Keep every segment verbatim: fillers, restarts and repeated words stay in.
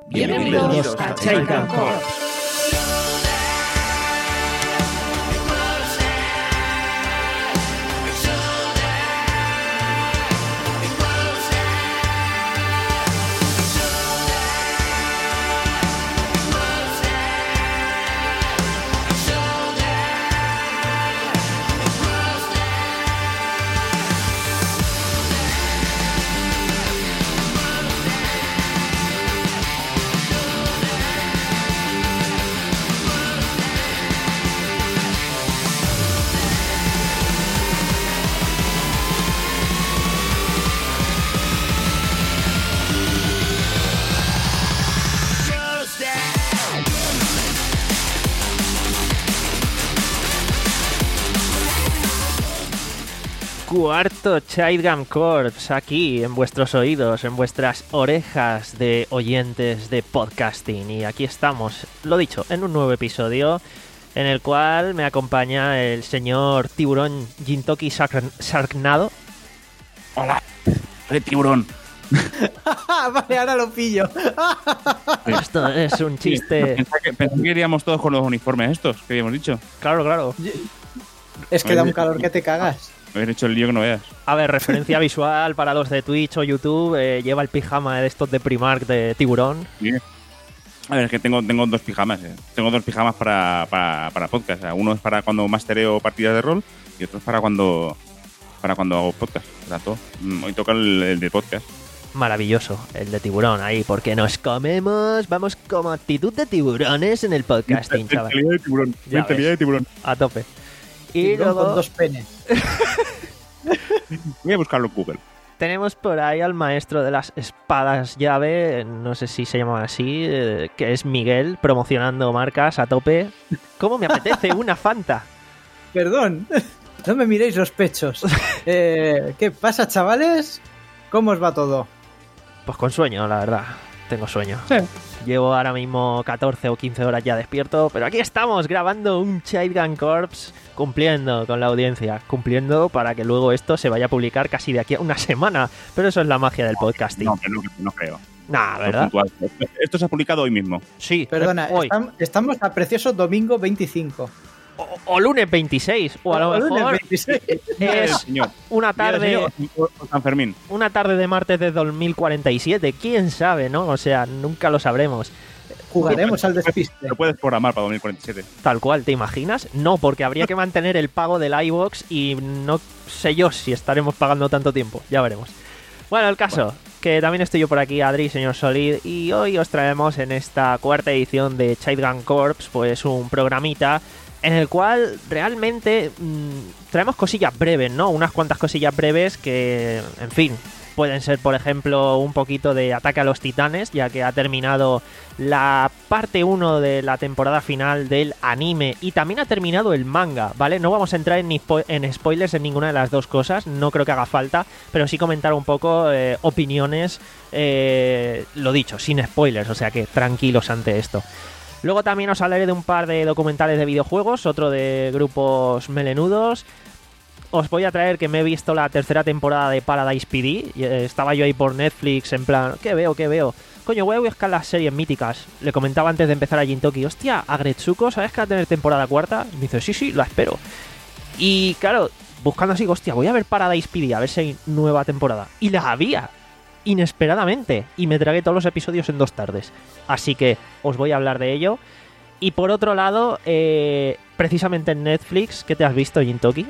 Bienvenidos a Child Corps. Cuarto Child Corps aquí en vuestros oídos, en vuestras orejas de oyentes de podcasting. Y aquí estamos, lo dicho, en un nuevo episodio en el cual me acompaña el señor Tiburón Gintoki Sharknado. Hola, soy Tiburón. Vale, ahora lo pillo. Esto es un chiste. Sí, pensé, que, pensé que iríamos todos con los uniformes estos que habíamos dicho. Claro, claro. Es que da un calor que te cagas. Me habéis hecho el lío que no veas. A ver, referencia visual para los de Twitch o YouTube, eh, lleva el pijama de estos de Primark de Tiburón. Sí. A ver, es que tengo, tengo dos pijamas. Eh. Tengo dos pijamas para, para, para podcast. O sea, uno es para cuando mastereo partidas de rol y otro es para cuando para cuando hago podcast. O sea, todo. Hoy toca el, el de podcast. Maravilloso, el de Tiburón ahí, porque nos comemos, vamos como actitud de tiburones en el podcasting, chaval. Mentalidad de tiburón, mentalidad de tiburón. A tope. Y tiburón luego con dos penes. Voy a buscarlo en Google. Tenemos por ahí al maestro de las espadas llave, no sé si se llama así, eh, que es Miguel, promocionando marcas a tope. ¿Cómo me apetece una Fanta? Perdón, no me miréis los pechos. Eh, ¿Qué pasa, chavales? ¿Cómo os va todo? Pues con sueño, la verdad. Tengo sueño. Sí. Llevo ahora mismo catorce o quince horas ya despierto, pero aquí estamos grabando un Child Corps, cumpliendo con la audiencia, cumpliendo para que luego esto se vaya a publicar casi de aquí a una semana. Pero eso es la magia del podcasting. No, no, no creo. Nah, ¿verdad? Esto se ha publicado hoy mismo. Sí. Perdona, hoy. Estamos, estamos a precioso domingo veinticinco. O, o lunes veintiséis, o a lo o mejor veintiséis. es una tarde, San Fermín. una tarde de martes de dos mil cuarenta y siete, quién sabe, ¿no? O sea, nunca lo sabremos. Jugaremos al despiste. Lo puedes programar para dos mil cuarenta y siete. Tal cual, ¿te imaginas? No, porque habría que mantener el pago del iVoox y no sé yo si estaremos pagando tanto tiempo, ya veremos. Bueno, el caso, bueno. que también estoy yo por aquí, Adri, señor Solid, y hoy os traemos en esta cuarta edición de Child Corps, pues un programita en el cual realmente mmm, traemos cosillas breves, ¿no? Unas cuantas cosillas breves que, en fin, pueden ser, por ejemplo, un poquito de Ataque a los Titanes, ya que ha terminado la parte uno de la temporada final del anime y también ha terminado el manga, ¿vale? No vamos a entrar en, en spoilers en ninguna de las dos cosas, no creo que haga falta, pero sí comentar un poco eh, opiniones, eh, lo dicho, sin spoilers, o sea que tranquilos ante esto. Luego también os hablaré de un par de documentales de videojuegos, otro de grupos melenudos. Os voy a traer que me he visto la tercera temporada de Paradise P D. Estaba yo ahí por Netflix en plan, ¿qué veo, qué veo? Coño, voy a buscar las series míticas. Le comentaba antes de empezar a Gintoki, hostia, Agretsuko, ¿sabes que va a tener temporada cuarta? Y me dice, sí, sí, la espero. Y claro, buscando así, hostia, voy a ver Paradise P D, a ver si hay nueva temporada. Y la había, inesperadamente. Y me tragué todos los episodios en dos tardes. Así que os voy a hablar de ello. Y por otro lado, eh, precisamente en Netflix, ¿qué te has visto, Gintoki?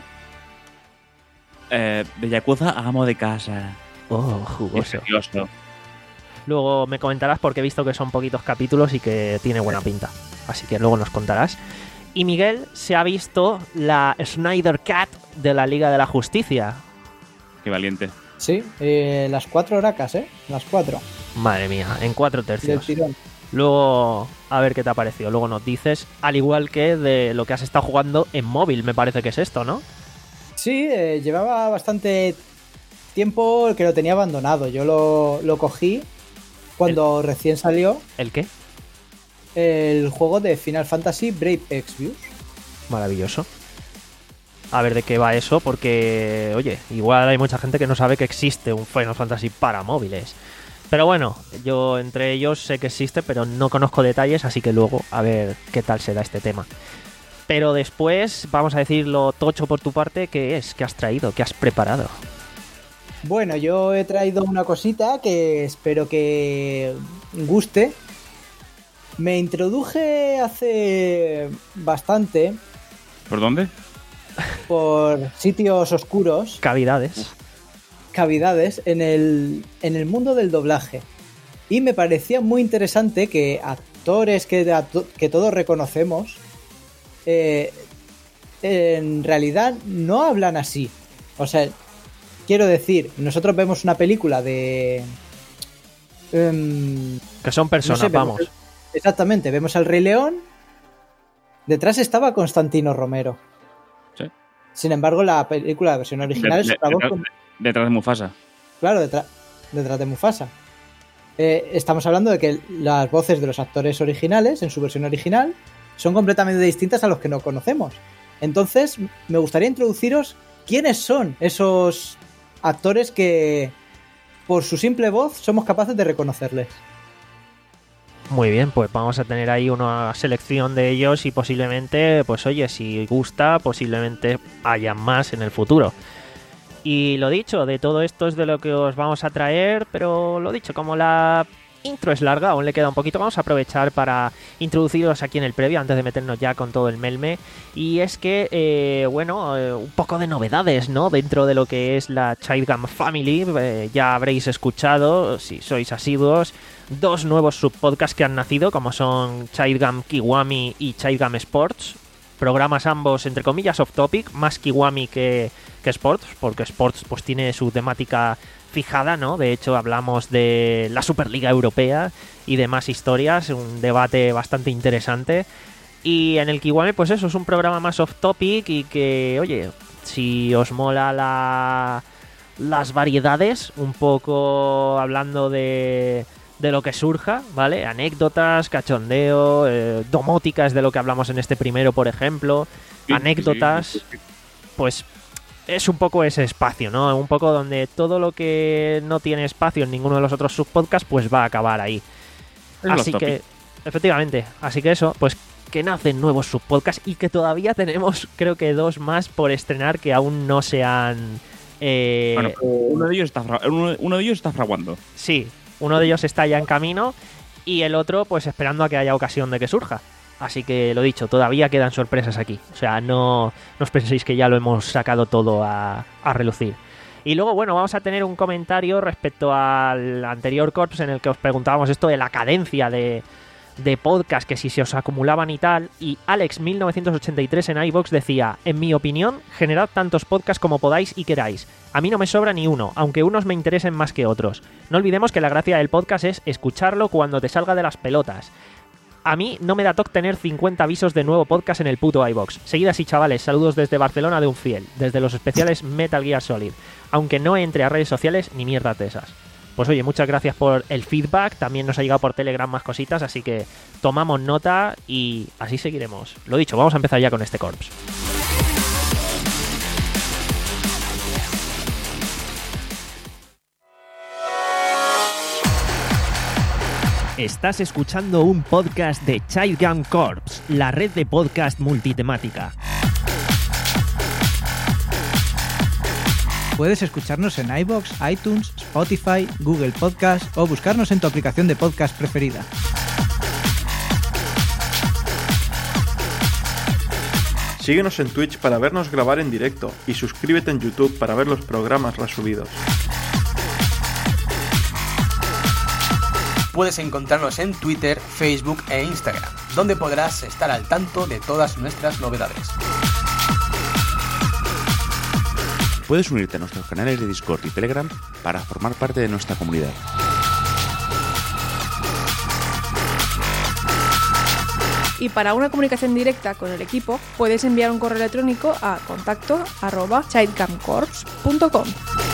Eh, de Yakuza a amo de casa. Oh, jugoso. Precioso. Luego me comentarás porque he visto que son poquitos capítulos y que tiene buena pinta. Así que luego nos contarás. Y Miguel se ha visto la Snyder Cut de la Liga de la Justicia. Qué valiente. Sí, eh, las cuatro horacas, ¿eh? Las cuatro. Madre mía, en cuatro tercios. Del tirón. Luego, a ver qué te ha parecido. Luego nos dices, al igual que de lo que has estado jugando en móvil, me parece que es esto, ¿no? Sí, eh, llevaba bastante tiempo que lo tenía abandonado. Yo lo, lo cogí cuando ¿El? recién salió. ¿El qué? El juego de Final Fantasy Brave Exvius. Maravilloso. A ver de qué va eso, porque, oye, igual hay mucha gente que no sabe que existe un Final Fantasy para móviles. Pero bueno, yo entre ellos sé que existe, pero no conozco detalles, así que luego a ver qué tal se da este tema. Pero después, vamos a decirlo tocho por tu parte, ¿qué es? ¿Qué has traído? ¿Qué has preparado? Bueno, yo he traído una cosita que espero que guste. Me introduje hace bastante. ¿Por dónde? Por sitios oscuros. Cavidades. Cavidades en el, en el mundo del doblaje. Y me parecía muy interesante que actores que, que todos reconocemos eh, en realidad no hablan así. O sea, quiero decir, nosotros vemos una película de... Um, que son personas, no sé, vamos. Vemos, exactamente, vemos al Rey León. Detrás estaba Constantino Romero. Sí. Sin embargo, la película, la versión original, de, es otra de, voz de, con... detrás de Mufasa. Claro, detrás, detrás de Mufasa. Eh, estamos hablando de que las voces de los actores originales, en su versión original, son completamente distintas a los que no conocemos. Entonces, me gustaría introduciros quiénes son esos actores que, por su simple voz, somos capaces de reconocerles. Muy bien, pues vamos a tener ahí una selección de ellos y posiblemente, pues oye, si gusta, posiblemente haya más en el futuro. Y lo dicho, de todo esto es de lo que os vamos a traer, pero lo dicho, como la intro es larga, aún le queda un poquito, vamos a aprovechar para introduciros aquí en el previo antes de meternos ya con todo el melme. Y es que, eh, bueno, eh, un poco de novedades, ¿no? Dentro de lo que es la Childgam Family, eh, ya habréis escuchado, si sois asiduos, dos nuevos subpodcasts que han nacido, como son Childgam Kiwami y Childgam Sports. Programas ambos, entre comillas, off topic, más Kiwami que, que Sports, porque Sports pues tiene su temática fijada, ¿no? De hecho, hablamos de la Superliga Europea y demás historias, un debate bastante interesante. Y en el Kiwami, pues eso, es un programa más off topic y que, oye, si os mola la, las variedades, un poco hablando de... de lo que surja, ¿vale? Anécdotas, cachondeo, eh, domótica es de lo que hablamos en este primero, por ejemplo. Sí, anécdotas, sí, sí, sí. Pues es un poco ese espacio, ¿no? Un poco donde todo lo que no tiene espacio en ninguno de los otros subpodcasts, pues va a acabar ahí. Es así que, efectivamente, así que eso, pues que nacen nuevos subpodcasts y que todavía tenemos, creo que dos más por estrenar que aún no se han... Eh... Bueno, uno de ellos está, uno, uno de ellos está fraguando. Sí. Uno de ellos está ya en camino y el otro pues esperando a que haya ocasión de que surja. Así que lo dicho, todavía quedan sorpresas aquí. O sea, no, no os penséis que ya lo hemos sacado todo a, a relucir. Y luego, bueno, vamos a tener un comentario respecto al anterior Corps en el que os preguntábamos esto de la cadencia de, de podcast, que si se os acumulaban y tal. Y Alex mil novecientos ochenta y tres en iVoox decía: en mi opinión, generad tantos podcasts como podáis y queráis. A mí no me sobra ni uno, aunque unos me interesen más que otros. No olvidemos que la gracia del podcast es escucharlo cuando te salga de las pelotas. A mí no me da toque tener cincuenta avisos de nuevo podcast en el puto iVoox. Seguid así, chavales. Saludos desde Barcelona de un fiel, desde los especiales Metal Gear Solid. Aunque no entre a redes sociales ni mierdas de esas. Pues oye, muchas gracias por el feedback. También nos ha llegado por Telegram más cositas, así que tomamos nota y así seguiremos. Lo dicho, vamos a empezar ya con este Corps. Estás escuchando un podcast de Childgam Corps, la red de podcast multitemática. Puedes escucharnos en iVoox, iTunes, Spotify, Google Podcast o buscarnos en tu aplicación de podcast preferida. Síguenos en Twitch para vernos grabar en directo y suscríbete en YouTube para ver los programas resubidos. Puedes encontrarnos en Twitter, Facebook e Instagram, donde podrás estar al tanto de todas nuestras novedades. Puedes unirte a nuestros canales de Discord y Telegram para formar parte de nuestra comunidad. Y para una comunicación directa con el equipo, puedes enviar un correo electrónico a contacto arroba childgamcorps punto com.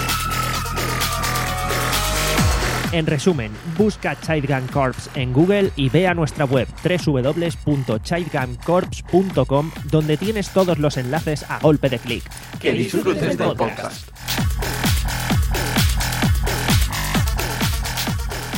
En resumen, busca Childgam Corps en Google y ve a nuestra web doble u doble u doble u punto childgamcorps punto com, donde tienes todos los enlaces a golpe de clic. Que disfrutes del podcast.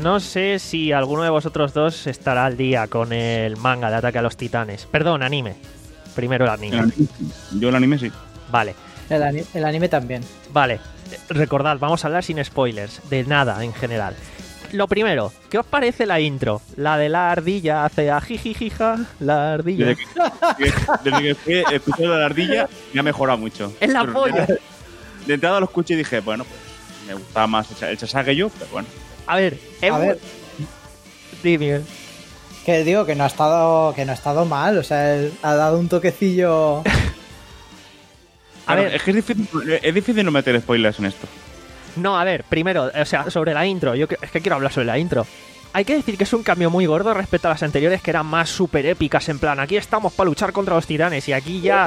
no sé si alguno de vosotros dos estará al día con el manga de Ataque a los Titanes. Perdón, anime. Primero el anime. El anime sí. Yo el anime sí. Vale. El, ani- el anime también. Vale. Recordad, vamos a hablar sin spoilers. De nada, en general. Lo primero, ¿qué os parece la intro? La de la ardilla hace a jijijija, la ardilla. Desde que, desde que he escuchado la ardilla, me ha mejorado mucho. Es la Pero polla. De, de entrada lo escuché y dije, bueno, pues me gustaba más el Sasage yo, pero bueno. A ver, es A muy- ver, Sí, Miguel. que digo que no ha estado, que no ha estado mal, o sea, él ha dado un toquecillo. A Claro, ver. es que es difícil, es difícil no meter spoilers en esto. No, a ver, primero, o sea, sobre la intro. Yo que- es que quiero hablar sobre la intro. Hay que decir que es un cambio muy gordo respecto a las anteriores, que eran más súper épicas. En plan, aquí estamos para luchar contra los titanes. Y aquí ya.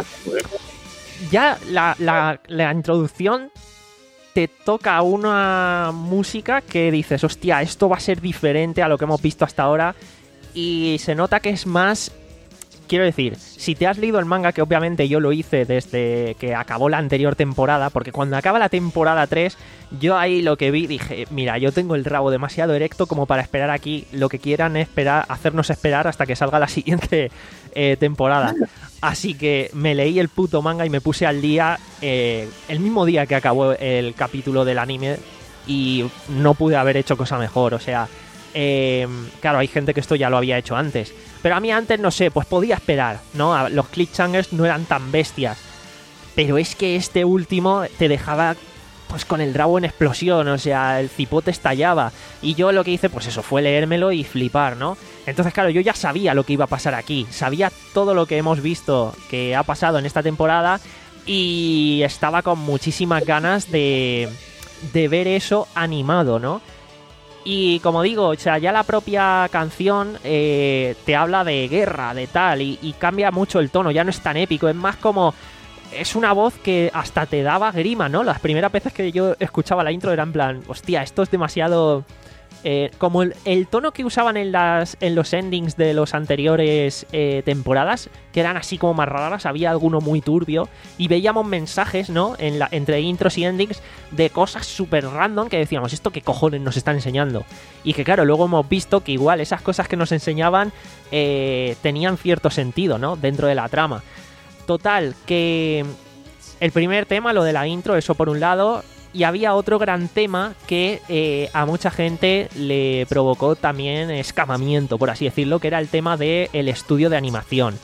Ya la, la, la introducción te toca una música que dices, hostia, esto va a ser diferente a lo que hemos visto hasta ahora. Y se nota que es más. Quiero decir, si te has leído el manga, que obviamente yo lo hice desde que acabó la anterior temporada, porque cuando acaba la temporada tres, yo ahí lo que vi, dije, mira, yo tengo el rabo demasiado erecto como para esperar aquí, lo que quieran es esperar, hacernos esperar hasta que salga la siguiente eh, temporada. Así que me leí el puto manga y me puse al día eh, el mismo día que acabó el capítulo del anime y no pude haber hecho cosa mejor, o sea... Eh, claro, hay gente que esto ya lo había hecho antes. Pero a mí antes, no sé, pues podía esperar, ¿no? Los cliffhangers no eran tan bestias. Pero es que este último te dejaba pues con el rabo en explosión, o sea, el cipote estallaba. Y yo lo que hice, pues eso, fue leérmelo y flipar, ¿no? Entonces, claro, yo ya sabía lo que iba a pasar aquí. Sabía todo lo que hemos visto que ha pasado en esta temporada. Y estaba con muchísimas ganas de, de ver eso animado, ¿no? Y como digo, o sea, ya la propia canción eh, te habla de guerra, de tal, y, y cambia mucho el tono, ya no es tan épico, es más como... Es una voz que hasta te daba grima, ¿no? Las primeras veces que yo escuchaba la intro era en plan, hostia, esto es demasiado... Eh, como el, el tono que usaban en las en los endings de los anteriores eh, temporadas, que eran así como más raras, había alguno muy turbio, y veíamos mensajes, ¿no? En la, entre intros y endings de cosas súper random que decíamos, ¿esto qué cojones nos están enseñando? Y que claro, luego hemos visto que igual esas cosas que nos enseñaban eh, tenían cierto sentido, ¿no? Dentro de la trama. Total, que el primer tema, lo de la intro, eso por un lado... Y había otro gran tema que eh, a mucha gente le provocó también escamamiento, por así decirlo, que era el tema del estudio de animación.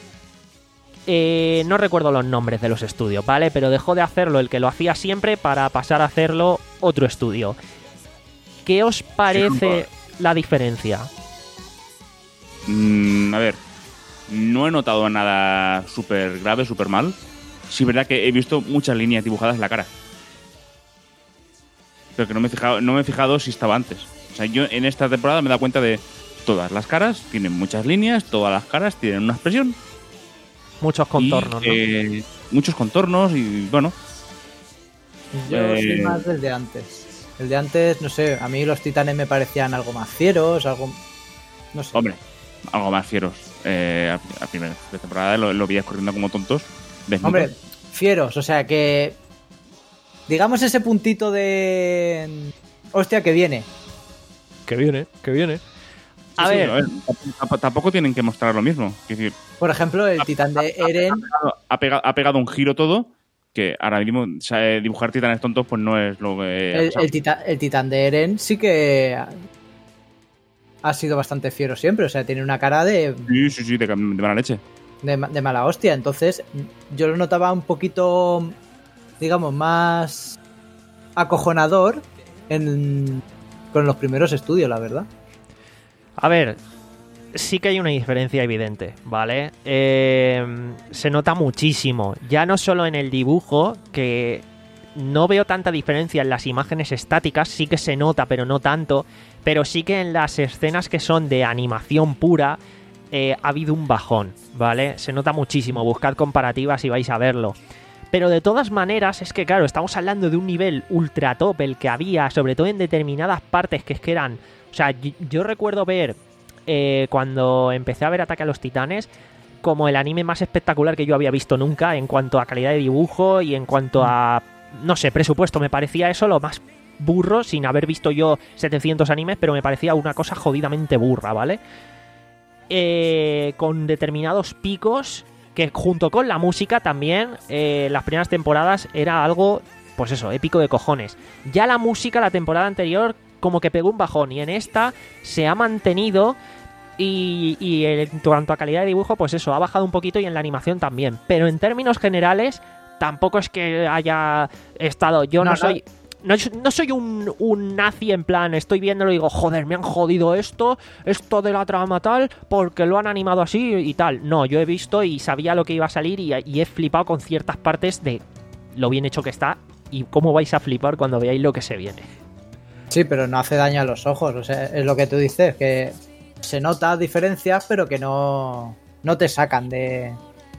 Eh, no recuerdo los nombres de los estudios, ¿vale? Pero dejó de hacerlo el que lo hacía siempre para pasar a hacerlo otro estudio. ¿Qué os parece la diferencia? Mm, a ver, no he notado nada súper grave, súper mal. Sí, es verdad que he visto muchas líneas dibujadas en la cara. Pero que no me he fijado, no me he fijado si estaba antes. O sea, yo en esta temporada me he dado cuenta de todas las caras tienen muchas líneas, todas las caras tienen una expresión. Muchos contornos, y, eh, ¿no? Muchos contornos y, bueno... Yo eh, soy más del de antes. El de antes, no sé, a mí los titanes me parecían algo más fieros, algo... No sé. Hombre, algo más fieros. Eh, a, a primera temporada lo, lo veías corriendo como tontos. Desnudos. Hombre, fieros, o sea que... Digamos ese puntito de... Hostia, que viene. Que viene, que viene. Sí, A sí, ver, a ver, tamp- tampoco tienen que mostrar lo mismo. Es decir, Por ejemplo, el titán de Eren... ha pegado, ha pegado un giro todo que ahora mismo, o sea, eh, dibujar titanes tontos pues no es lo que... ha El, pasado. el tita- el titán de Eren sí que ha, ha sido bastante fiero siempre. O sea, tiene una cara de, Sí, sí, sí, de, de mala leche. de, ma- de mala hostia. Entonces, yo lo notaba un poquito, digamos, más acojonador en, con los primeros estudios, la verdad. a ver, sí que hay una diferencia evidente, ¿vale? Eh, se nota muchísimo, ya no solo en el dibujo, que no veo tanta diferencia en las imágenes estáticas, sí que se nota, pero no tanto, pero sí que en las escenas que son de animación pura, eh, ha habido un bajón, ¿vale? Se nota muchísimo, buscad comparativas y vais a verlo. Pero de todas maneras, es que claro, estamos hablando de un nivel ultra top, el que había, sobre todo en determinadas partes que es que eran... O sea, yo, yo recuerdo ver, eh, cuando empecé a ver Ataque a los Titanes, como el anime más espectacular que yo había visto nunca en cuanto a calidad de dibujo y en cuanto a, no sé, presupuesto. Me parecía eso lo más burro sin haber visto yo setecientos animes, pero me parecía una cosa jodidamente burra, ¿vale? Eh, con determinados picos que junto con la música también, eh, las primeras temporadas era algo, pues eso, épico de cojones. Ya la música la temporada anterior como que pegó un bajón y en esta se ha mantenido y, y en cuanto a calidad de dibujo, pues eso, ha bajado un poquito y en la animación también. Pero en términos generales tampoco es que haya estado... Yo no, no soy... No, no soy un, un nazi en plan, estoy viéndolo y digo, joder, me han jodido esto, esto de la trama tal, porque lo han animado así y tal. No, yo he visto y sabía lo que iba a salir y, y he flipado con ciertas partes de lo bien hecho que está y cómo vais a flipar cuando veáis lo que se viene. Sí, pero no hace daño a los ojos, o sea, es lo que tú dices, que se nota diferencias, pero que no, no te sacan de...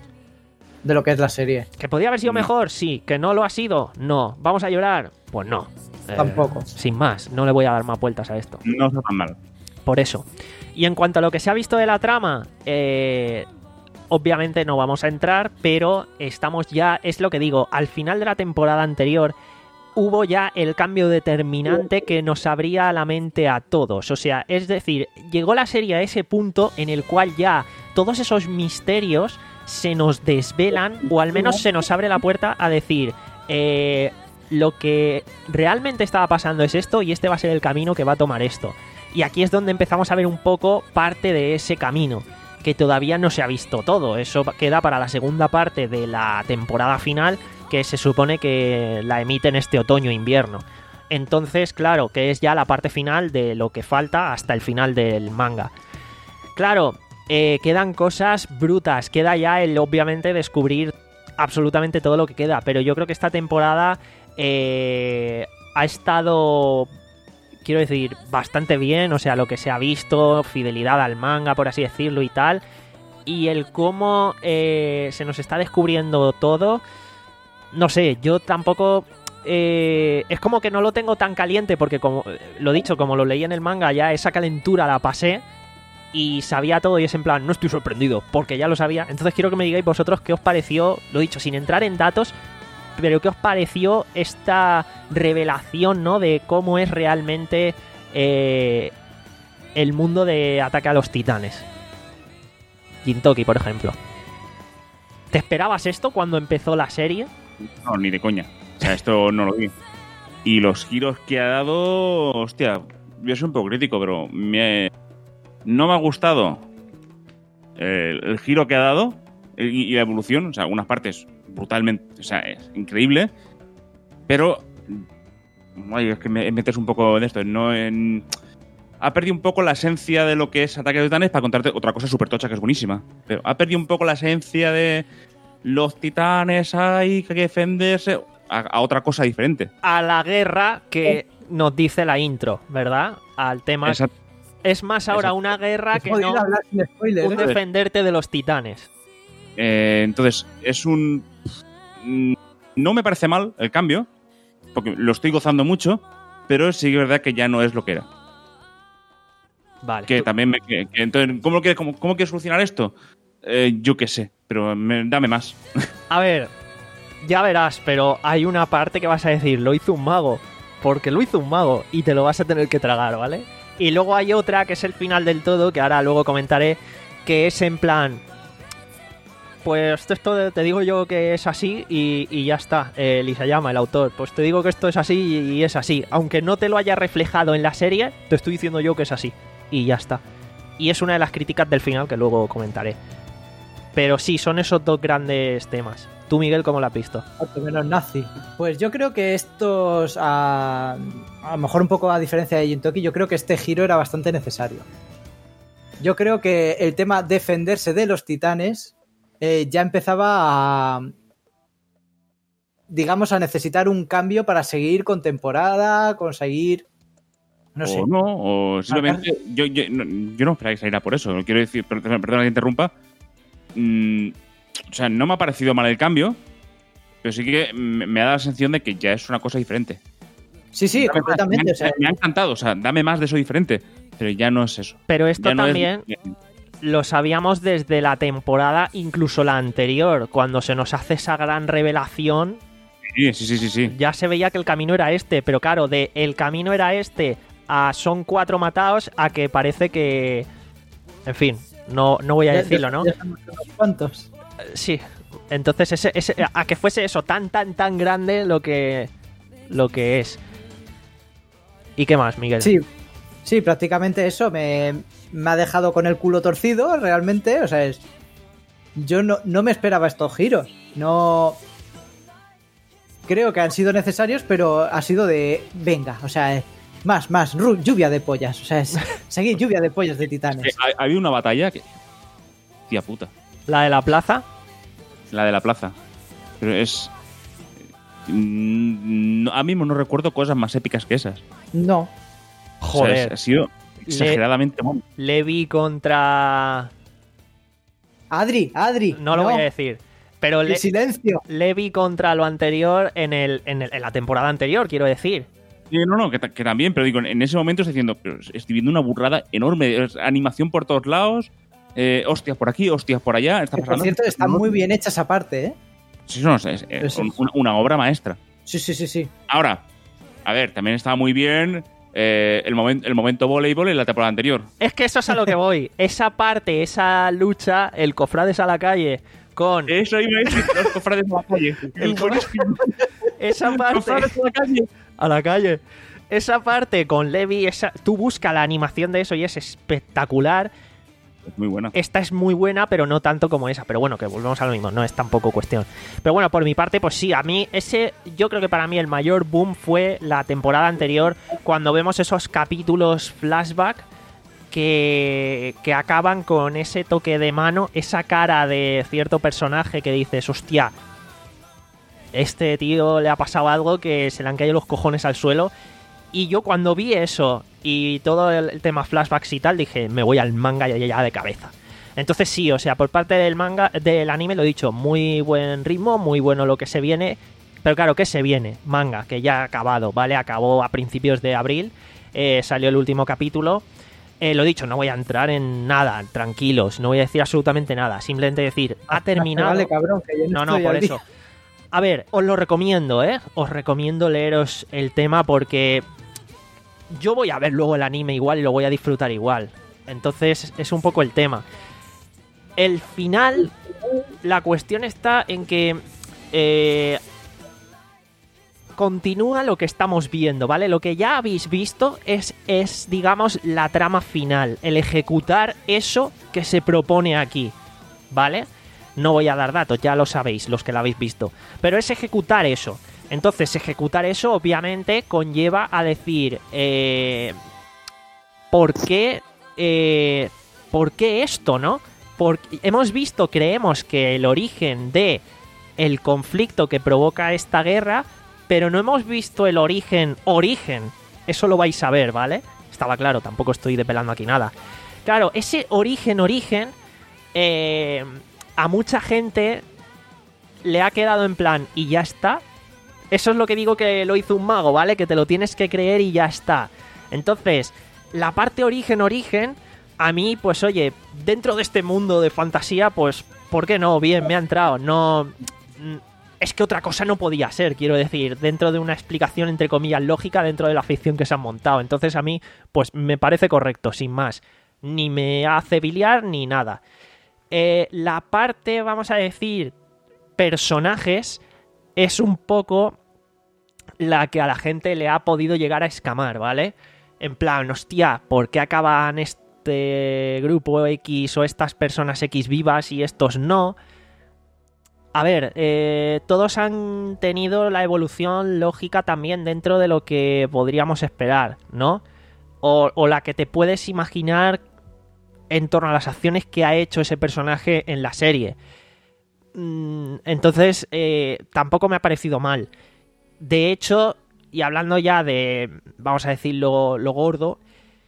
de lo que es la serie. ¿Que podía haber sido mejor? Sí. ¿Que no lo ha sido? No. ¿Vamos a llorar? Pues no. Tampoco. Eh, sin más, no le voy a dar más vueltas a esto. No está tan mal. Por eso. Y en cuanto a lo que se ha visto de la trama, eh, obviamente no vamos a entrar, pero estamos ya, es lo que digo, al final de la temporada anterior hubo ya el cambio determinante que nos abría la mente a todos. O sea, es decir, llegó la serie a ese punto en el cual ya todos esos misterios se nos desvelan, o al menos se nos abre la puerta a decir, eh, lo que realmente estaba pasando es esto y este va a ser el camino que va a tomar esto. Y aquí es donde empezamos a ver un poco parte de ese camino, que todavía no se ha visto todo. Eso queda para la segunda parte de la temporada final, que se supone que la emiten este otoño-invierno. Entonces, claro, que es ya la parte final de lo que falta hasta el final del manga. Claro, Eh, quedan cosas brutas, queda ya el obviamente descubrir absolutamente todo lo que queda, pero yo creo que esta temporada eh, ha estado, quiero decir, bastante bien, o sea, lo que se ha visto, fidelidad al manga, por así decirlo y tal, y el cómo eh, se nos está descubriendo todo, no sé, yo tampoco... Eh, es como que no lo tengo tan caliente porque, como lo dicho, como lo leí en el manga, ya esa calentura la pasé y sabía todo y es en plan, no estoy sorprendido, porque ya lo sabía. Entonces quiero que me digáis vosotros qué os pareció, lo dicho, sin entrar en datos, pero qué os pareció esta revelación, ¿no? De cómo es realmente eh, el mundo de Ataque a los Titanes. Gintoki, por ejemplo. ¿Te esperabas esto cuando empezó la serie? No, ni de coña. O sea, esto no lo vi. Y los giros que ha dado, hostia, yo soy un poco crítico, pero me... no me ha gustado el, el giro que ha dado y, y la evolución, o sea, algunas partes brutalmente, o sea, es increíble, pero ay, es que me metes un poco en esto, no en, ha perdido un poco la esencia de lo que es Ataque a los Titanes para contarte otra cosa súper tocha que es buenísima, pero ha perdido un poco la esencia de los titanes, hay que defenderse a, a otra cosa diferente. A la guerra que nos dice la intro, ¿verdad? Al tema... Exacto. Es más ahora Exacto. una guerra que Jodido no hablar sin spoiler, un ¿eh? defenderte de los titanes. Eh, entonces, es un... No me parece mal el cambio, porque lo estoy gozando mucho, pero sí que es verdad que ya no es lo que era. Vale. Que también me... Que, que, entonces, ¿cómo quieres cómo, cómo quiere solucionar esto? Eh, yo qué sé, pero me, dame más. A ver, ya verás, pero hay una parte que vas a decir, lo hizo un mago, porque lo hizo un mago y te lo vas a tener que tragar, ¿vale? Y luego hay otra que es el final del todo, que ahora luego comentaré, que es en plan... Pues esto te digo yo que es así y, y ya está, eh, Isayama, el autor. Pues te digo que esto es así y, y es así. Aunque no te lo haya reflejado en la serie, te estoy diciendo yo que es así. Y ya está. Y es una de las críticas del final que luego comentaré. Pero sí, son esos dos grandes temas. Tú, Miguel, ¿cómo lo has visto? Menos nazi. Pues yo creo que estos, a, a lo mejor un poco a diferencia de Gintoki, yo creo que este giro era bastante necesario. Yo creo que el tema defenderse de los titanes eh, ya empezaba a, digamos, a necesitar un cambio para seguir con temporada, conseguir... No o sé. no, o simplemente... Yo, yo, no, yo no esperaba que saliera por eso. Quiero decir, perdona, perdona que interrumpa. Mm, o sea, no me ha parecido mal el cambio, pero sí que me, me ha dado la sensación de que ya es una cosa diferente. Sí, sí, Dame completamente. más, me, o sea, me ha encantado, o sea, dame más de eso diferente, pero ya no es eso. Pero esto Ya no también es... lo sabíamos desde la temporada, incluso la anterior, cuando se nos hace esa gran revelación Sí, sí, sí, sí, sí. Ya se veía que el camino era este, pero claro, de el camino era este a son cuatro matados a que parece que... En fin, no, no voy a Ya- decirlo, ya- ¿no? ya somos unos cuantos. Sí, entonces ese, ese, a que fuese eso tan, tan, tan grande lo que, lo que es. ¿Y qué más, Miguel? Sí, sí, prácticamente eso. Me, me ha dejado con el culo torcido, realmente. O sea, es, yo no, no me esperaba estos giros. No... Creo que han sido necesarios, pero ha sido de... Venga, o sea, más, más, ru- lluvia de pollas. O sea, es, seguir lluvia de pollas de Eh, titanes. ha- había una batalla que... Tía puta. La de la plaza. La de la plaza. Pero es... mm, no- Ahora mismo no recuerdo cosas más épicas que esas. No. O sea, Joder. es- ha sido exageradamente bueno. Levi contra... Adri, Adri. No lo voy a decir. Pero El Le- silencio. Levi contra lo anterior en, el, en, el- en la temporada anterior, quiero decir. Sí, no, no, que, ta- que también, pero digo, en ese momento estoy diciendo, pero estoy viendo una burrada enorme, es animación por todos lados, eh, hostias por aquí, hostias por allá, está Que, por pasando. cierto, está muy bien hecha esa parte, ¿eh? Sí, no, es, es- es Eso es. una, una obra maestra. Sí, sí, sí, sí. Ahora, a ver, también estaba muy bien eh, el, momen- el momento voleibol en la temporada anterior. Es que eso es a lo que voy. Esa parte, esa lucha, el cofrades a la calle con... Eso iba a decir, los cofrades de la calle. El Esa parte... cofrades de la calle. A la calle. Esa parte con Levi, esa... tú busca la animación de eso y es espectacular. Es muy buena. Esta es muy buena, pero no tanto como esa. Pero bueno, que volvemos a lo mismo, no es tampoco cuestión. Pero bueno, por mi parte, pues sí, a mí ese, yo creo que para mí el mayor boom fue la temporada anterior, cuando vemos esos capítulos flashback que, que acaban con ese toque de mano, esa cara de cierto personaje que dices, hostia, este tío le ha pasado algo que se le han caído los cojones al suelo. Y yo cuando vi eso y todo el tema flashbacks y tal, dije, me voy al manga ya, ya de cabeza. Entonces sí, o sea, por parte del manga, del anime, lo he dicho, muy buen ritmo, muy bueno lo que se viene. Pero claro, ¿qué se viene? Manga, que ya ha acabado, ¿vale? Acabó a principios de abril, eh, salió el último capítulo. Eh, lo dicho, no voy a entrar en nada, tranquilos, no voy a decir absolutamente nada. Simplemente decir, ha terminado... Vale, cabrón, que yo No, no, estoy por al día. eso. A ver, os lo recomiendo, ¿eh? Os recomiendo leeros el tema porque yo voy a ver luego el anime igual y lo voy a disfrutar igual. Entonces es un poco el tema. El final, la cuestión está en que eh, continúa lo que estamos viendo, ¿vale? Lo que ya habéis visto es, es, digamos, la trama final, el ejecutar eso que se propone aquí, ¿vale? No voy a dar datos, ya lo sabéis, los que lo habéis visto. Pero es ejecutar eso. Entonces, ejecutar eso, obviamente, conlleva a decir... Eh, ¿Por qué... Eh, ¿Por qué esto, no? Porque hemos visto, creemos que el origen de el conflicto que provoca esta guerra, pero no hemos visto el origen, origen. Eso lo vais a ver, ¿vale? Estaba claro, tampoco estoy depelando aquí nada. Claro, ese origen, origen, eh, a mucha gente le ha quedado en plan, y ya está. Eso es lo que digo que lo hizo un mago, ¿vale? Que te lo tienes que creer y ya está. Entonces, la parte origen, origen, a mí, pues oye, dentro de este mundo de fantasía, pues, ¿por qué no? Bien, me ha entrado. No... Es que otra cosa no podía ser, quiero decir, dentro de una explicación, entre comillas, lógica, dentro de la ficción que se han montado. Entonces a mí, pues me parece correcto, sin más. Ni me hace biliar ni nada. Eh, la parte, vamos a decir, personajes, es un poco la que a la gente le ha podido llegar a escamar, ¿vale? En plan, hostia, ¿por qué acaban este grupo X o estas personas X vivas y estos no? A ver, eh, todos han tenido la evolución lógica también dentro de lo que podríamos esperar, ¿no? O, o la que te puedes imaginar en torno a las acciones que ha hecho ese personaje en la serie. Entonces, eh, tampoco me ha parecido mal. De hecho, y hablando ya de, vamos a decir, lo, lo gordo,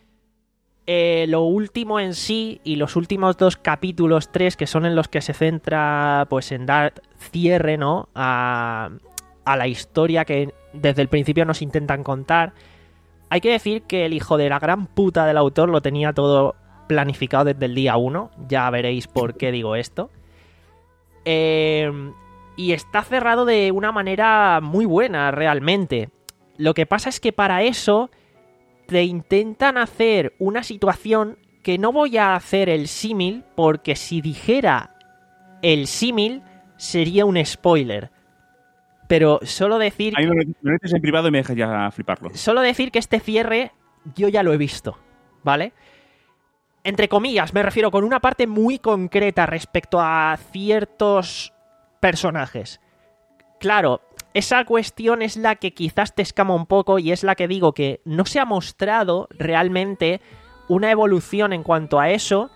eh, lo último en sí y los últimos dos capítulos, tres, que son en los que se centra, pues, en dar cierre, ¿no? A, a la historia que desde el principio nos intentan contar. Hay que decir que el hijo de la gran puta del autor lo tenía todo planificado desde el día uno. Ya veréis por qué digo esto. Eh, y está cerrado de una manera muy buena realmente. Lo que pasa es que para eso te intentan hacer una situación que no voy a hacer el símil, porque si dijera el símil sería un spoiler. Pero solo decir... A mí me lo dices en privado y me dejas ya fliparlo. Solo decir que este cierre yo ya lo he visto, ¿vale? Entre comillas, me refiero con una parte muy concreta respecto a ciertos personajes. Claro, esa cuestión es la que quizás te escama un poco y es la que digo que no se ha mostrado realmente una evolución en cuanto a eso,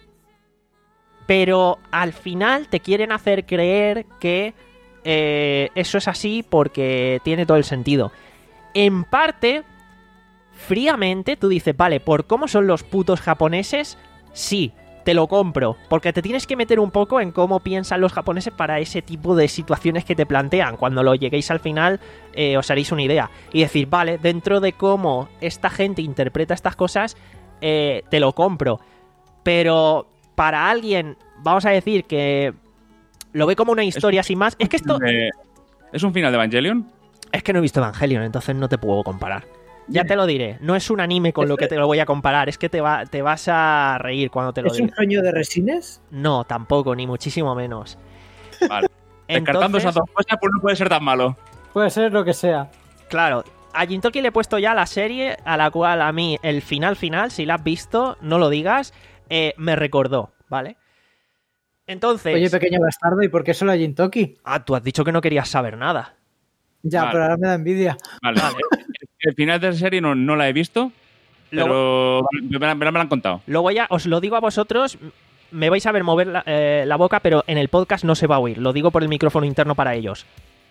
pero al final te quieren hacer creer que eh, eso es así porque tiene todo el sentido. En parte, fríamente, tú dices, vale, por cómo son los putos japoneses, sí, te lo compro, porque te tienes que meter un poco en cómo piensan los japoneses para ese tipo de situaciones que te plantean. Cuando lo lleguéis al final, eh, os haréis una idea. Y decir, vale, dentro de cómo esta gente interpreta estas cosas, eh, te lo compro. Pero para alguien, vamos a decir que lo ve como una historia sin más, es que esto... ¿Es un final de Evangelion? Es que no he visto Evangelion, entonces no te puedo comparar. Ya te lo diré, no es un anime con lo que te lo voy a comparar, es que te, va, te vas a reír cuando te lo ¿Es diga. un sueño de resines? No, tampoco, ni muchísimo menos. Vale. Descartando esas dos cosas, pues no puede ser tan malo. Puede ser lo que sea. Claro, a Gintoki le he puesto ya la serie a la cual a mí el final final, si la has visto, no lo digas, eh, me recordó, ¿vale? Entonces... Oye, pequeño bastardo, ¿y por qué solo a Gintoki? Ah, tú has dicho que no querías saber nada. Ya, Vale. pero ahora me da envidia. Vale. Vale. El final de la serie no, no la he visto, Lo- pero me, la- me la me la han contado. Lo voy a, os lo digo a vosotros, me vais a ver mover la, eh, la boca, pero en el podcast no se va a oír. Lo digo por el micrófono interno para ellos.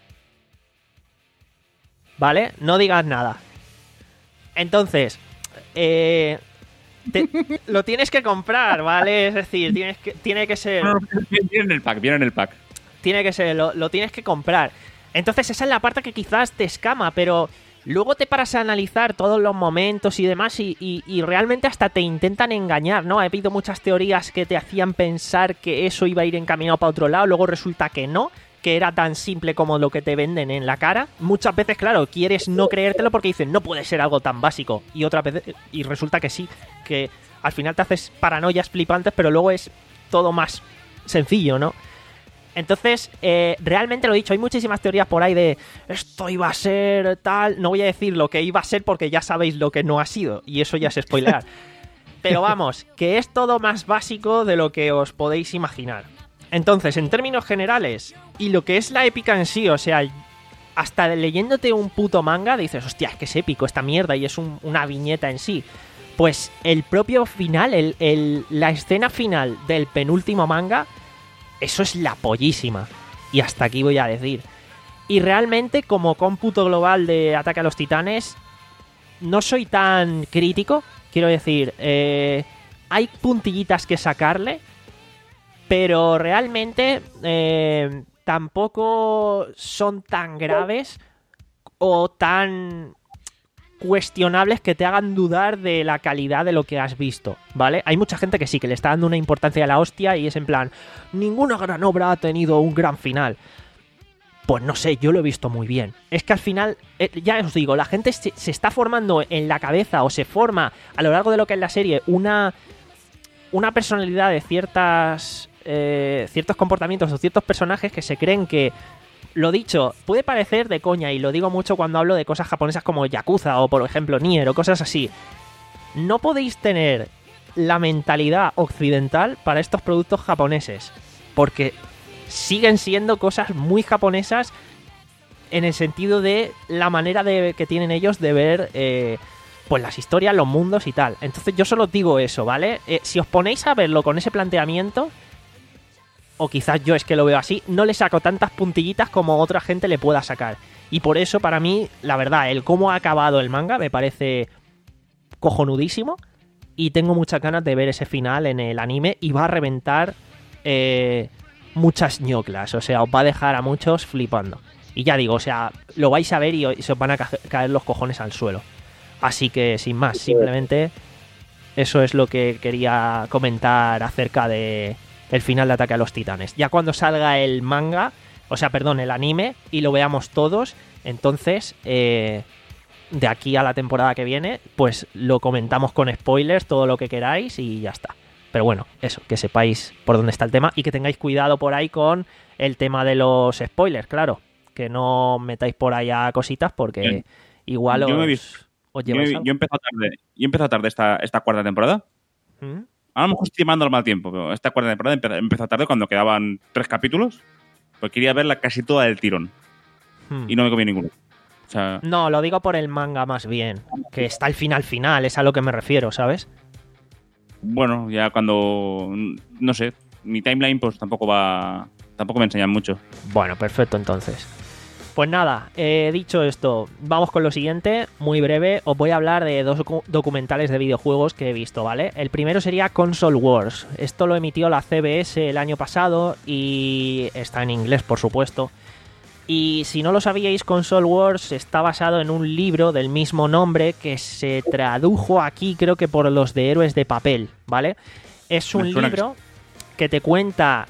¿Vale? No digas nada. Entonces, eh, te- lo tienes que comprar, ¿vale? Es decir, tienes que, tiene que ser... Viene en el pack, viene en el pack. Tiene que ser, lo, lo tienes que comprar. Entonces esa es la parte que quizás te escama, pero luego te paras a analizar todos los momentos y demás y, y, y realmente hasta te intentan engañar, ¿no? Ha habido muchas teorías que te hacían pensar que eso iba a ir encaminado para otro lado, luego resulta que no, que era tan simple como lo que te venden en la cara. Muchas veces, claro, quieres no creértelo porque dices, no puede ser algo tan básico. Y otras veces, y resulta que sí, que al final te haces paranoias flipantes, pero luego es todo más sencillo, ¿no? Entonces, eh, realmente lo he dicho, hay muchísimas teorías por ahí de esto iba a ser tal, no voy a decir lo que iba a ser porque ya sabéis lo que no ha sido, y eso ya es spoilear. Pero vamos, que es todo más básico de lo que os podéis imaginar. Entonces, en términos generales, y lo que es la épica en sí, o sea, hasta leyéndote un puto manga, dices, hostia, es que es épico esta mierda y es un, una viñeta en sí. Pues el propio final, el, el, la escena final del penúltimo manga... Eso es la pollísima. Y hasta aquí voy a decir. Y realmente, como cómputo global de Ataque a los Titanes, no soy tan crítico. Quiero decir, eh, hay puntillitas que sacarle, pero realmente eh, tampoco son tan graves o tan cuestionables que te hagan dudar de la calidad de lo que has visto, ¿vale? Hay mucha gente que sí, que le está dando una importancia a la hostia y es en plan, ninguna gran obra ha tenido un gran final. Pues no sé, yo lo he visto muy bien. Es que al final, eh, ya os digo, la gente se, se está formando en la cabeza o se forma a lo largo de lo que es la serie una, una personalidad de ciertas eh, ciertos comportamientos o ciertos personajes que se creen que, lo dicho, puede parecer de coña, y lo digo mucho cuando hablo de cosas japonesas como Yakuza o, por ejemplo, Nier o cosas así. No podéis tener la mentalidad occidental para estos productos japoneses, porque siguen siendo cosas muy japonesas en el sentido de la manera de, que tienen ellos de ver eh, pues las historias, los mundos y tal. Entonces yo solo digo eso, ¿vale? Eh, si os ponéis a verlo con ese planteamiento... o quizás yo es que lo veo así, no le saco tantas puntillitas como otra gente le pueda sacar. Y por eso, para mí, la verdad, el cómo ha acabado el manga me parece cojonudísimo. Y tengo muchas ganas de ver ese final en el anime. Y va a reventar eh, muchas ñoclas. O sea, os va a dejar a muchos flipando. Y ya digo, o sea, lo vais a ver y se os van a ca- caer los cojones al suelo. Así que, sin más, simplemente eso es lo que quería comentar acerca de... el final de Ataque a los Titanes. Ya cuando salga el manga, o sea, perdón, el anime, y lo veamos todos. Entonces, eh, de aquí a la temporada que viene, pues lo comentamos con spoilers, todo lo que queráis y ya está. Pero bueno, eso, que sepáis por dónde está el tema y que tengáis cuidado por ahí con el tema de los spoilers, claro. Que no metáis por allá cositas porque Bien. igual os, yo, me os lleváis yo, yo he empezado tarde, yo he empezado tarde esta, esta cuarta temporada. ¿Mm? A lo mejor estoy llamando al mal tiempo, pero esta cuarta temporada empezó, empezó tarde cuando quedaban tres capítulos. Pues quería verla casi toda del tirón. ¿Mm? Y no me comí ninguno. O sea... No, lo digo por el manga más bien. Que está al final final, es a lo que me refiero, ¿sabes? Bueno, ya cuando... No sé, mi timeline pues tampoco va... Tampoco me enseñan mucho. Bueno, perfecto entonces. Pues nada, eh, dicho esto, vamos con lo siguiente, muy breve. Os voy a hablar de dos docu- documentales de videojuegos que he visto, ¿vale? El primero sería Console Wars. Esto lo emitió la C B S el año pasado y está en inglés, por supuesto. Y si no lo sabíais, Console Wars está basado en un libro del mismo nombre que se tradujo aquí, creo que por los de Héroes de Papel, ¿vale? Es un libro que te cuenta,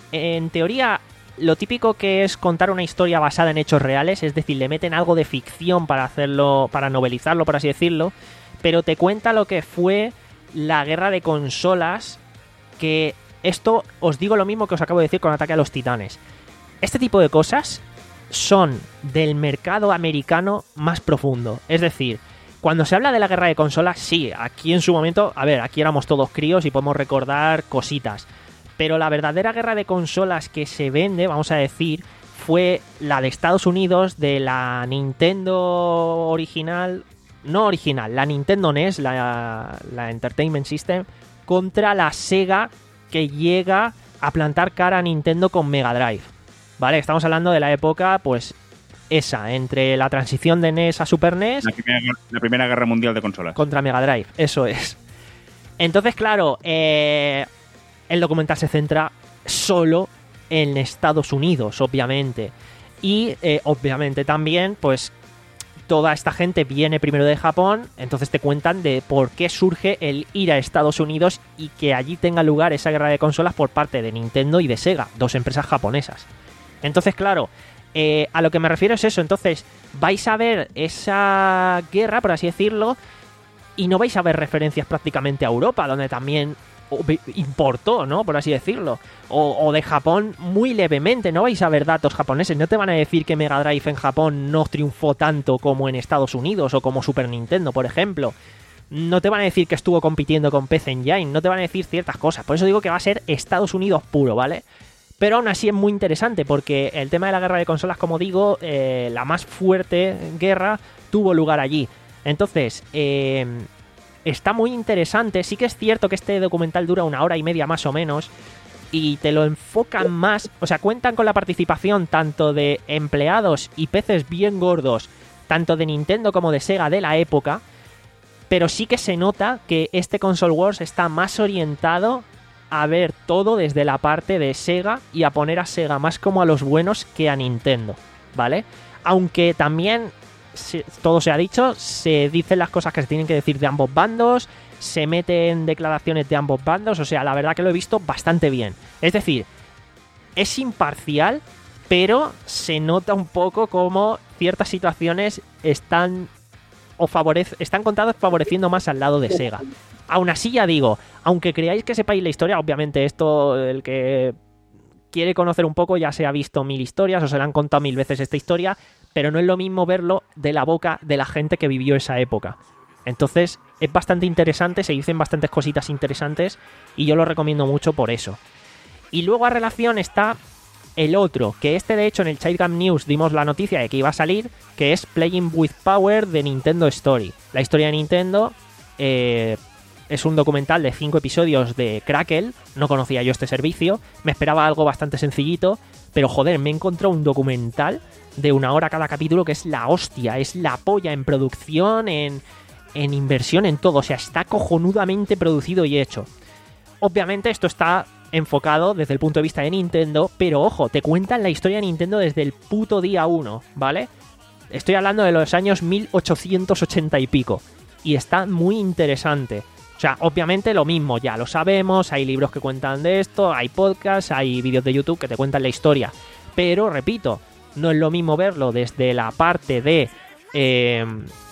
en teoría, lo típico que es contar una historia basada en hechos reales, es decir, le meten algo de ficción para hacerlo, para novelizarlo, por así decirlo, pero te cuenta lo que fue la guerra de consolas, que esto os digo lo mismo que os acabo de decir con Ataque a los Titanes. Este tipo de cosas son del mercado americano más profundo. Es decir, cuando se habla de la guerra de consolas, sí, aquí en su momento, a ver, aquí éramos todos críos y podemos recordar cositas. Pero la verdadera guerra de consolas que se vende, vamos a decir, fue la de Estados Unidos, de la Nintendo original, no original, la Nintendo N E S, la, la Entertainment System, contra la Sega que llega a plantar cara a Nintendo con Mega Drive. Vale, estamos hablando de la época, pues, esa, entre la transición de N E S a Super N E S... La primera, la primera guerra mundial de consolas. Contra Mega Drive, eso es. Entonces, claro, eh, el documental se centra solo en Estados Unidos, obviamente. Y, eh, obviamente, también, pues, toda esta gente viene primero de Japón, entonces te cuentan de por qué surge el ir a Estados Unidos y que allí tenga lugar esa guerra de consolas por parte de Nintendo y de Sega, dos empresas japonesas. Entonces, claro, eh, a lo que me refiero es eso. Entonces, vais a ver esa guerra, por así decirlo, y no vais a ver referencias prácticamente a Europa, donde también importó, ¿no? Por así decirlo. O, o de Japón muy levemente, no vais a ver datos japoneses. No te van a decir que Mega Drive en Japón no triunfó tanto como en Estados Unidos o como Super Nintendo, por ejemplo. No te van a decir que estuvo compitiendo con P C Engine, no te van a decir ciertas cosas. Por eso digo que va a ser Estados Unidos puro, ¿vale? Pero aún así es muy interesante porque el tema de la guerra de consolas, como digo, eh, la más fuerte guerra tuvo lugar allí. Entonces, eh, está muy interesante. Sí que es cierto que este documental dura una hora y media más o menos y te lo enfocan más, o sea, cuentan con la participación tanto de empleados y peces bien gordos, tanto de Nintendo como de Sega de la época, pero sí que se nota que este Console Wars está más orientado a ver todo desde la parte de Sega y a poner a Sega más como a los buenos que a Nintendo, ¿vale? Aunque también, se, todo se ha dicho, se dicen las cosas que se tienen que decir de ambos bandos, se meten declaraciones de ambos bandos, o sea, la verdad que lo he visto bastante bien. Es decir, es imparcial, pero se nota un poco como ciertas situaciones están, o favorece, están contadas favoreciendo más al lado de Sega. Aún así, ya digo, aunque creáis que sepáis la historia, obviamente esto, el que quiere conocer un poco ya se ha visto mil historias o se le han contado mil veces esta historia, pero no es lo mismo verlo de la boca de la gente que vivió esa época. Entonces, es bastante interesante, se dicen bastantes cositas interesantes y yo lo recomiendo mucho por eso. Y luego a relación está el otro, que este de hecho en el Childgam News dimos la noticia de que iba a salir, que es Playing with Power de Nintendo Story. La historia de Nintendo... Eh, Es un documental de cinco episodios de Crackle. No conocía yo este servicio. Me esperaba algo bastante sencillito. Pero joder, me he encontrado un documental de una hora cada capítulo que es la hostia. Es la polla en producción, en, en inversión, en todo. O sea, está cojonudamente producido y hecho. Obviamente esto está enfocado desde el punto de vista de Nintendo. Pero ojo, te cuentan la historia de Nintendo desde el puto día uno, ¿vale? Estoy hablando de los años mil ochocientos ochenta y pico. Y está muy interesante. O sea, obviamente lo mismo, ya lo sabemos, hay libros que cuentan de esto, hay podcasts, hay vídeos de YouTube que te cuentan la historia. pero repito, no es lo mismo verlo desde la parte de, eh,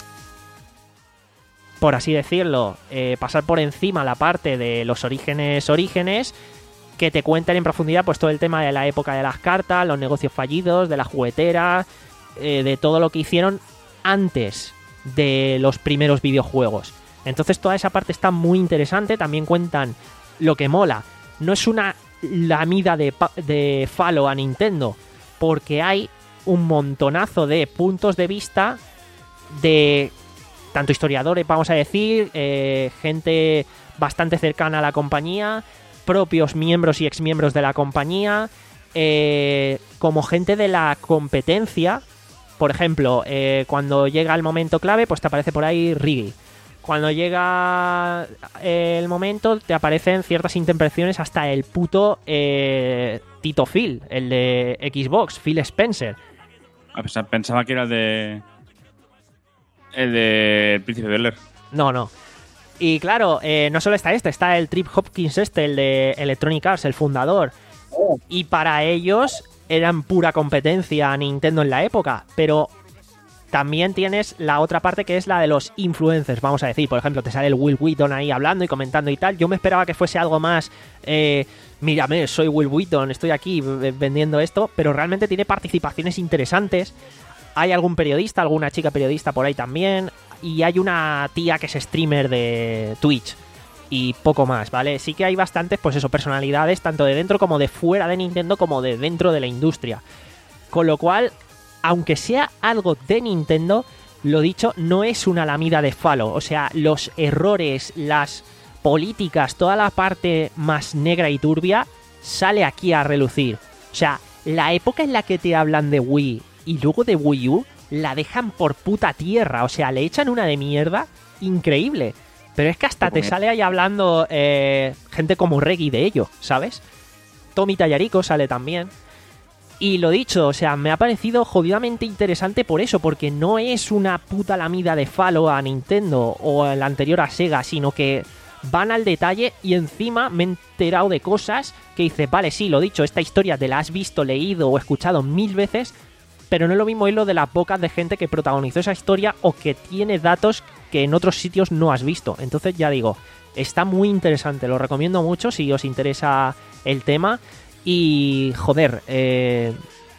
por así decirlo, eh, pasar por encima la parte de los orígenes orígenes, que te cuenten en profundidad pues todo el tema de la época de las cartas, los negocios fallidos, de la juguetera, eh, de todo lo que hicieron antes de los primeros videojuegos. Entonces toda esa parte está muy interesante. También cuentan lo que mola. No es una lamida de, de falo a Nintendo, porque hay un montonazo de puntos de vista de tanto historiadores, vamos a decir, eh, gente bastante cercana a la compañía, propios miembros y exmiembros de la compañía, eh, como gente de la competencia. Por ejemplo, eh, cuando llega el momento clave, pues te aparece por ahí Riggy. Cuando llega el momento, te aparecen ciertas interpretaciones hasta el puto eh, Tito Phil, el de Xbox, Phil Spencer. Pensaba que era el de... El de El Príncipe Bel-Air. No, no. Y claro, eh, no solo está este, está el Trip Hopkins este, el de Electronic Arts, el fundador. Oh. Y para ellos eran pura competencia a Nintendo en la época, pero también tienes la otra parte que es la de los influencers, vamos a decir. Por ejemplo, te sale el Will Wheaton ahí hablando y comentando y tal. Yo me esperaba que fuese algo más... Eh, mírame, soy Will Wheaton, estoy aquí vendiendo esto, pero realmente tiene participaciones interesantes. Hay algún periodista, alguna chica periodista por ahí también, y hay una tía que es streamer de Twitch y poco más, ¿vale? Sí que hay bastantes, pues eso, personalidades, tanto de dentro como de fuera de Nintendo, como de dentro de la industria. Con lo cual, aunque sea algo de Nintendo, lo dicho, no es una lamida de falo. O sea, los errores, las políticas, toda la parte más negra y turbia sale aquí a relucir. O sea, la época en la que te hablan de Wii y luego de Wii U, la dejan por puta tierra. O sea, le echan una de mierda increíble. Pero es que hasta te sale ahí hablando eh, gente como Reggie de ello, ¿sabes? Tommy Tallarico sale también. Y lo dicho, o sea, me ha parecido jodidamente interesante por eso, porque no es una puta lamida de falo a Nintendo o a la anterior a Sega, sino que van al detalle y encima me he enterado de cosas que dice, vale, sí, lo dicho, esta historia te la has visto, leído o escuchado mil veces, pero no es lo mismo oírlo de las bocas de gente que protagonizó esa historia o que tiene datos que en otros sitios no has visto. Entonces, ya digo, está muy interesante, lo recomiendo mucho si os interesa el tema. Y, joder, eh,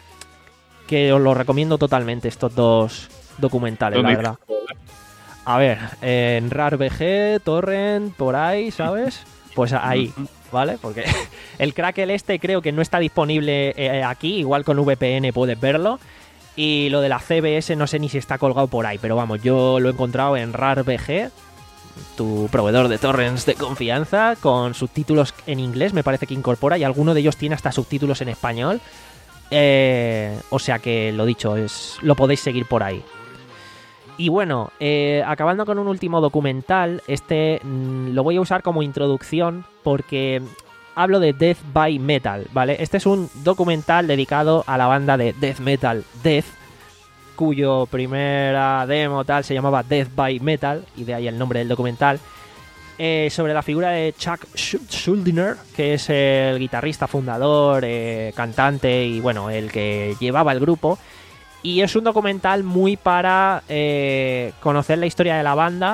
que os lo recomiendo totalmente estos dos documentales, la verdad. A ver, en RARVG, Torrent, por ahí, ¿sabes? Pues ahí, ¿vale? Porque el Crackle este creo que no está disponible eh, aquí, igual con V P N puedes verlo. Y lo de la C B S no sé ni si está colgado por ahí, pero vamos, yo lo he encontrado en RARVG, tu proveedor de torrents de confianza, con subtítulos en inglés, me parece que incorpora, y alguno de ellos tiene hasta subtítulos en español. Eh, o sea que, lo dicho, es lo podéis seguir por ahí. Y bueno, eh, acabando con un último documental, este mmm, lo voy a usar como introducción porque hablo de Death by Metal, ¿vale? Este es un documental dedicado a la banda de death metal Death, cuyo primera demo tal se llamaba Death by Metal, y de ahí el nombre del documental, eh, sobre la figura de Chuck Schuldiner, que es el guitarrista, fundador, eh, cantante y bueno, el que llevaba el grupo. Y es un documental muy para eh, conocer la historia de la banda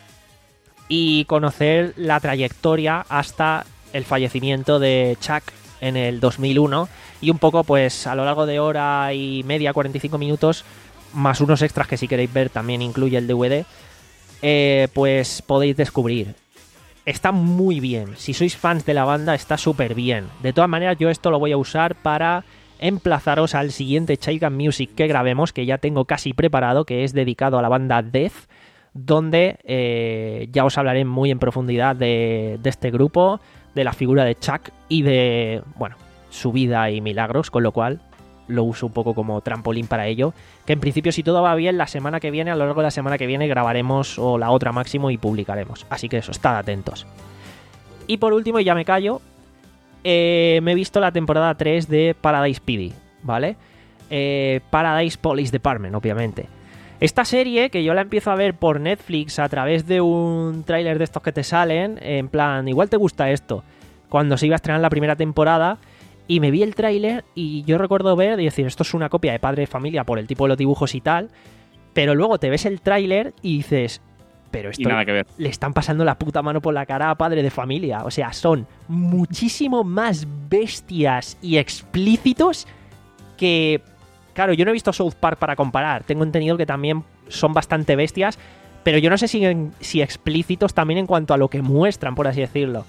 y conocer la trayectoria hasta el fallecimiento de Chuck en el dos mil uno, y un poco pues a lo largo de hora y media, cuarenta y cinco minutos, más unos extras que si queréis ver también incluye el D V D, eh, pues podéis descubrir. Está muy bien, si sois fans de la banda está súper bien. De todas maneras yo esto lo voy a usar para emplazaros al siguiente Child Music que grabemos, que ya tengo casi preparado, que es dedicado a la banda Death, donde eh, ya os hablaré muy en profundidad de, de este grupo, de la figura de Chuck y de, bueno, su vida y milagros, con lo cual lo uso un poco como trampolín para ello, que en principio si todo va bien la semana que viene, a lo largo de la semana que viene grabaremos, o la otra máximo, y publicaremos, así que eso, estad atentos. Y por último, y ya me callo, eh, me he visto la temporada tres de Paradise P D, ¿vale? Eh, Paradise Police Department, obviamente. Esta serie, que yo la empiezo a ver por Netflix a través de un tráiler de estos que te salen, en plan, igual te gusta esto, cuando se iba a estrenar la primera temporada, Y me vi el tráiler y yo recuerdo ver y decir, esto es una copia de Padre de Familia por el tipo de los dibujos y tal, pero luego te ves el tráiler y dices, pero esto Y nada que ver. le están pasando la puta mano por la cara a Padre de Familia. O sea, son muchísimo más bestias y explícitos que... Claro, yo no he visto South Park para comparar. Tengo entendido que también son bastante bestias, pero yo no sé si, si explícitos también en cuanto a lo que muestran, por así decirlo.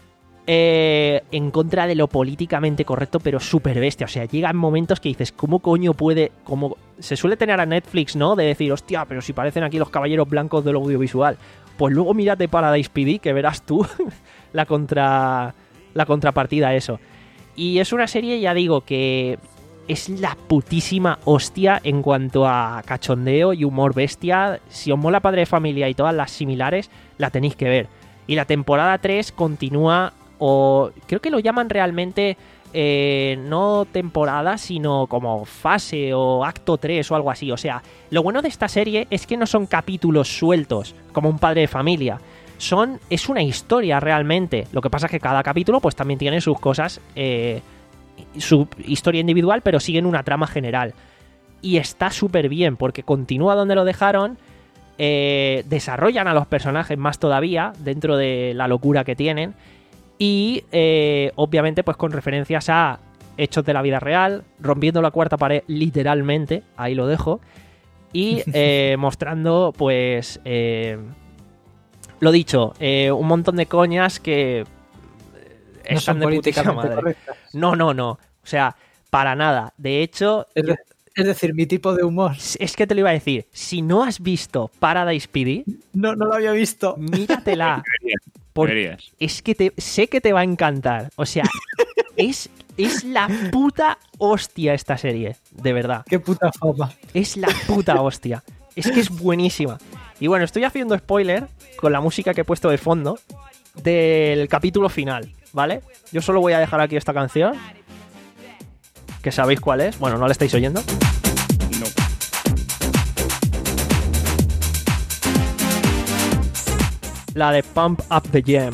Eh, en contra de lo políticamente correcto, pero súper bestia. O sea, llegan momentos que dices, ¿cómo coño puede...? Como se suele tener a Netflix, ¿no? De decir, hostia, pero si parecen aquí los caballeros blancos del audiovisual. Pues luego mírate Paradise P D, que verás tú la, contra, la contrapartida a eso. Y es una serie, ya digo, que es la putísima hostia en cuanto a cachondeo y humor bestia. Si os mola Padre de Familia y todas las similares, la tenéis que ver. Y la temporada tres continúa, o creo que lo llaman realmente eh, no temporada, sino como fase o acto tres o algo así. O sea, lo bueno de esta serie es que no son capítulos sueltos, como un Padre de Familia. Son, es una historia realmente. Lo que pasa es que cada capítulo pues también tiene sus cosas... Eh, su historia individual, pero siguen una trama general. Y está súper bien, porque continúa donde lo dejaron, eh, desarrollan a los personajes más todavía, dentro de la locura que tienen, y eh, obviamente pues con referencias a hechos de la vida real, rompiendo la cuarta pared literalmente, ahí lo dejo, y eh, mostrando pues eh, lo dicho, eh, un montón de coñas que No son de políticamente putísima madre. correctas. No, no, no. O sea, para nada. De hecho, Es, de- es decir, mi tipo de humor. es que te lo iba a decir. Si no has visto Paradise P D, No, no lo había visto. míratela. Porque Deberías. es que te, sé que te va a encantar. O sea, es, es la puta hostia esta serie. De verdad. Qué puta fama. Es la puta hostia. Es que es buenísima. Y bueno, estoy haciendo spoiler con la música que he puesto de fondo del capítulo final, ¿vale? Yo solo voy a dejar aquí esta canción, que sabéis cuál es. Bueno, no la estáis oyendo. No. La de Pump Up the Jam.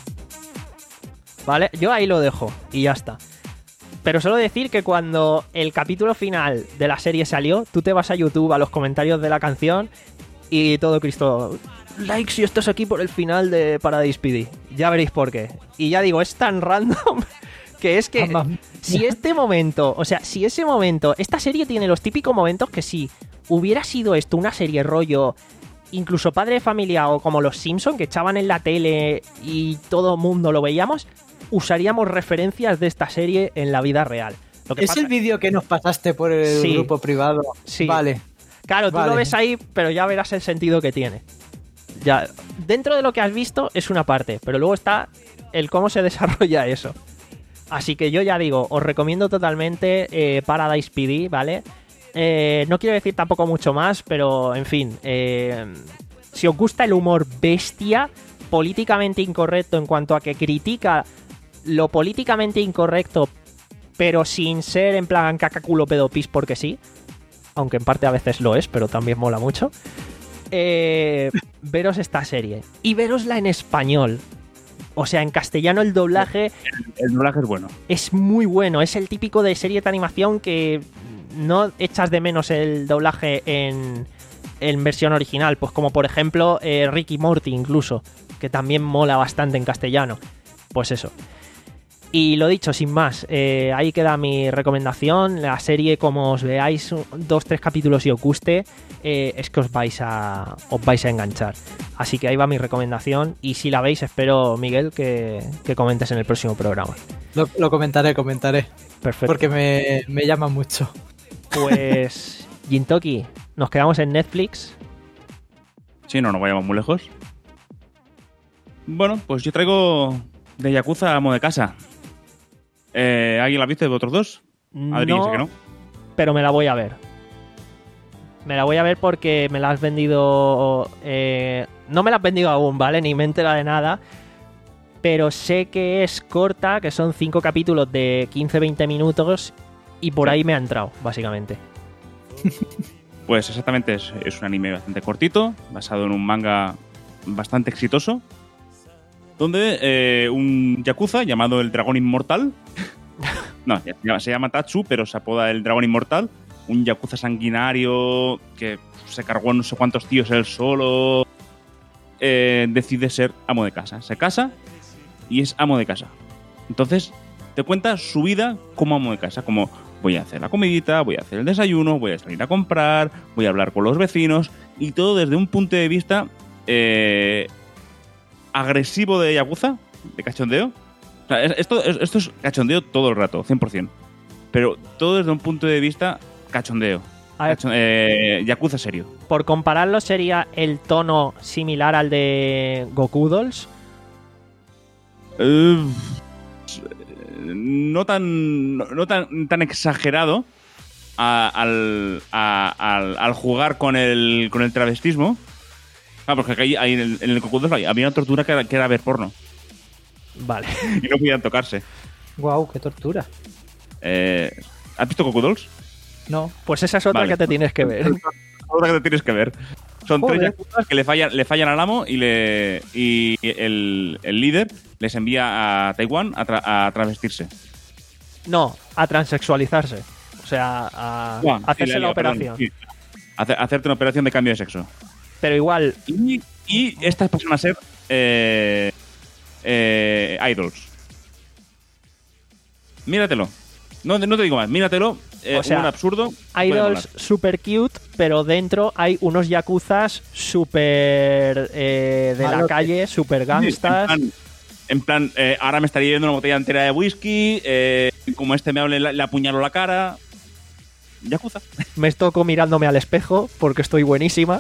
¿Vale? Yo ahí lo dejo y ya está. Pero solo decir que cuando el capítulo final de la serie salió, tú te vas a YouTube a los comentarios de la canción y todo Cristo... Like si estás aquí por el final de Paradise P D. Ya veréis por qué. Y ya digo, es tan random que es que Mamma mía. si este momento, o sea, si ese momento, esta serie tiene los típicos momentos que si hubiera sido esto una serie rollo, incluso Padre de Familia o como los Simpson que echaban en la tele y todo el mundo lo veíamos, usaríamos referencias de esta serie en la vida real. Lo que ¿Es pasa- el vídeo que nos pasaste por el Sí. grupo privado? Sí. Vale. Claro, tú Vale. lo ves ahí, pero ya verás el sentido que tiene. Ya, dentro de lo que has visto es una parte, pero luego está el cómo se desarrolla eso. Así que yo ya digo, os recomiendo totalmente eh, Paradise P D, ¿vale? Eh, no quiero decir tampoco mucho más, pero en fin, eh, si os gusta el humor bestia, políticamente incorrecto en cuanto a que critica lo políticamente incorrecto, pero sin ser en plan caca culo pedo pis porque sí, aunque en parte a veces lo es, pero también mola mucho. Eh, veros esta serie y verosla en español. O sea, en castellano el doblaje El doblaje es bueno. es muy bueno. Es el típico de serie de animación que no echas de menos el doblaje en, en versión original. Pues como por ejemplo eh, Rick y Morty incluso, que también mola bastante en castellano. Pues eso. Y lo dicho, sin más, eh, ahí queda mi recomendación. La serie, como os veáis, un- dos, tres capítulos y os guste, eh, es que os vais a os vais a enganchar. Así que ahí va mi recomendación. Y si la veis, espero, Miguel, que, que comentes en el próximo programa. Lo, lo comentaré, comentaré. Perfecto. Porque me, me llama mucho. Pues, Gintoki, nos quedamos en Netflix. Sí, no nos vayamos muy lejos. Bueno, pues yo traigo de Yakuza a Amo de Casa. Eh, ¿Alguien la ha visto de vosotros dos? Adri, No, dice que no. pero me la voy a ver. Me la voy a ver porque me la has vendido... eh, no me la has vendido aún, ¿vale? Ni me entera de nada. Pero sé que es corta, que son cinco capítulos de quince a veinte minutos y por ahí me ha entrado, básicamente. Pues exactamente, es, es un anime bastante cortito, basado en un manga bastante exitoso, donde eh, un yakuza llamado el Dragón Inmortal No, se llama, se llama Tatsu, pero se apoda el dragón inmortal. Un yakuza sanguinario que se cargó no sé cuántos tíos él solo. Eh, decide ser amo de casa. Se casa y es amo de casa. Entonces, te cuenta su vida como amo de casa. Como voy a hacer la comidita, voy a hacer el desayuno, voy a salir a comprar, voy a hablar con los vecinos. Y todo desde un punto de vista eh, agresivo de yakuza, de cachondeo. O sea, esto, esto es cachondeo todo el rato, cien por ciento. Pero todo desde un punto de vista cachondeo. A ver, Cachon- eh, yakuza serio. por compararlo, ¿sería el tono similar al de Goku Dolls? Eh, no tan no, no tan, tan exagerado a- al, a- al, al jugar con el, con el travestismo. Ah, porque ahí, ahí en el, en el Goku dos había una tortura que era, que era ver porno. Vale. Y no podían tocarse. Guau, qué tortura. Eh, ¿Has visto Goku Dolls? No. Pues esa es otra Vale. que te tienes que ver. Otra que te tienes que ver. Son Joder. tres yakuzas que le fallan, le fallan al amo y le y el, el líder les envía a Taiwán a, tra- a travestirse. No, a transexualizarse. O sea, a Buah, sí, hacerse la he la liado, perdón, operación. sí. Hace- hacerte una operación de cambio de sexo. Pero igual, Y, y estas pasan a ser eh, eh, idols. Míratelo. No, no te digo más, míratelo. Eh, O sea, un absurdo. puede idols molar. super cute, pero dentro hay unos yakuzas super eh, de la Malote. calle, super gangstas. En plan, en plan, eh, ahora me estaría yendo una botella entera de whisky. Eh, como este me hable, le, le apuñalo la cara. Yakuza. Me estoco mirándome al espejo porque estoy buenísima.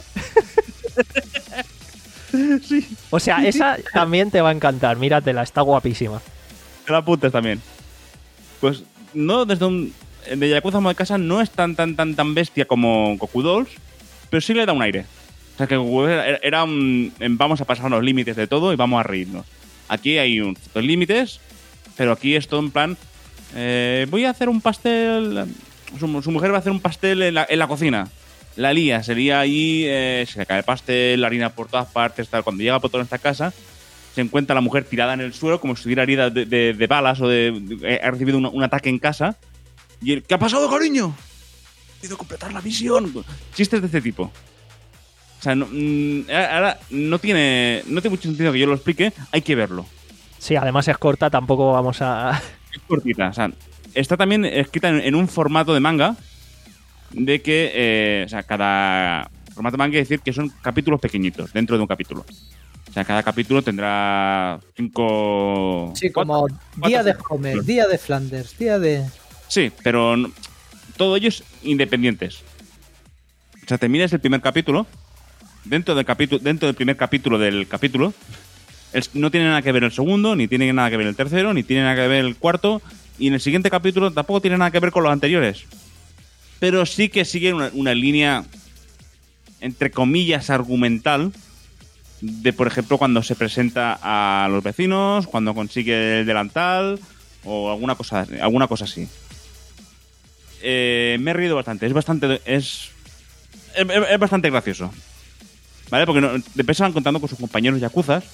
O sea, esa también te va a encantar. Míratela, está guapísima. Te la apuntes también. Pues no, desde un. De Yakuza Amo de Casa no es tan, tan, tan, tan bestia como Goku Dolls, pero sí le da un aire. O sea, que Goku era, era un. Vamos a pasar los límites de todo y vamos a reírnos. Aquí hay un ciertos límites, pero aquí es todo en plan. eh, voy a hacer un pastel. Su, su mujer va a hacer un pastel en la, en la cocina. La lía, sería ahí, eh, se le cae el pastel, la harina por todas partes, tal. Cuando llega Potón a esta casa, se encuentra la mujer tirada en el suelo como si estuviera herida de, de, de balas o de, de- ha recibido un, un ataque en casa. Y él, ¿qué ha pasado, cariño? He ido a completar la misión. Chistes de este tipo. O sea, no, mm, ahora no tiene, no tiene mucho sentido que yo lo explique, hay que verlo. Sí, además es corta, tampoco vamos a... Es cortita, o sea, está también escrita en, en un formato de manga de que, eh, o sea, cada formato de manga quiere decir que son capítulos pequeñitos dentro de un capítulo. O sea, cada capítulo tendrá cinco... Sí, cuatro- como cuatro- día de Homer, día de Flanders, día de... Sí, pero no- todos ellos independientes. O sea, terminas el primer capítulo, dentro del capítulo, dentro del primer capítulo del capítulo, el- no tiene nada que ver el segundo, ni tiene nada que ver el tercero, ni tiene nada que ver el cuarto, y en el siguiente capítulo tampoco tiene nada que ver con los anteriores. Pero sí que sigue una, una línea, entre comillas, argumental, de, por ejemplo, cuando se presenta a los vecinos, cuando consigue el delantal, o alguna cosa, alguna cosa así. Eh, me he reído bastante, es bastante, es, es, es bastante gracioso. ¿Vale? Porque no, después se van contando con sus compañeros yakuzas.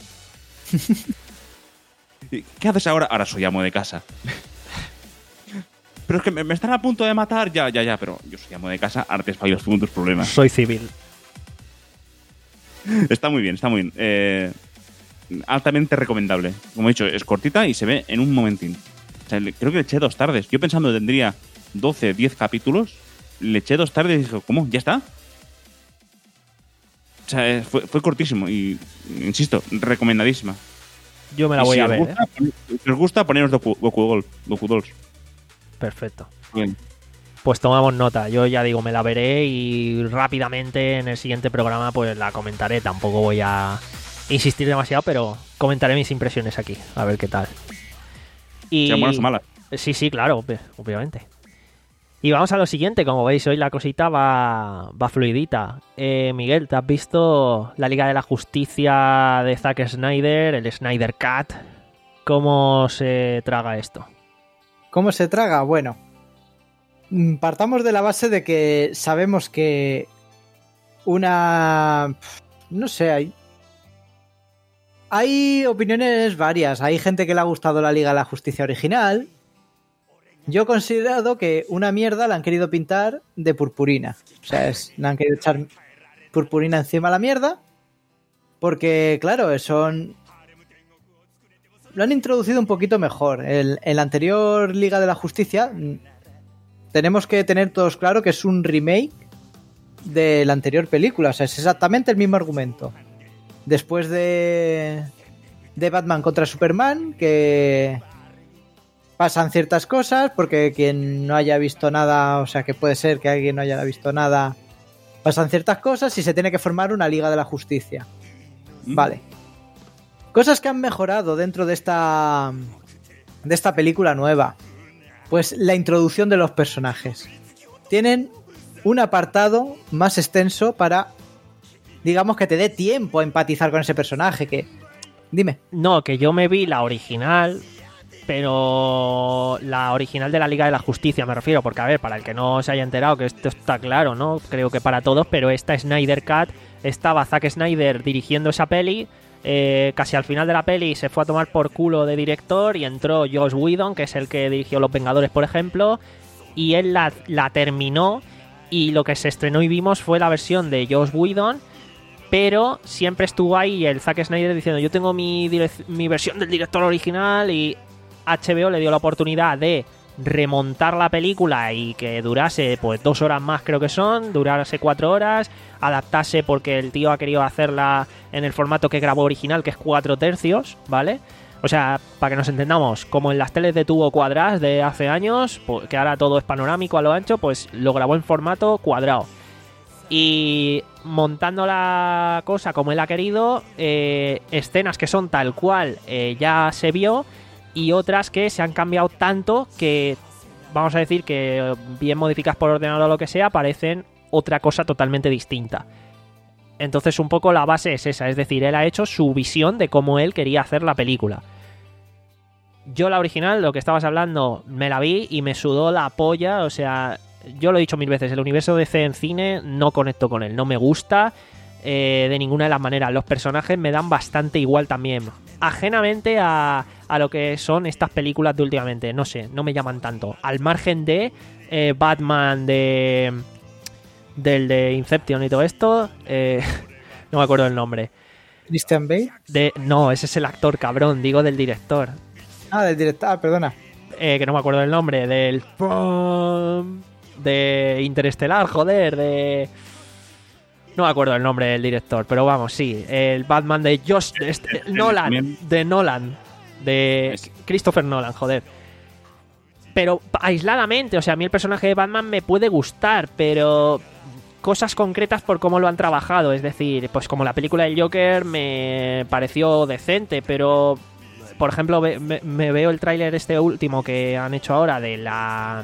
¿Qué haces ahora? Ahora soy amo de casa. Pero es que me, me están a punto de matar. Ya, ya, ya, pero yo soy amo de casa. Ahora te espabilas tú con tus problemas. Soy civil. Está muy bien, está muy bien. Eh, altamente recomendable. Como he dicho, es cortita y se ve en un momentín. O sea, le- creo que le eché dos tardes. Yo pensando que tendría doce, diez capítulos, le eché dos tardes y dije, ¿cómo? ¿Ya está? O sea, eh, fue, fue cortísimo y, insisto, recomendadísima. Yo me la Y voy si a os ver, gusta, ¿eh? Si os gusta, poneros Goku, Goku, Gol- Goku Dolls. Perfecto. Bien. Pues tomamos nota. Yo ya digo, me la veré y rápidamente en el siguiente programa pues la comentaré. Tampoco voy a insistir demasiado, pero comentaré mis impresiones aquí. A ver qué tal. Y... Sean buenas o malas. Sí, sí, claro, obvi- obviamente. Y vamos a lo siguiente. Como veis, hoy la cosita va, va fluidita. Eh, Miguel, ¿te has visto la Liga de la Justicia de Zack Snyder, el Snyder Cut? ¿Cómo se traga esto? ¿Cómo se traga? Bueno, mm, partamos de la base de que sabemos que una... no sé, hay... hay opiniones varias. Hay gente que le ha gustado la Liga de la Justicia original, Yo he considerado que una mierda la han querido pintar de purpurina. O sea, es, le han querido echar purpurina encima a la mierda. Porque, claro, son... Lo han introducido un poquito mejor. El, en la anterior Liga de la Justicia tenemos que tener todos claro que es un remake de la anterior película. O sea, es exactamente el mismo argumento. Después de... de Batman contra Superman, que... pasan ciertas cosas, porque quien no haya visto nada, o sea que puede ser que alguien no haya visto nada, pasan ciertas cosas y se tiene que formar una Liga de la Justicia. Mm. Vale. Cosas que han mejorado dentro de esta de esta película nueva. Pues la introducción de los personajes. Tienen un apartado más extenso para, digamos, que te dé tiempo a empatizar con ese personaje, que... Dime. No, que yo me vi la original... Pero la original de la Liga de la Justicia me refiero, porque a ver, para el que no se haya enterado, que esto está claro, ¿no? Creo que para todos, pero esta Snyder Cut, estaba Zack Snyder dirigiendo esa peli, eh, casi al final de la peli se fue a tomar por culo de director y entró Joss Whedon, que es el que dirigió Los Vengadores, por ejemplo, y él la, la terminó y lo que se estrenó y vimos fue la versión de Joss Whedon, pero siempre estuvo ahí el Zack Snyder diciendo yo tengo mi, direc- mi versión del director original y... H B O le dio la oportunidad de remontar la película y que durase pues dos horas más, creo que son, durase cuatro horas, adaptase porque el tío ha querido hacerla en el formato que grabó original, que es cuatro tercios, ¿vale? O sea, para que nos entendamos, como en las teles de tubo cuadradas de hace años, pues, que ahora todo es panorámico a lo ancho, pues lo grabó en formato cuadrado. Y montando la cosa como él ha querido, eh, escenas que son tal cual eh, ya se vio, y otras que se han cambiado tanto que, vamos a decir que bien modificadas por ordenador o lo que sea, parecen otra cosa totalmente distinta. Entonces un poco la base es esa, es decir, él ha hecho su visión de cómo él quería hacer la película. Yo la original, lo que estabas hablando, me la vi y me sudó la polla, o sea, yo lo he dicho mil veces, el universo de D C en cine no conecto con él, no me gusta eh, de ninguna de las maneras, los personajes me dan bastante igual también, ajenamente a, a lo que son estas películas de últimamente, no sé, no me llaman tanto, al margen de eh, Batman de del de Inception y todo esto, eh, no me acuerdo el nombre. ¿Christian Bale? De, no, ese es el actor, cabrón, digo del director. Ah, del director, ah, perdona. Eh, que no me acuerdo del nombre, del... de Interestelar, joder, de... No me acuerdo el nombre del director, pero vamos, sí, el Batman de Josh... Este, Nolan, de Nolan, de Christopher Nolan, joder. Pero aisladamente, o sea, a mí el personaje de Batman me puede gustar, pero cosas concretas por cómo lo han trabajado, es decir, pues como la película del Joker me pareció decente, pero por ejemplo me, me veo el tráiler este último que han hecho ahora de la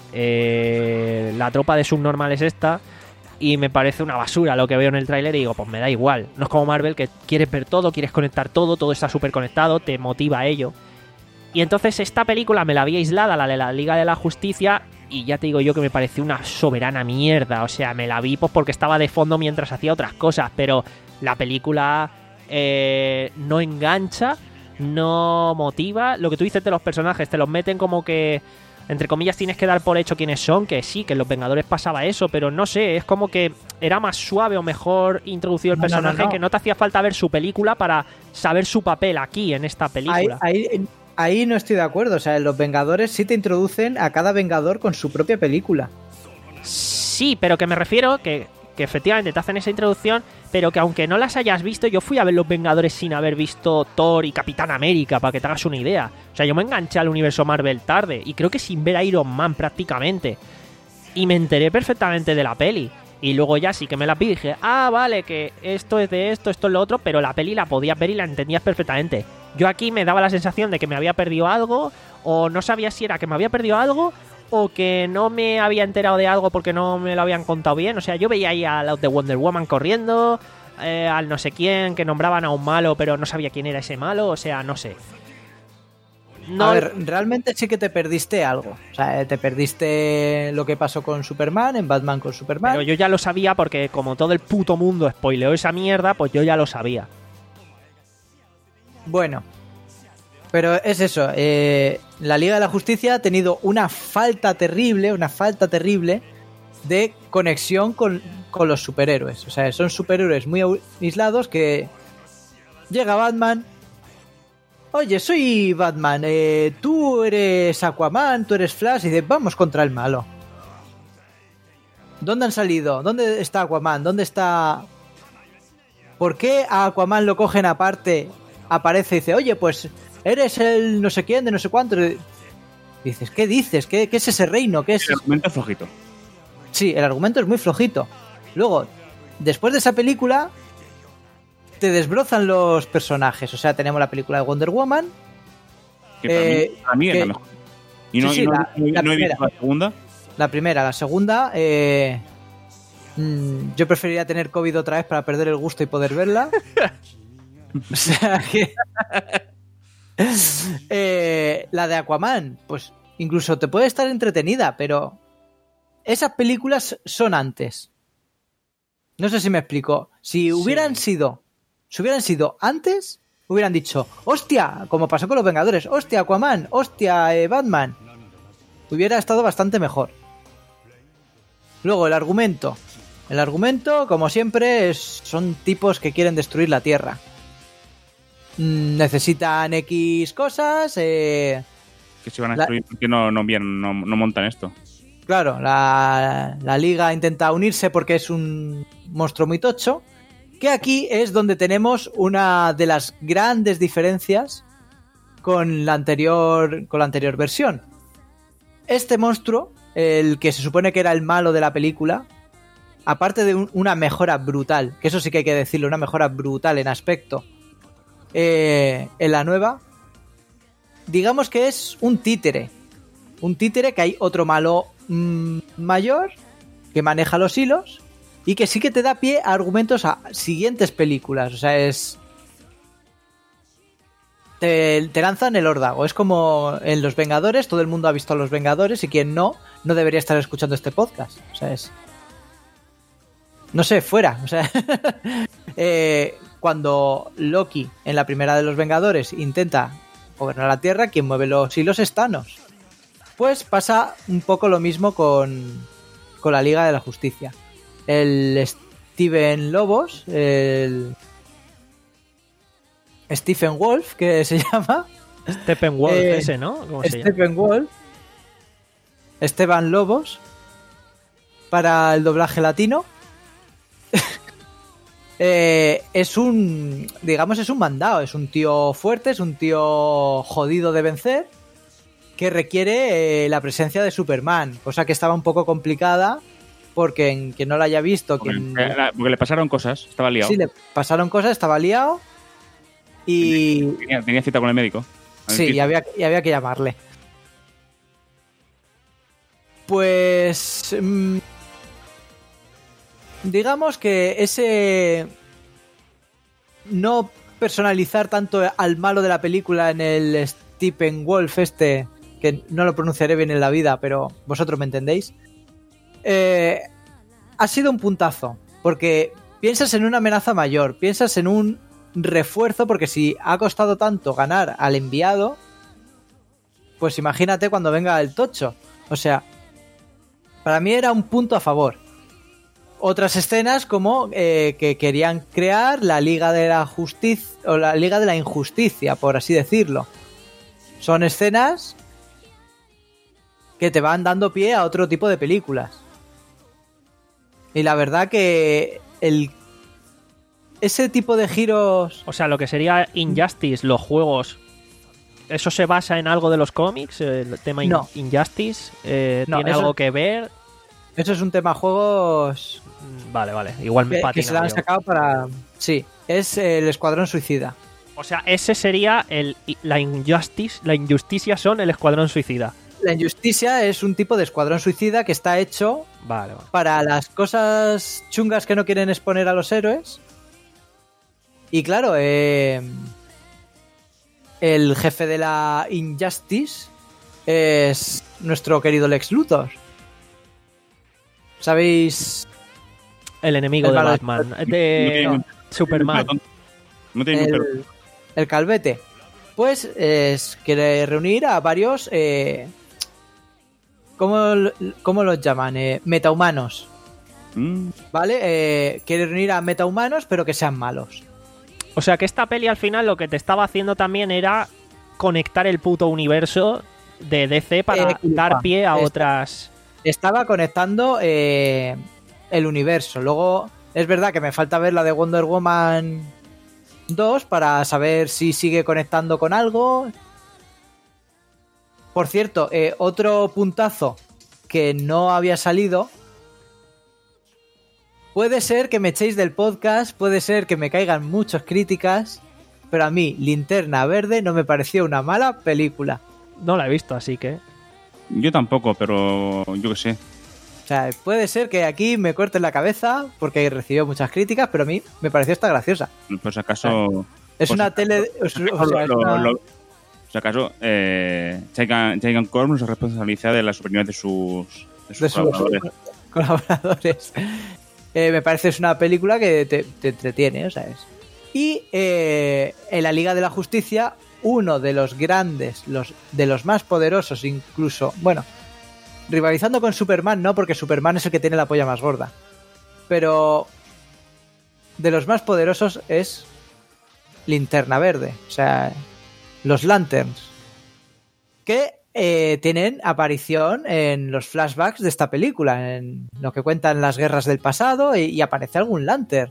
eh, la tropa de subnormales esta y me parece una basura lo que veo en el tráiler y digo, pues me da igual, no es como Marvel que quieres ver todo, quieres conectar todo, todo está súper conectado, te motiva a ello. Y entonces esta película me la vi aislada, la de la Liga de la Justicia, y ya te digo yo que me pareció una soberana mierda. O sea, me la vi pues porque estaba de fondo mientras hacía otras cosas, pero la película eh, no engancha, no motiva. Lo que tú dices de los personajes, te los meten como que, entre comillas, tienes que dar por hecho quiénes son, que sí, que en Los Vengadores pasaba eso, pero no sé, es como que era más suave o mejor introducido el no, personaje, no, no, no. que no te hacía falta ver su película para saber su papel aquí, en esta película. Ahí, ahí, ahí no estoy de acuerdo, o sea, en Los Vengadores sí te introducen a cada Vengador con su propia película. Sí, pero que me refiero que, que efectivamente te hacen esa introducción, pero que aunque no las hayas visto, yo fui a ver Los Vengadores sin haber visto Thor y Capitán América, para que te hagas una idea. O sea, yo me enganché al universo Marvel tarde, y creo que sin ver a Iron Man prácticamente. Y me enteré perfectamente de la peli. Y luego ya sí que me la vi y dije, ah, vale, que esto es de esto, esto es lo otro, pero la peli la podías ver y la entendías perfectamente. Yo aquí me daba la sensación de que me había perdido algo, o no sabía si era que me había perdido algo, o que no me había enterado de algo porque no me lo habían contado bien. O sea, yo veía ahí a los de Wonder Woman corriendo, eh, al no sé quién, que nombraban a un malo, pero no sabía quién era ese malo, o sea, no sé. No... A ver, realmente sí que te perdiste algo. O sea, te perdiste lo que pasó con Superman, en Batman con Superman. Pero yo ya lo sabía porque como todo el puto mundo spoileó esa mierda, pues yo ya lo sabía. Bueno, pero es eso. Eh, la Liga de la Justicia ha tenido una falta terrible, una falta terrible de conexión con, con los superhéroes. O sea, son superhéroes muy aislados que llega Batman. Oye, soy Batman, eh, tú eres Aquaman, tú eres Flash, y dices, vamos contra el malo. ¿Dónde han salido? ¿Dónde está Aquaman? ¿Dónde está...? ¿Por qué a Aquaman lo cogen aparte? Aparece y dice, oye, pues eres el no sé quién de no sé cuánto. Y dices, ¿qué dices? ¿Qué, qué es ese reino? ¿Qué es El argumento es flojito. Sí, el argumento es muy flojito. Luego, después de esa película, te desbrozan los personajes. O sea, tenemos la película de Wonder Woman. Que para eh, mí, para mí es que- la mejor. Y no, Sí, sí, y no- la- no- la no he visto primera. la segunda. La primera, la segunda, eh, mm, yo preferiría tener COVID otra vez para perder el gusto y poder verla. O sea que... eh, la de Aquaman, pues incluso te puede estar entretenida, pero esas películas son antes. No sé si me explico. Si hubieran sido, si hubieran sido antes, hubieran dicho, hostia, como pasó con los Vengadores, hostia, Aquaman, hostia, eh, Batman. Hubiera estado bastante mejor. Luego, el argumento. El argumento, como siempre, es, son tipos que quieren destruir la Tierra. Mm, necesitan X cosas. Eh, Que se van a La- destruir porque no, no, bien, no, no montan esto. claro, la, la Liga intenta unirse porque es un monstruo muy tocho. Que aquí es donde tenemos una de las grandes diferencias con la anterior, con la anterior versión. Este monstruo, el que se supone que era el malo de la película, aparte de un- una mejora brutal, que eso sí que hay que decirlo, una mejora brutal en aspecto, eh, en la nueva, digamos que es un títere. Un títere que hay otro malo mm, mayor que maneja los hilos y que sí que te da pie a argumentos a siguientes películas. O sea, es... Te, te lanzan el órdago. Es como en Los Vengadores, todo el mundo ha visto a Los Vengadores y quien no, no debería estar escuchando este podcast. O sea, es... No sé, fuera. O sea, eh, cuando Loki en la primera de Los Vengadores intenta gobernar la Tierra, quien mueve los hilos es Thanos. Pues pasa un poco lo mismo con, con la Liga de la Justicia. El Steven Lobos, el Stephen Wolf, que se llama, Steppenwolf Eh, ese, ¿no? ¿Cómo se llama? Stephen Wolf, Esteban Lobos, para el doblaje latino. Eh, es un, digamos, es un mandado, es un tío fuerte, es un tío jodido de vencer, que requiere eh, la presencia de Superman, cosa que estaba un poco complicada, porque en quien no lo haya visto, Porque, quien porque le pasaron cosas, estaba liado. sí le pasaron cosas, estaba liado, y Tenía, tenía cita con el médico. sí, y había, y había que llamarle. Pues... mm, digamos que ese... No personalizar tanto al malo de la película en el Stephen Wolf este, que no lo pronunciaré bien en la vida, pero vosotros me entendéis, eh, ha sido un puntazo, porque piensas en una amenaza mayor, piensas en un refuerzo, porque si ha costado tanto ganar al enviado, pues imagínate cuando venga el tocho. O sea, para mí era un punto a favor. Otras escenas como eh, que querían crear la Liga de la Justicia o la Liga de la Injusticia, por así decirlo. Son escenas que te van dando pie a otro tipo de películas. Y la verdad que el ese tipo de giros... O sea, lo que sería Injustice, los juegos, ¿eso se basa en algo de los cómics? El tema in- No. Injustice, eh, No, ¿tiene eso- algo que ver? Eso es un tema juegos Mm, Vale, vale, igual me que, que patina se lo han yo. sacado para... Sí, es el Escuadrón Suicida. O sea, ese sería el la Injustice, la injusticia son el Escuadrón Suicida. La Injusticia es un tipo de Escuadrón Suicida que está hecho Vale, vale. para las cosas chungas que no quieren exponer a los héroes. Y claro, eh, el jefe de la Injustice es nuestro querido Lex Luthor. ¿Sabéis? El enemigo El de malo de- Batman, No de tiene- Superman. No tiene un pelo. El, el calvete. pues es, quiere reunir a varios... Eh, ¿cómo, ¿Cómo los llaman? Eh, metahumanos. Mm. ¿Vale? Eh, quiere reunir a metahumanos, pero que sean malos. O sea que esta peli al final lo que te estaba haciendo también era conectar el puto universo de D C para Eh, dar pie a Esta- otras... Estaba conectando eh, el universo. Luego, es verdad que me falta ver la de Wonder Woman dos para saber si sigue conectando con algo. Por cierto, eh, otro puntazo que no había salido. Puede ser que me echéis del podcast, puede ser que me caigan muchas críticas, pero a mí Linterna Verde no me pareció una mala película. No la he visto, así que... Yo tampoco, pero yo qué sé. O sea, puede ser que aquí me corten la cabeza porque recibió muchas críticas, pero a mí me pareció esta graciosa. Pues acaso... Es pues, una tele... O sea, lo- es lo- una- lo- si acaso, eh, Chaigan Corp nos responsabiliza de la superioridad de sus, de sus de sus colaboradores. colaboradores. Eh, me parece es una película que te, te entretiene, ¿sabes? Y eh, en la Liga de la Justicia, uno de los grandes, los de los más poderosos incluso, bueno, rivalizando con Superman, no, porque Superman es el que tiene la polla más gorda, pero de los más poderosos es Linterna Verde, o sea, los Lanterns, que eh, tienen aparición en los flashbacks de esta película, en lo que cuentan las guerras del pasado, y, y aparece algún Lantern.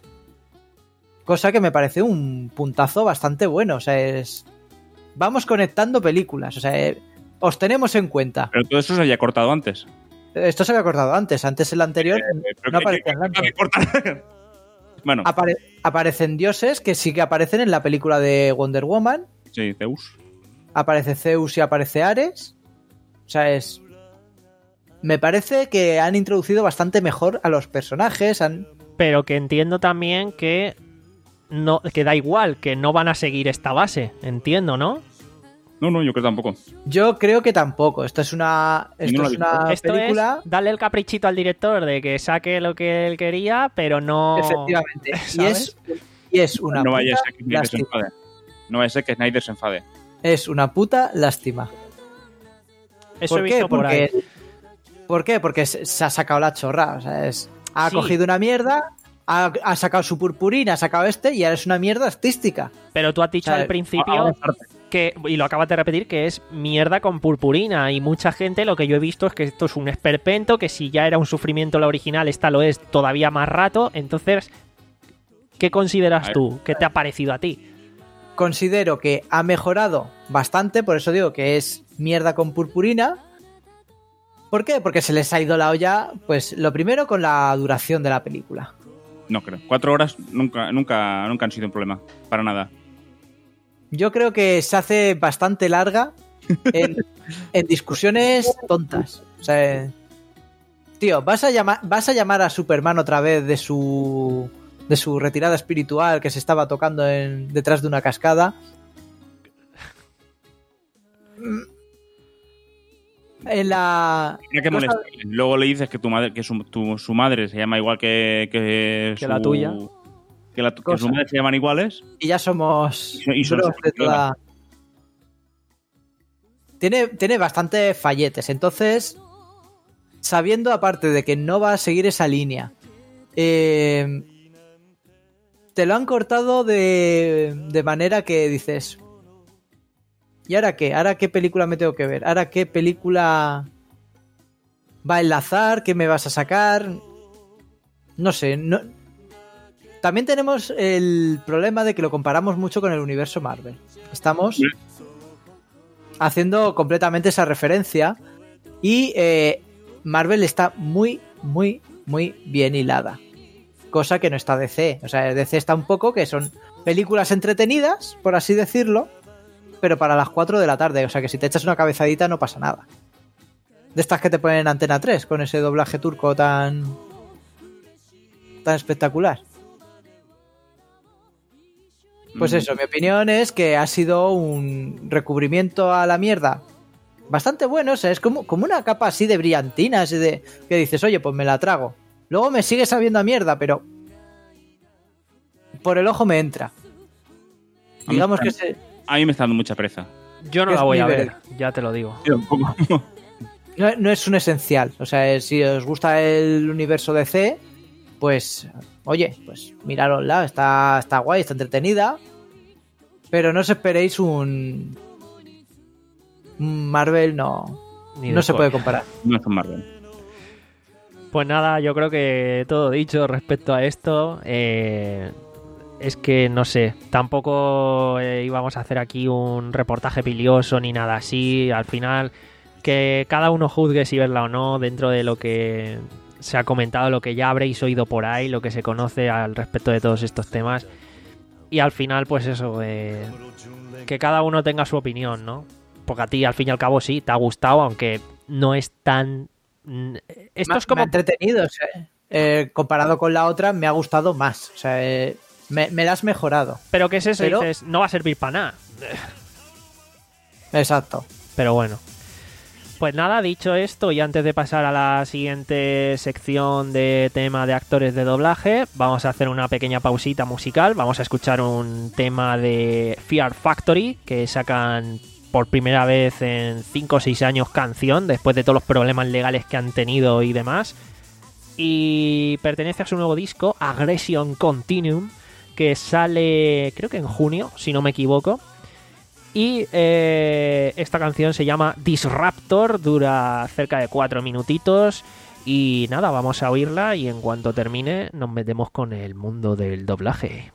Cosa que me parece un puntazo bastante bueno, o sea, es... Vamos conectando películas, o sea, eh, os tenemos en cuenta. Pero todo eso se había cortado antes. Esto se había acordado antes, antes el anterior Eh, pero no que- aparecían que- Lanterns. que cortar. Bueno, Apare- aparecen dioses que sí que aparecen en la película de Wonder Woman. sí, Zeus. Aparece Zeus y aparece Ares. O sea, es... Me parece que han introducido bastante mejor a los personajes. Han... Pero que entiendo también que no, que da igual, que no van a seguir esta base, entiendo, ¿no? No, no, yo creo tampoco. Yo creo que tampoco. Esto es una, esto no lo es he visto. una Esto película... es darle el caprichito al director de que saque lo que él quería, pero no... Efectivamente. Y ¿sabes? es, y es una No vaya a puta ser que Snyder se lástima. enfade. No vaya a ser que Snyder se enfade. Es una puta lástima. Eso he ¿Por qué? visto por ahí. Porque, ¿Por qué? Porque se, se ha sacado la chorra. O sea, es, ha Sí. cogido una mierda, ha, ha sacado su purpurina, ha sacado este y ahora es una mierda artística. Pero tú has dicho O sea, al principio ahora es arte. que, y lo acabas de repetir, que es mierda con purpurina. Y mucha gente lo que yo he visto es que esto es un esperpento, que si ya era un sufrimiento la original, esta lo es todavía más rato. Entonces, ¿qué A consideras ver. tú? ¿Qué te ha parecido a ti? Considero que ha mejorado bastante, por eso digo que es mierda con purpurina. ¿Por qué? Porque se les ha ido la olla, pues lo primero con la duración de la película. No creo. Cuatro horas nunca, nunca, nunca han sido un problema. Para nada. Yo creo que se hace bastante larga en, en discusiones tontas. O sea, tío, ¿vas a, llamar, ¿vas a llamar a Superman otra vez de su de su retirada espiritual que se estaba tocando en, detrás de una cascada? En la... Mira que cosa- molestarle. Luego le dices que tu madre, que su, tu- su madre se llama igual que, que, Que su- la tuya. Que, la, que Cosa. su madre se llaman iguales. Y ya somos... Y son- y son bros de supercolegas. toda... Tiene, tiene bastante falletes, entonces, sabiendo aparte de que no va a seguir esa línea, eh, te lo han cortado de, de manera que dices, ¿y ahora qué? ¿Ahora qué película me tengo que ver? ¿Ahora qué película va a enlazar? ¿Qué me vas a sacar? No sé, no... También tenemos el problema de que lo comparamos mucho con el universo Marvel. Estamos haciendo completamente esa referencia y eh, Marvel está muy, muy, muy bien hilada. Cosa que no está D C. O sea, D C está un poco que son películas entretenidas, por así decirlo, pero para las cuatro de la tarde. O sea, que si te echas una cabezadita no pasa nada. De estas que te ponen en Antena tres con ese doblaje turco tan tan espectacular. Pues Mm. eso, mi opinión es que ha sido un recubrimiento a la mierda bastante bueno. O sea, es como, como una capa así de brillantina, así de que dices, oye, pues me la trago. Luego me sigue sabiendo a mierda, pero por el ojo me entra. A mí Digamos me- que se, A mí me está dando mucha pereza. Yo no Es la voy a nivel. ver, ya te lo digo. Sí, un poco. No, no es un esencial. O sea, si os gusta el universo D C, pues, oye, pues mirárosla. Está, está guay, está entretenida. Pero no os esperéis un, un Marvel, no, Ni de no se coña. puede comparar. No es un Marvel. Pues nada, yo creo que todo dicho respecto a esto. Eh, es que no sé, tampoco eh, íbamos a hacer aquí un reportaje pilioso ni nada así. Al final, que cada uno juzgue si verla o no dentro de lo que se ha comentado, lo que ya habréis oído por ahí, lo que se conoce al respecto de todos estos temas. Y al final, pues eso, eh, que cada uno tenga su opinión, ¿no? Porque a ti, al fin y al cabo, sí, te ha gustado, aunque no es tan... Esto Me- es como... me ha entretenido. O sea, eh, comparado con la otra, me ha gustado más. O sea, eh, me, me la has mejorado. Pero ¿qué es eso? Pero- Dices, no va a servir para nada. Exacto. Pero bueno. Pues nada, dicho esto, y antes de pasar a la siguiente sección de tema de actores de doblaje, vamos a hacer una pequeña pausita musical. Vamos a escuchar un tema de Fear Factory, que sacan por primera vez en cinco o seis años canción, después de todos los problemas legales que han tenido y demás. Y pertenece a su nuevo disco, Aggression Continuum, que sale creo que en junio, si no me equivoco. Y eh, esta canción se llama Disruptor, dura cerca de cuatro minutitos. Y nada, vamos a oírla y en cuanto termine nos metemos con el mundo del doblaje.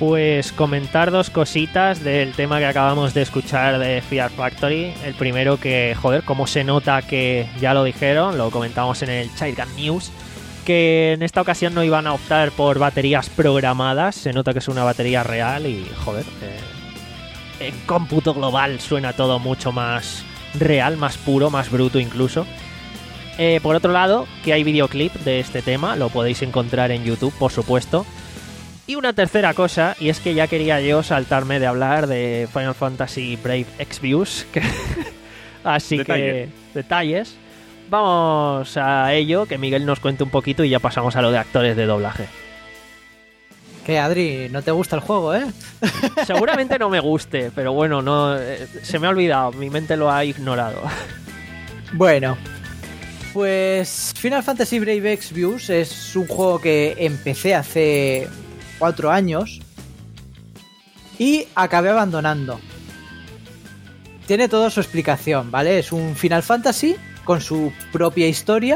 Pues comentar dos cositas del tema que acabamos de escuchar de Fear Factory. El primero que, joder, cómo se nota que ya lo dijeron, lo comentamos en el Childgun News, que en esta ocasión no iban a optar por baterías programadas. Se nota que es una batería real y, joder, eh, en cómputo global suena todo mucho más real, más puro, más bruto incluso. Eh, por otro lado, que hay videoclip de este tema, lo podéis encontrar en YouTube, por supuesto. Y una tercera cosa, y es que ya quería yo saltarme de hablar de Final Fantasy Brave Exvius, que... así Detalle. que detalles. Vamos a ello, que Miguel nos cuente un poquito y ya pasamos a lo de actores de doblaje. Que Adri, no te gusta el juego, ¿eh? Seguramente no me guste, pero bueno, no eh, se me ha olvidado, mi mente lo ha ignorado. Bueno, pues Final Fantasy Brave Exvius es un juego que empecé hace cuatro años y acabé abandonando. Tiene toda su explicación, ¿vale? Es un Final Fantasy con su propia historia,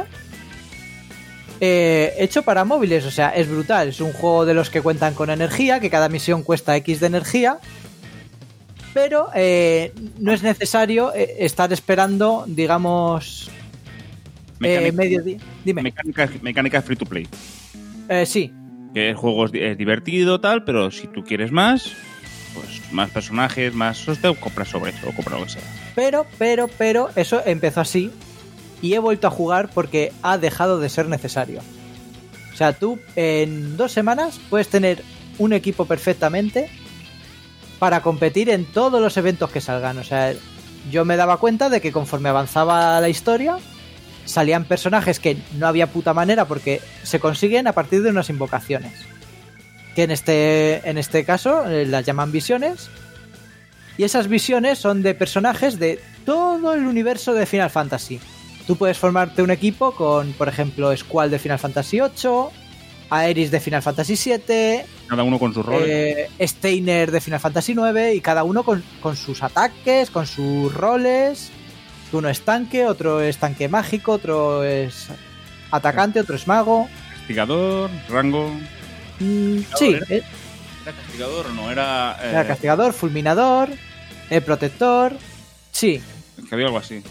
eh, hecho para móviles, o sea, es brutal. Es un juego de los que cuentan con energía, que cada misión cuesta X de energía, pero eh, no es necesario eh, estar esperando, digamos, Mecánica, eh, medio día. Dime. mecánica, mecánica free to play. Eh, sí, Que el juego es, di- es divertido, tal, pero si tú quieres más, pues más personajes, más hostia, compras sobre eso o compras lo que sea. pero, pero, pero, eso empezó así y he vuelto a jugar porque ha dejado de ser necesario. O sea, tú en dos semanas puedes tener un equipo perfectamente para competir en todos los eventos que salgan. O sea, yo me daba cuenta de que conforme avanzaba la historia, salían personajes que no había puta manera porque se consiguen a partir de unas invocaciones. Que en este, en este caso eh, las llaman visiones. Y esas visiones son de personajes de todo el universo de Final Fantasy. Tú puedes formarte un equipo con, por ejemplo, Squall de Final Fantasy ocho, Aeris de Final Fantasy siete, Cada uno con sus roles. eh, Steiner de Final Fantasy nueve, y cada uno con, con sus ataques, con sus roles. Uno es tanque, otro es tanque mágico, otro es atacante, otro es mago. Castigador, rango. Mm, sí, ¿era? eh, ¿Era castigador o no? Era. eh, era castigador, fulminador, eh, protector. Sí, que había algo así.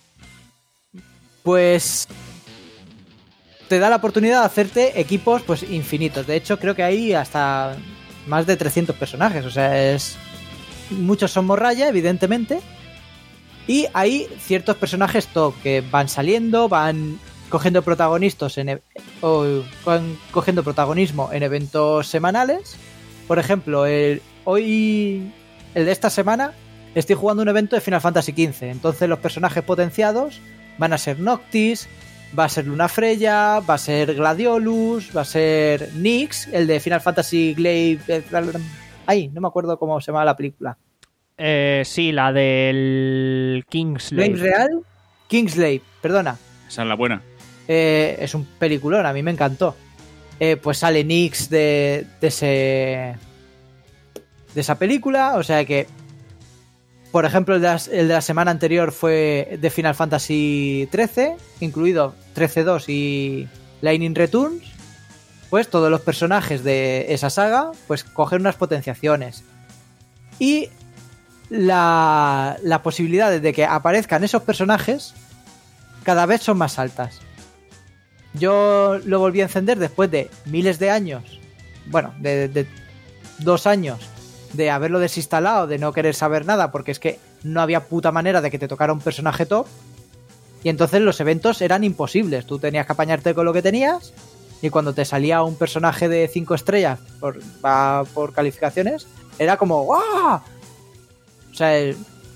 pues te da la oportunidad de hacerte equipos pues infinitos. De hecho, creo que hay hasta más de trescientos personajes. O sea, es muchos son morralla, evidentemente. Y hay ciertos personajes top que van saliendo, van cogiendo protagonistas en e- o van cogiendo protagonismo en eventos semanales. Por ejemplo, el hoy el de esta semana estoy jugando un evento de Final Fantasy quince. Entonces los personajes potenciados van a ser Noctis, va a ser Luna Freya, va a ser Gladiolus, va a ser Nyx, el de Final Fantasy Glaive. Ay, no me acuerdo cómo se llama la película. Eh, sí, la del Kingsley. Glaive Real, Kingsley, perdona. Esa es la buena. Eh, es un peliculón, a mí me encantó. Eh, pues sale Nyx de, de ese de esa película, o sea que, por ejemplo, el de, la, el de la semana anterior fue de Final Fantasy trece, incluido trece dos y Lightning Returns. Pues todos los personajes de esa saga pues cogen unas potenciaciones y la, la posibilidad de que aparezcan esos personajes cada vez son más altas. Yo lo volví a encender después de miles de años, bueno, de, de dos años de haberlo desinstalado, de no querer saber nada, porque es que no había puta manera de que te tocara un personaje top. Y entonces los eventos eran imposibles. Tú tenías que apañarte con lo que tenías, y cuando te salía un personaje de cinco estrellas por, va por calificaciones, era como ¡guau! O sea, el...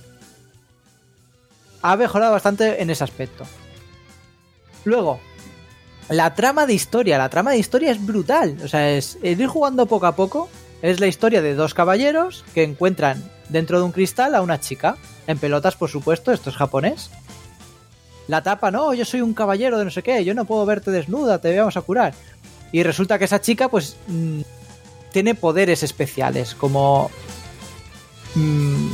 ha mejorado bastante en ese aspecto. Luego, la trama de historia. La trama de historia es brutal. O sea, es el ir jugando poco a poco. Es la historia de dos caballeros que encuentran dentro de un cristal a una chica. En pelotas, por supuesto, esto es japonés. La tapa, no, yo soy un caballero de no sé qué, yo no puedo verte desnuda, te vamos a curar. Y resulta que esa chica, pues, mmm, tiene poderes especiales, como... Mmm,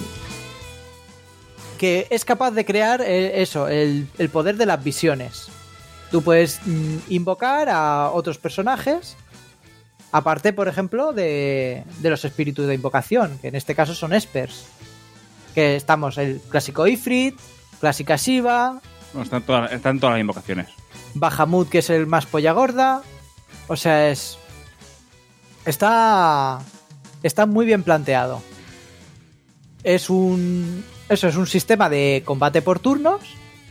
que es capaz de crear eh, eso, el, el poder de las visiones. Tú puedes mmm, invocar a otros personajes Aparte, por ejemplo, de, de los espíritus de invocación, que en este caso son espers. Que estamos el clásico Ifrit, clásica Shiva, Bueno, están, todas, están todas las invocaciones. Bahamut, que es el más polla gorda. O sea, es... Está... Está muy bien planteado. Es un... Eso, es un sistema de combate por turnos,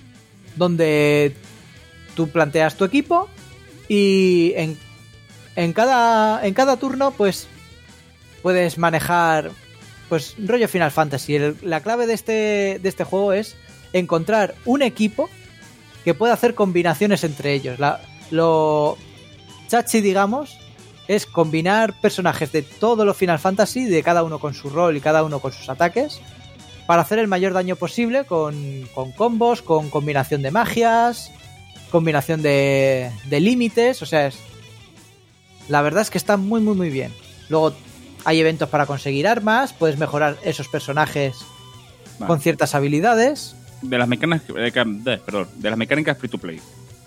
donde tú planteas tu equipo y en, en, cada, en cada turno, pues, puedes manejar, pues, rollo Final Fantasy. El, la clave de este, de este juego es encontrar un equipo que pueda hacer combinaciones entre ellos. La, lo chachi, digamos, es combinar personajes de todos los Final Fantasy, de cada uno con su rol y cada uno con sus ataques, para hacer el mayor daño posible con, con combos, con combinación de magias, combinación de, de límites. O sea, es, la verdad es que está muy, muy, muy bien. Luego hay eventos para conseguir armas, puedes mejorar esos personajes vale. con ciertas habilidades. De las mecánicas, de, perdón, de las mecánicas free to play.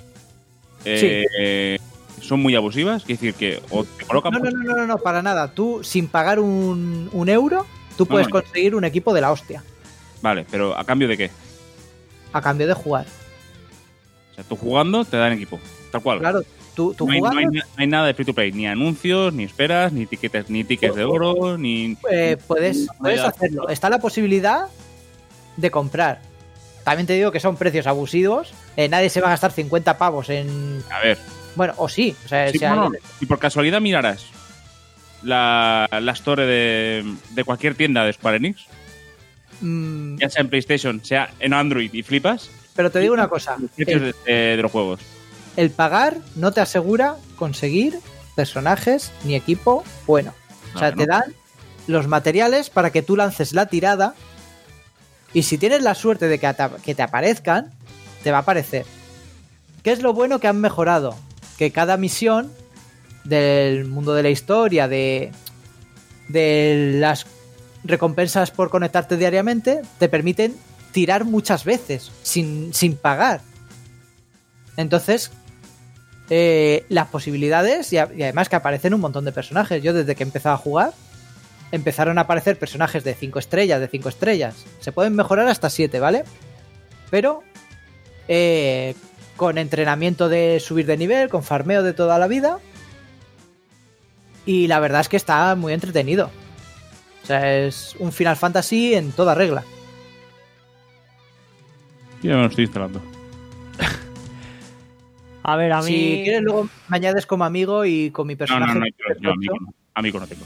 Eh, sí. Son muy abusivas, quiere decir que o te colocan... No, no, no, no, no, no, para nada. Tú, sin pagar un, un euro, tú puedes no, no. conseguir un equipo de la hostia. Vale, pero ¿a cambio de qué? A cambio de jugar. O sea, tú jugando te dan equipo, tal cual. Claro, tú, tú no, hay, jugando... no, hay, no hay nada de free to play, ni anuncios, ni esperas, ni tickets, ni tickets de oro, ni... Eh, puedes, puedes hacerlo. Está la posibilidad de comprar. También te digo que son precios abusivos. Eh, nadie se va a gastar cincuenta pavos en... A ver... Bueno, o sí. O sea, sí, o sea, no, no. Y por casualidad mirarás la, la store de, de cualquier tienda de Square Enix, mm. ya sea en PlayStation, sea en Android, y flipas. Pero te digo una cosa. Los precios el, de, de los juegos. El pagar no te asegura conseguir personajes ni equipo bueno. O sea, no, te no. dan los materiales para que tú lances la tirada, y si tienes la suerte de que te, que te aparezcan, te va a aparecer. ¿Qué es lo bueno que han mejorado? Que cada misión del mundo de la historia, de, de las recompensas por conectarte diariamente, te permiten tirar muchas veces sin, sin pagar. Entonces, eh, las posibilidades, y, a, y además que aparecen un montón de personajes. Yo desde que he empezado a jugar, empezaron a aparecer personajes de cinco estrellas, de cinco estrellas. Se pueden mejorar hasta siete, ¿vale? Pero... Eh, con entrenamiento de subir de nivel, con farmeo de toda la vida. Y la verdad es que está muy entretenido. O sea, es un Final Fantasy en toda regla. Ya me lo estoy instalando. A ver, a mí... Si quieres, luego me añades como amigo y con mi personaje... No, no, no, yo, yo amigo, no. amigo no tengo.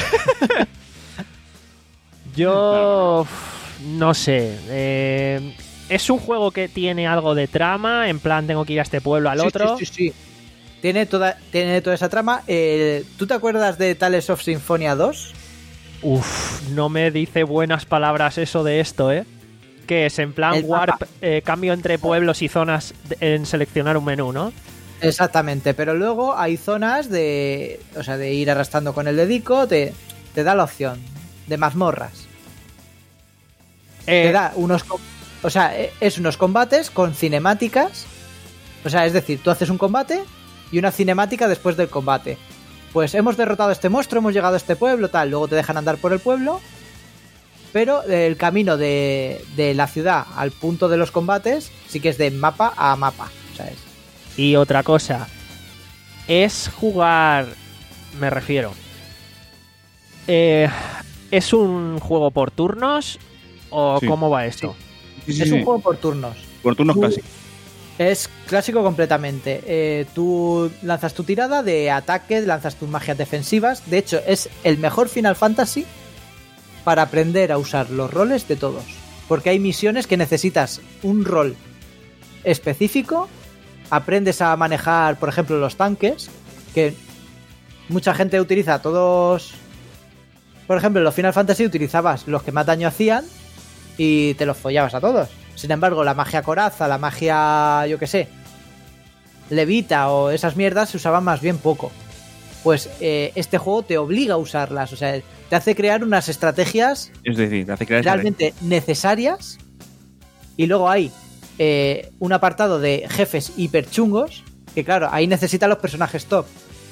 Yo... no sé. Eh... Es un juego que tiene algo de trama, en plan tengo que ir a este pueblo al sí, otro. Sí, sí, sí. Tiene toda, tiene toda esa trama. Eh, ¿Tú te acuerdas de Tales of Symphonia dos? Uf, no me dice buenas palabras eso de esto, ¿eh? Que es en plan warp, eh, cambio entre pueblos y zonas en seleccionar un menú, ¿no? Exactamente, pero luego hay zonas de, o sea, de ir arrastrando con el dedico, te, te da la opción de mazmorras. Eh, te da unos... O sea, es unos combates con cinemáticas. O sea, es decir, tú haces un combate y una cinemática después del combate. Pues hemos derrotado a este monstruo, hemos llegado a este pueblo, tal. Luego te dejan andar por el pueblo. Pero el camino de, de la ciudad al punto de los combates sí que es de mapa a mapa. O sea, es... Y otra cosa. Es jugar... Me refiero. Eh, ¿Es un juego por turnos? ¿O sí. cómo va esto? Sí. Sí, sí, es un sí. juego por turnos. Por turnos tú, clásicos. Es clásico completamente. Eh, tú lanzas tu tirada de ataque, lanzas tus magias defensivas. De hecho, es el mejor Final Fantasy para aprender a usar los roles de todos. Porque hay misiones que necesitas un rol específico. Aprendes a manejar, por ejemplo, los tanques. Que mucha gente utiliza todos... Por ejemplo, en los Final Fantasy utilizabas los que más daño hacían y te los follabas a todos. Sin embargo, la magia coraza, la magia, yo qué sé, levita o esas mierdas se usaban más bien poco. Pues eh, este juego te obliga a usarlas. O sea, te hace crear unas estrategias es decir, te hace crear realmente necesarias. Y luego hay eh, un apartado de jefes hiper chungos, que claro, ahí necesitan los personajes top.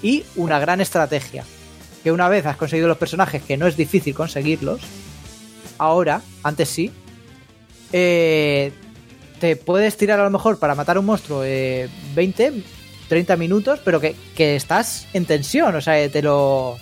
y una gran estrategia. Que una vez has conseguido los personajes, que no es difícil conseguirlos, ahora, antes sí, eh, te puedes tirar a lo mejor para matar a un monstruo eh, veinte, treinta minutos, pero que, que estás en tensión, o sea, te lo...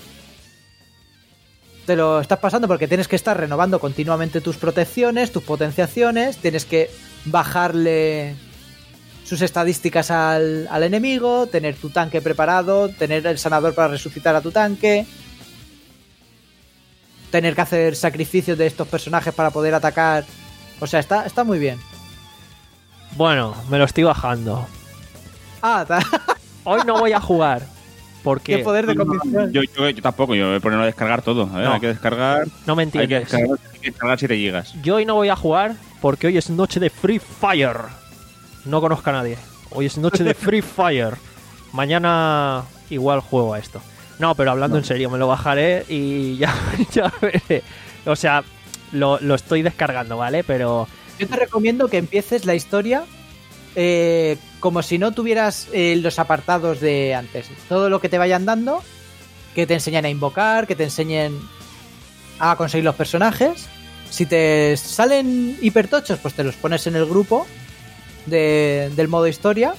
Te lo estás pasando porque tienes que estar renovando continuamente tus protecciones, tus potenciaciones, tienes que bajarle sus estadísticas al, al enemigo, tener tu tanque preparado, tener el sanador para resucitar a tu tanque, tener que hacer sacrificios de estos personajes para poder atacar. O sea, está, está muy bien. Bueno, me lo estoy bajando. Ah, ta- Hoy no voy a jugar. Porque qué poder de convicción. Yo, yo, yo tampoco, yo me pongo a descargar todo. A ver, No. hay que descargar. no me Hay que entiendes. descargar, hay que descargar siete gigas. Yo hoy no voy a jugar porque hoy es noche de Free Fire. No conozco a nadie. Hoy es noche de Free Fire. Mañana igual juego a esto. No, pero hablando No. en serio, me lo bajaré y ya, ya veré. O sea, lo, lo estoy descargando, ¿vale? Pero Yo te recomiendo que empieces la historia eh, como si no tuvieras eh, los apartados de antes. Todo lo que te vayan dando, que te enseñen a invocar, que te enseñen a conseguir los personajes. Si te salen hipertochos, pues te los pones en el grupo de, del modo historia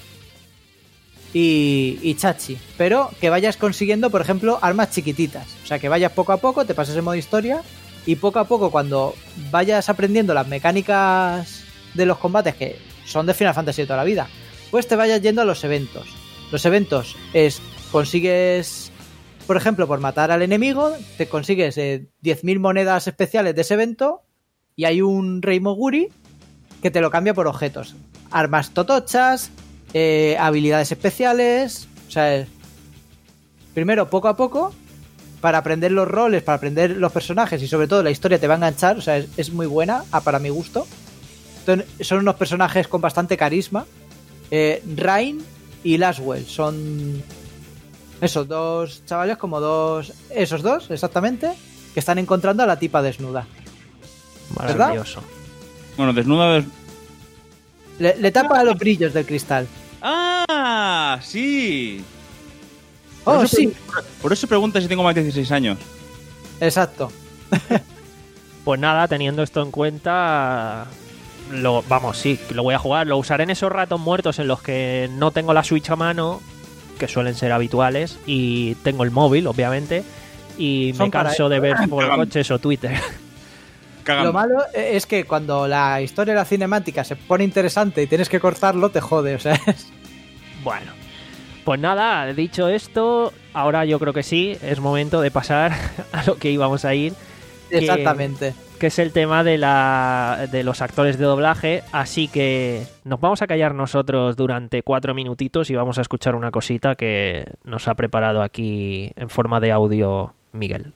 y, y chachi. Pero que vayas consiguiendo, por ejemplo, armas chiquititas. O sea, que vayas poco a poco, te pases en modo historia y poco a poco, cuando vayas aprendiendo las mecánicas de los combates que son de Final Fantasy de toda la vida, pues te vayas yendo a los eventos. Los eventos es, consigues, por ejemplo, por matar al enemigo, te consigues eh, diez mil monedas especiales de ese evento y hay un Rei Moguri que te lo cambia por objetos. Armas totochas, eh, habilidades especiales, o sea, es- primero poco a poco, para aprender los roles, para aprender los personajes y sobre todo la historia te va a enganchar, o sea, es, es muy buena, a, para mi gusto. Entonces, son unos personajes con bastante carisma. Eh, Rain y Laswell son esos dos chavales, como dos, esos dos, exactamente, que están encontrando a la tipa desnuda. maravilloso. Bueno, desnuda. des- Le, le tapa los brillos del cristal. ¡Ah! ¡Sí! Oh, por eso sí, pre- Por eso pregunta si tengo más de dieciséis años. exacto. Pues nada, teniendo esto en cuenta, lo, vamos, sí, lo voy a jugar. Lo usaré en esos ratos muertos en los que no tengo la Switch a mano, que suelen ser habituales, y tengo el móvil, obviamente, y Son me para canso de ver por Cagando. coches o Twitter. Cagando. Lo malo es que cuando la historia de la cinemática se pone interesante y tienes que cortarlo, te jode, o sea, es- Bueno, pues nada, dicho esto, ahora yo creo que sí, es momento de pasar a lo que íbamos a ir, Que- exactamente. que es el tema de, la, de los actores de doblaje. Así que nos vamos a callar nosotros durante cuatro minutitos y vamos a escuchar una cosita que nos ha preparado aquí en forma de audio Miguel.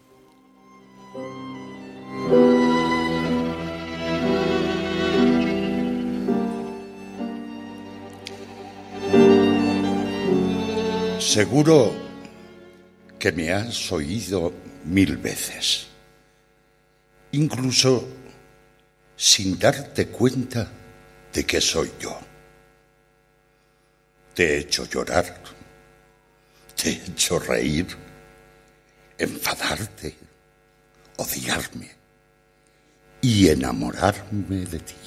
Seguro que me has oído mil veces, incluso sin darte cuenta de que soy yo. Te he hecho llorar, te he hecho reír, enfadarte, odiarme y enamorarme de ti.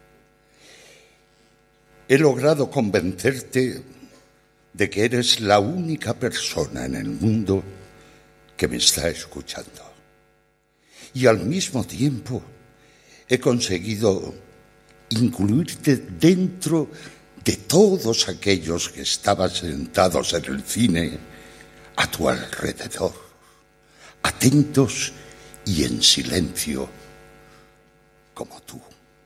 He logrado convencerte de que eres la única persona en el mundo que me está escuchando. Y al mismo tiempo he conseguido incluirte dentro de todos aquellos que estaban sentados en el cine a tu alrededor, atentos y en silencio, como tú.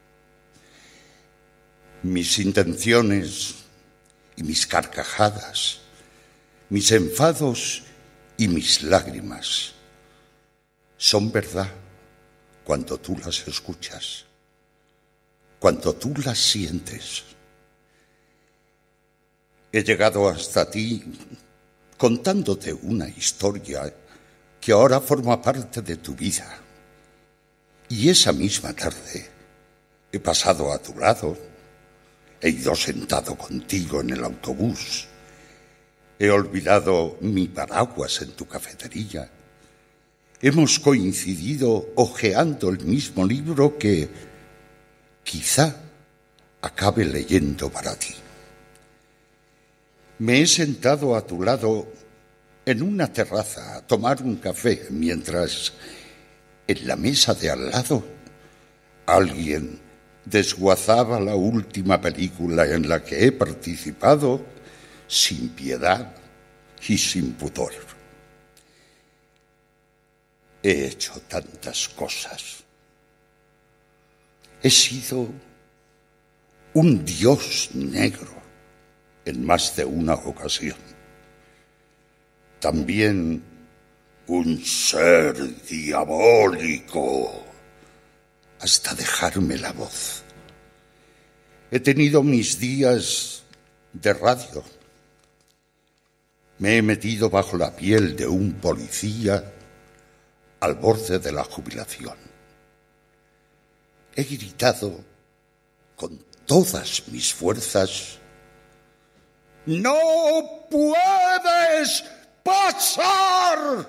Mis intenciones y mis carcajadas, mis enfados y mis lágrimas son verdad cuando tú las escuchas, cuando tú las sientes. He llegado hasta ti contándote una historia que ahora forma parte de tu vida. Y esa misma tarde he pasado a tu lado, he ido sentado contigo en el autobús, He olvidado mi paraguas en tu cafetería. Hemos coincidido hojeando el mismo libro que quizá acabe leyendo para ti. Me he sentado a tu lado en una terraza a tomar un café mientras en la mesa de al lado alguien desguazaba la última película en la que he participado sin piedad y sin pudor. He hecho tantas cosas. He sido un dios negro en más de una ocasión. También un ser diabólico hasta dejarme la voz. He tenido mis días de radio. Me he metido bajo la piel de un policía al borde de la jubilación. He gritado con todas mis fuerzas: ¡no puedes pasar!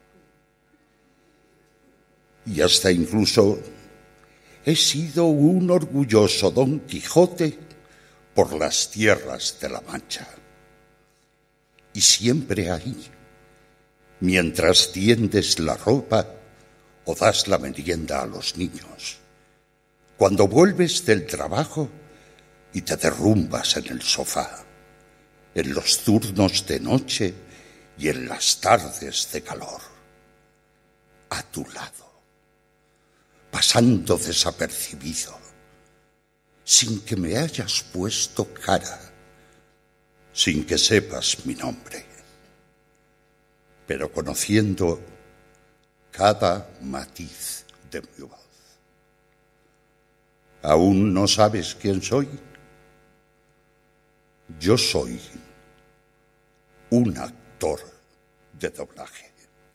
Y hasta incluso he sido un orgulloso Don Quijote por las tierras de la Mancha. Y siempre ahí, mientras tiendes la ropa o das la merienda a los niños, cuando vuelves del trabajo y te derrumbas en el sofá, en los turnos de noche y en las tardes de calor, a tu lado, pasando desapercibido, sin que me hayas puesto cara, sin que sepas mi nombre, pero conociendo cada matiz de mi voz. ¿Aún no sabes quién soy? Yo soy un actor de doblaje.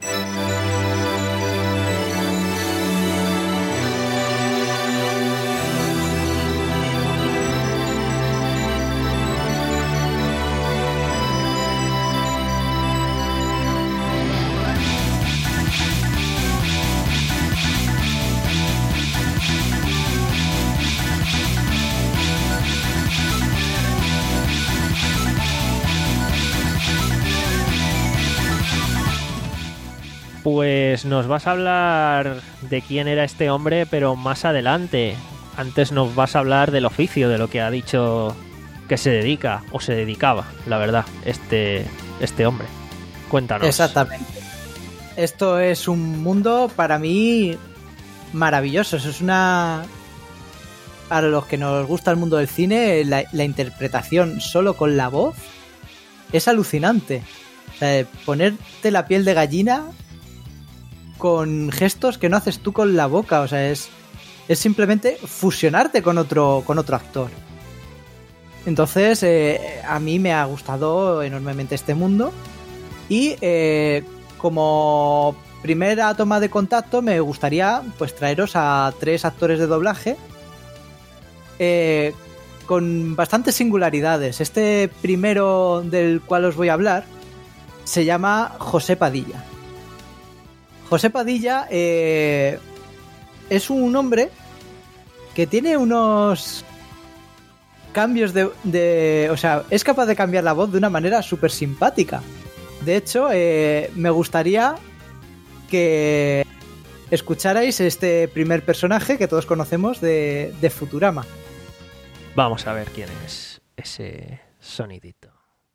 Pues nos vas a hablar de quién era este hombre, pero más adelante. Antes nos vas a hablar del oficio, de lo que ha dicho que se dedica, o se dedicaba, la verdad, este, este hombre. Cuéntanos. Exactamente. Esto es un mundo, para mí, maravilloso. Eso es una... Para los que nos gusta el mundo del cine, la, la interpretación solo con la voz es alucinante. O sea, ponerte la piel de gallina con gestos que no haces tú con la boca, o sea, es, es simplemente fusionarte con otro, con otro actor. Entonces, eh, a mí me ha gustado enormemente este mundo y eh, como primera toma de contacto me gustaría pues traeros a tres actores de doblaje eh, con bastantes singularidades. Este primero del cual os voy a hablar se llama José Padilla. José Padilla eh, es un hombre que tiene unos cambios de, de... O sea, es capaz de cambiar la voz de una manera súper simpática. De hecho, eh, me gustaría que escucharais este primer personaje que todos conocemos de, de Futurama. Vamos a ver quién es ese sonidito.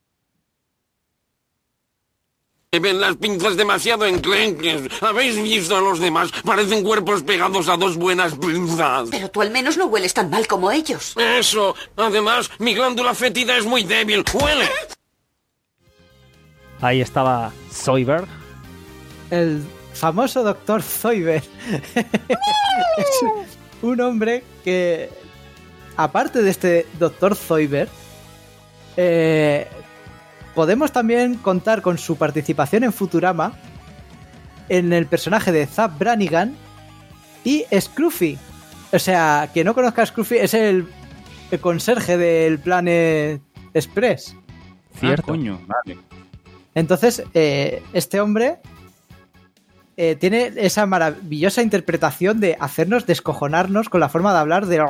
Ven las pinzas demasiado enclenques. ¿Habéis visto a los demás? Parecen cuerpos pegados a dos buenas pinzas. Pero tú al menos no hueles tan mal como ellos. Eso. Además, mi glándula fétida es muy débil. ¡Huele! Ahí estaba Zoidberg. El famoso doctor Zoidberg. Es un hombre que, aparte de este doctor Zoidberg, eh... podemos también contar con su participación en Futurama en el personaje de Zap Brannigan y Scruffy. O sea, quien no conozca a Scruffy es el, el conserje del Planet Express. Cierto. Ah, coño, vale. Entonces, eh, este hombre eh, tiene esa maravillosa interpretación de hacernos descojonarnos con la forma de hablar de...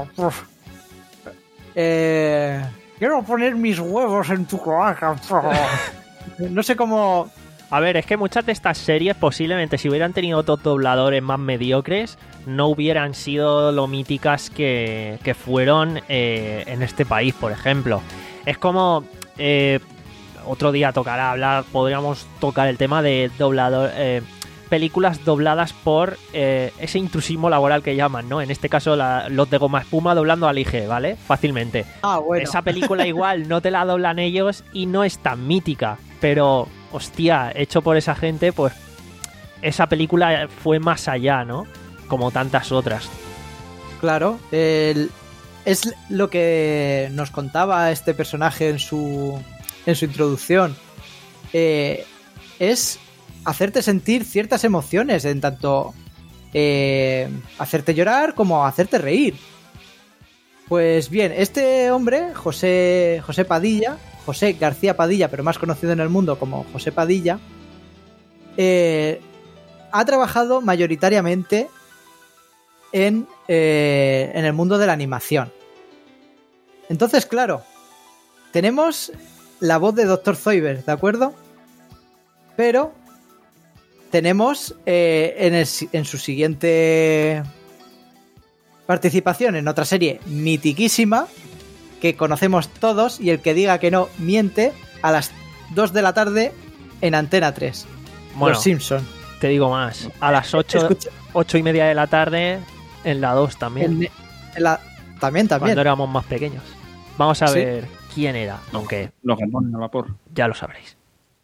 Eh, quiero poner mis huevos en tu cloaca. No sé cómo... A ver, es que muchas de estas series posiblemente si hubieran tenido otros dobladores más mediocres no hubieran sido lo míticas que, que fueron eh, en este país, por ejemplo. Es como... Eh, otro día tocará hablar, podríamos tocar el tema de doblador... Eh, películas dobladas por eh, ese intrusismo laboral que llaman, ¿no? En este caso la, los de Goma Espuma doblando al I G, ¿vale? Fácilmente. Ah, bueno. Esa película igual no te la doblan ellos y no es tan mítica, pero hostia, hecho por esa gente, pues esa película fue más allá, ¿no? Como tantas otras. Claro, el, es lo que nos contaba este personaje en su en su introducción. Eh, es hacerte sentir ciertas emociones, en tanto eh, hacerte llorar como hacerte reír. Pues bien, este hombre, José, José Padilla, José García Padilla, pero más conocido en el mundo como José Padilla, eh, ha trabajado mayoritariamente en, eh, en el mundo de la animación. Entonces, claro, tenemos la voz de doctor Zoidberg, ¿de acuerdo? Pero tenemos eh, en, el, en su siguiente participación en otra serie mitiquísima que conocemos todos, y el que diga que no miente, a las dos de la tarde en Antena tres. Bueno, Los Simpson. Te digo más, a las ocho, Escucha. ocho y media de la tarde en la dos también. En, en la, también, también. Cuando éramos más pequeños. Vamos a Sí. ver quién era, aunque Los jamones al vapor. ya lo sabréis.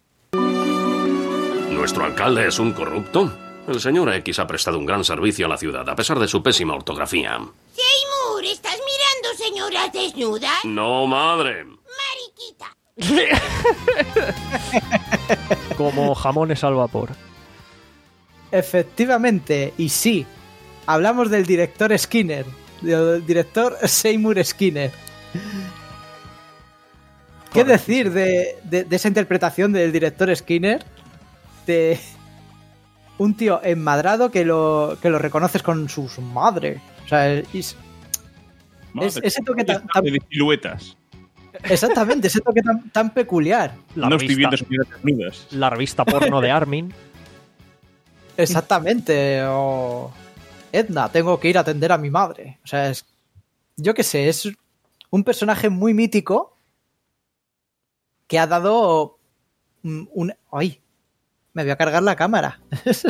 ¿Nuestro alcalde es un corrupto? El señor X ha prestado un gran servicio a la ciudad, a pesar de su pésima ortografía. Seymour, ¿estás mirando señoras desnudas? ¡No, madre! Mariquita. Como jamones al vapor. Efectivamente, y sí, hablamos del director Skinner, del director Seymour Skinner. ¿Qué Correcto. decir de, de, de esa interpretación del director Skinner? De un tío enmadrado que lo, que lo reconoces con sus madre. O sea, es, es, ese toque tan, tan- de siluetas. exactamente, ese toque tan, tan peculiar. La no estoy revista, viendo señoras desnudas. la revista porno de Armin. Exactamente. O Edna, tengo que ir a atender a mi madre. O sea, es, yo qué sé, es un personaje muy mítico que ha dado un... un- ¡Ay! Me voy a cargar la cámara.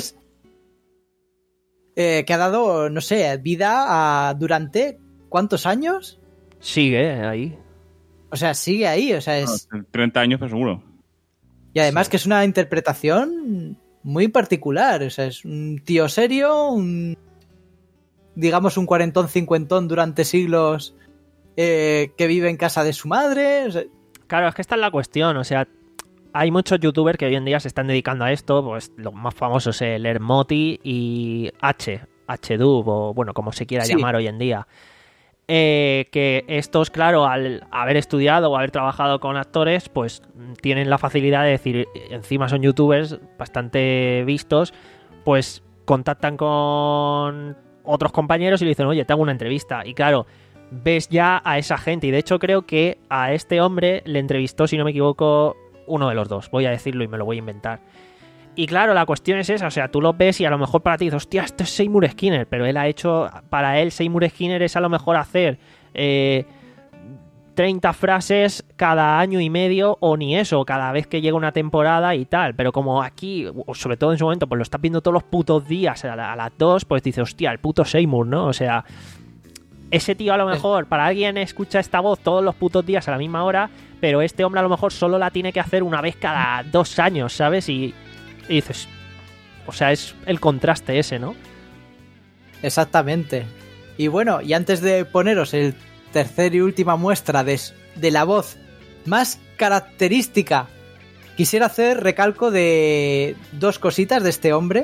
eh, que ha dado, no sé, vida a durante ¿cuántos años? Sigue ahí. O sea, sigue ahí. O sea, es... No, treinta años, pero seguro. Y además que es una interpretación muy particular. O sea, es un tío serio, un... digamos un cuarentón cincuentón durante siglos eh, que vive en casa de su madre. O sea, Claro, es que esta es la cuestión, o sea, hay muchos youtubers que hoy en día se están dedicando a esto, pues los más famosos, el Hermoti y H, HDub, o bueno, como se quiera Sí. llamar hoy en día. Eh, que estos, claro, al haber estudiado o haber trabajado con actores, pues tienen la facilidad de decir, encima son youtubers bastante vistos, pues contactan con otros compañeros y le dicen, oye, te hago una entrevista. Y claro, ves ya a esa gente. Y de hecho creo que a este hombre le entrevistó, si no me equivoco, uno de los dos. Voy a decirlo y me lo voy a inventar. Y claro, la cuestión es esa. O sea, tú lo ves y a lo mejor para ti dices, hostia, esto es Seymour Skinner. Pero él ha hecho, para él Seymour Skinner es a lo mejor hacer eh, treinta frases cada año y medio, o ni eso, cada vez que llega una temporada y tal. Pero como aquí, o sobre todo en su momento, pues lo estás viendo todos los putos días a, la- a las dos, pues dices, hostia, el puto Seymour, ¿no? O sea, ese tío a lo mejor, para alguien escucha esta voz todos los putos días a la misma hora, pero este hombre a lo mejor solo la tiene que hacer una vez cada dos años, ¿sabes? Y, y dices, o sea, es el contraste ese, ¿no? exactamente. Y bueno, y antes de poneros el tercer y última muestra de, de la voz más característica, quisiera hacer recalco de dos cositas de este hombre.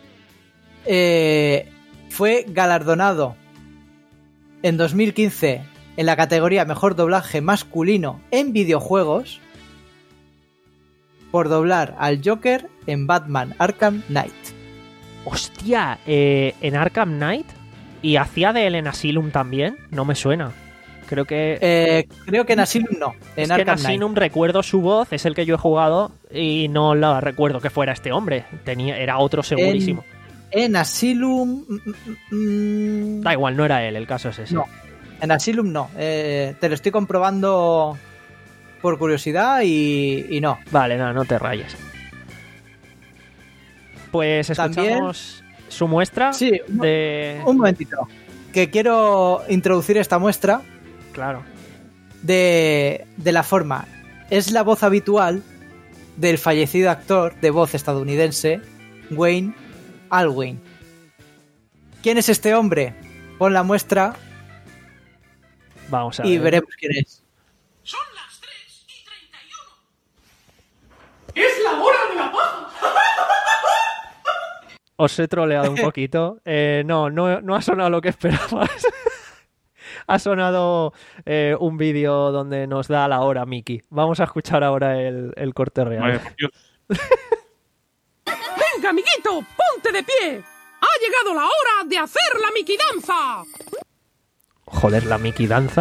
Eh, fue galardonado en dos mil quince en la categoría Mejor Doblaje Masculino en Videojuegos por doblar al Joker en Batman Arkham Knight. Hostia, eh, en Arkham Knight. ¿Y hacía de él en Asylum también? No me suena. Creo que... Eh, creo que en Asylum no. En es Arkham que en Asylum Knight. recuerdo su voz, es el que yo he jugado, y no la recuerdo que fuera este hombre. Tenía, era otro segurísimo. En, en Asylum... Mm, mm, Da igual, no era él, el caso es ese. No, en Asylum no. Eh, te lo estoy comprobando por curiosidad y, y no. Vale, no, no te rayes. Pues escuchamos También, su muestra sí, un, de... un momentito. Que quiero introducir esta muestra Claro. de, de la forma. Es la voz habitual del fallecido actor de voz estadounidense Wayne Allwine. ¿Quién es este hombre? Pon la muestra Vamos a y ver. veremos quién es. Son las tres y treinta y uno. ¡Es la hora de la paja! Os he troleado un poquito. Eh, no, no, no ha sonado lo que esperabas. Ha sonado eh, un vídeo donde nos da la hora Mickey. Vamos a escuchar ahora el, el corte real. Venga, amiguito, ponte de pie. Ha llegado la hora de hacer la Mickey danza. Joder, la Mickey danza.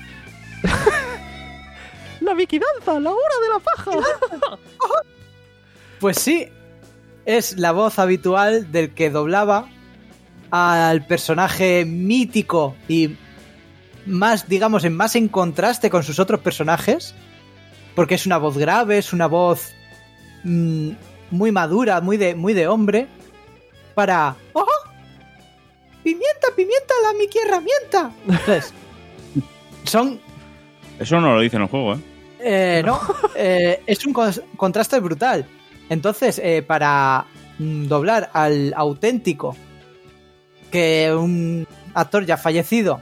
La Mickey danza, la hora de la paja. Pues sí, es la voz habitual del que doblaba al personaje mítico y más, digamos, en más en contraste con sus otros personajes, porque es una voz grave, es una voz mmm, muy madura, muy de, muy de hombre, para... ¡Oh! ¡Pimienta, pimienta, la Mickey herramienta! Entonces, son... Eso no lo dice en el juego, ¿eh? Eh, no, eh, es un con- contraste brutal. Entonces, eh, para mm, doblar al auténtico, que un actor ya fallecido,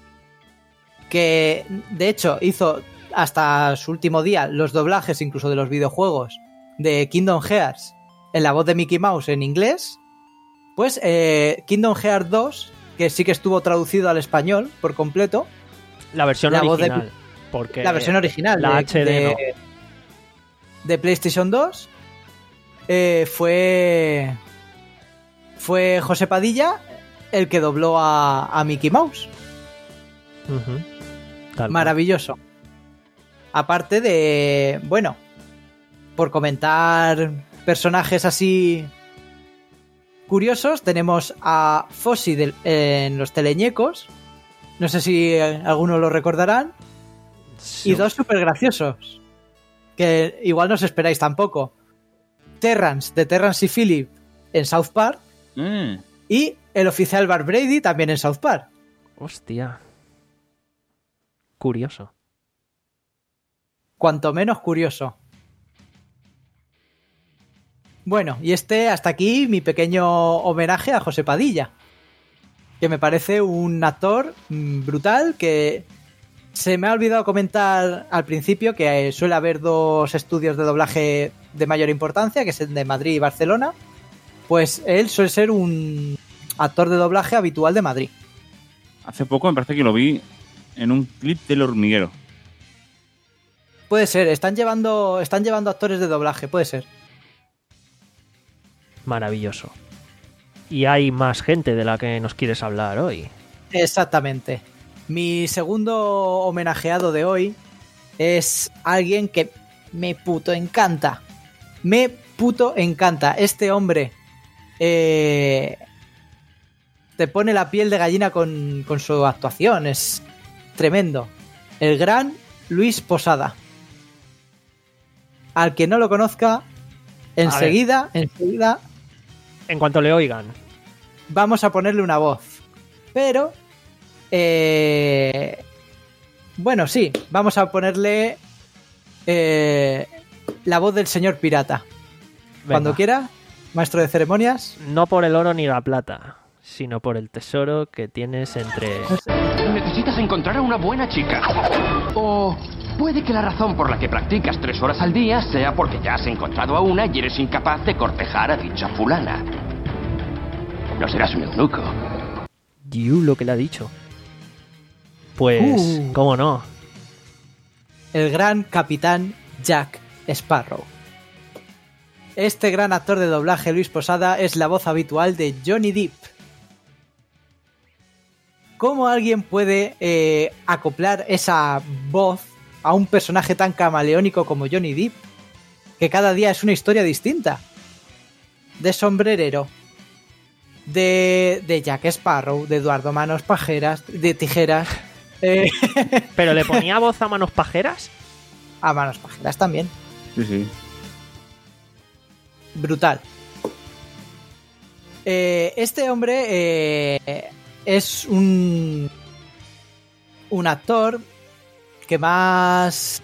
que de hecho hizo hasta su último día los doblajes incluso de los videojuegos de Kingdom Hearts en la voz de Mickey Mouse en inglés, pues eh, Kingdom Hearts dos, que sí que estuvo traducido al español por completo. La versión La voz de- original. Porque La versión original. La de, H D de, no. de PlayStation dos eh, fue fue José Padilla el que dobló a, a Mickey Mouse. Ujú. Tal Maravilloso. Aparte de, bueno, por comentar personajes así curiosos, tenemos a Fossi del- en los teleñecos. No sé si eh, algunos lo recordarán. Sí. Y dos súper graciosos, que igual no os esperáis tampoco. Terrance, de Terrance y Phillip en South Park. Mm. Y el oficial Bar Brady también en South Park. Hostia. Curioso. Cuanto menos curioso. Bueno, y este, hasta aquí mi pequeño homenaje a José Padilla, que me parece un actor mm, brutal, que se me ha olvidado comentar al principio que eh, suele haber dos estudios de doblaje de mayor importancia, que es el de Madrid y Barcelona. Pues él suele ser un actor de doblaje habitual de Madrid. Hace poco me parece que lo vi en un clip del Hormiguero. Puede ser, están llevando, están llevando actores de doblaje, puede ser. Maravilloso. Y hay más gente de la que nos quieres hablar hoy. Exactamente. Mi segundo homenajeado de hoy es alguien que me puto encanta. Me puto encanta. Este hombre eh, te pone la piel de gallina con, con su actuación. Es tremendo. El gran Luis Posada. Al que no lo conozca, enseguida, enseguida En cuanto le oigan. vamos a ponerle una voz. Pero Eh, bueno, sí, vamos a ponerle eh, la voz del señor pirata. Venga. Cuando quiera, maestro de ceremonias. No por el oro ni la plata, sino por el tesoro que tienes entre... Necesitas encontrar a una buena chica. O puede que la razón por la que practicas tres horas al día sea porque ya has encontrado a una y eres incapaz de cortejar a dicha fulana. No serás un eunuco. Diu, lo que le ha dicho. Pues, Uh. ¿cómo no? El gran capitán Jack Sparrow. este gran actor de doblaje, Luis Posada, es la voz habitual de Johnny Depp. ¿Cómo alguien puede eh, acoplar esa voz a un personaje tan camaleónico como Johnny Depp? Que cada día es una historia distinta. De sombrerero, de, de Jack Sparrow, de Eduardo Manos Pajeras, de Tijeras. Eh... ¿Pero le ponía voz a Manos Pajeras? A Manos Pajeras también. Sí, sí. Brutal. Eh, este hombre eh, es un, un actor que más...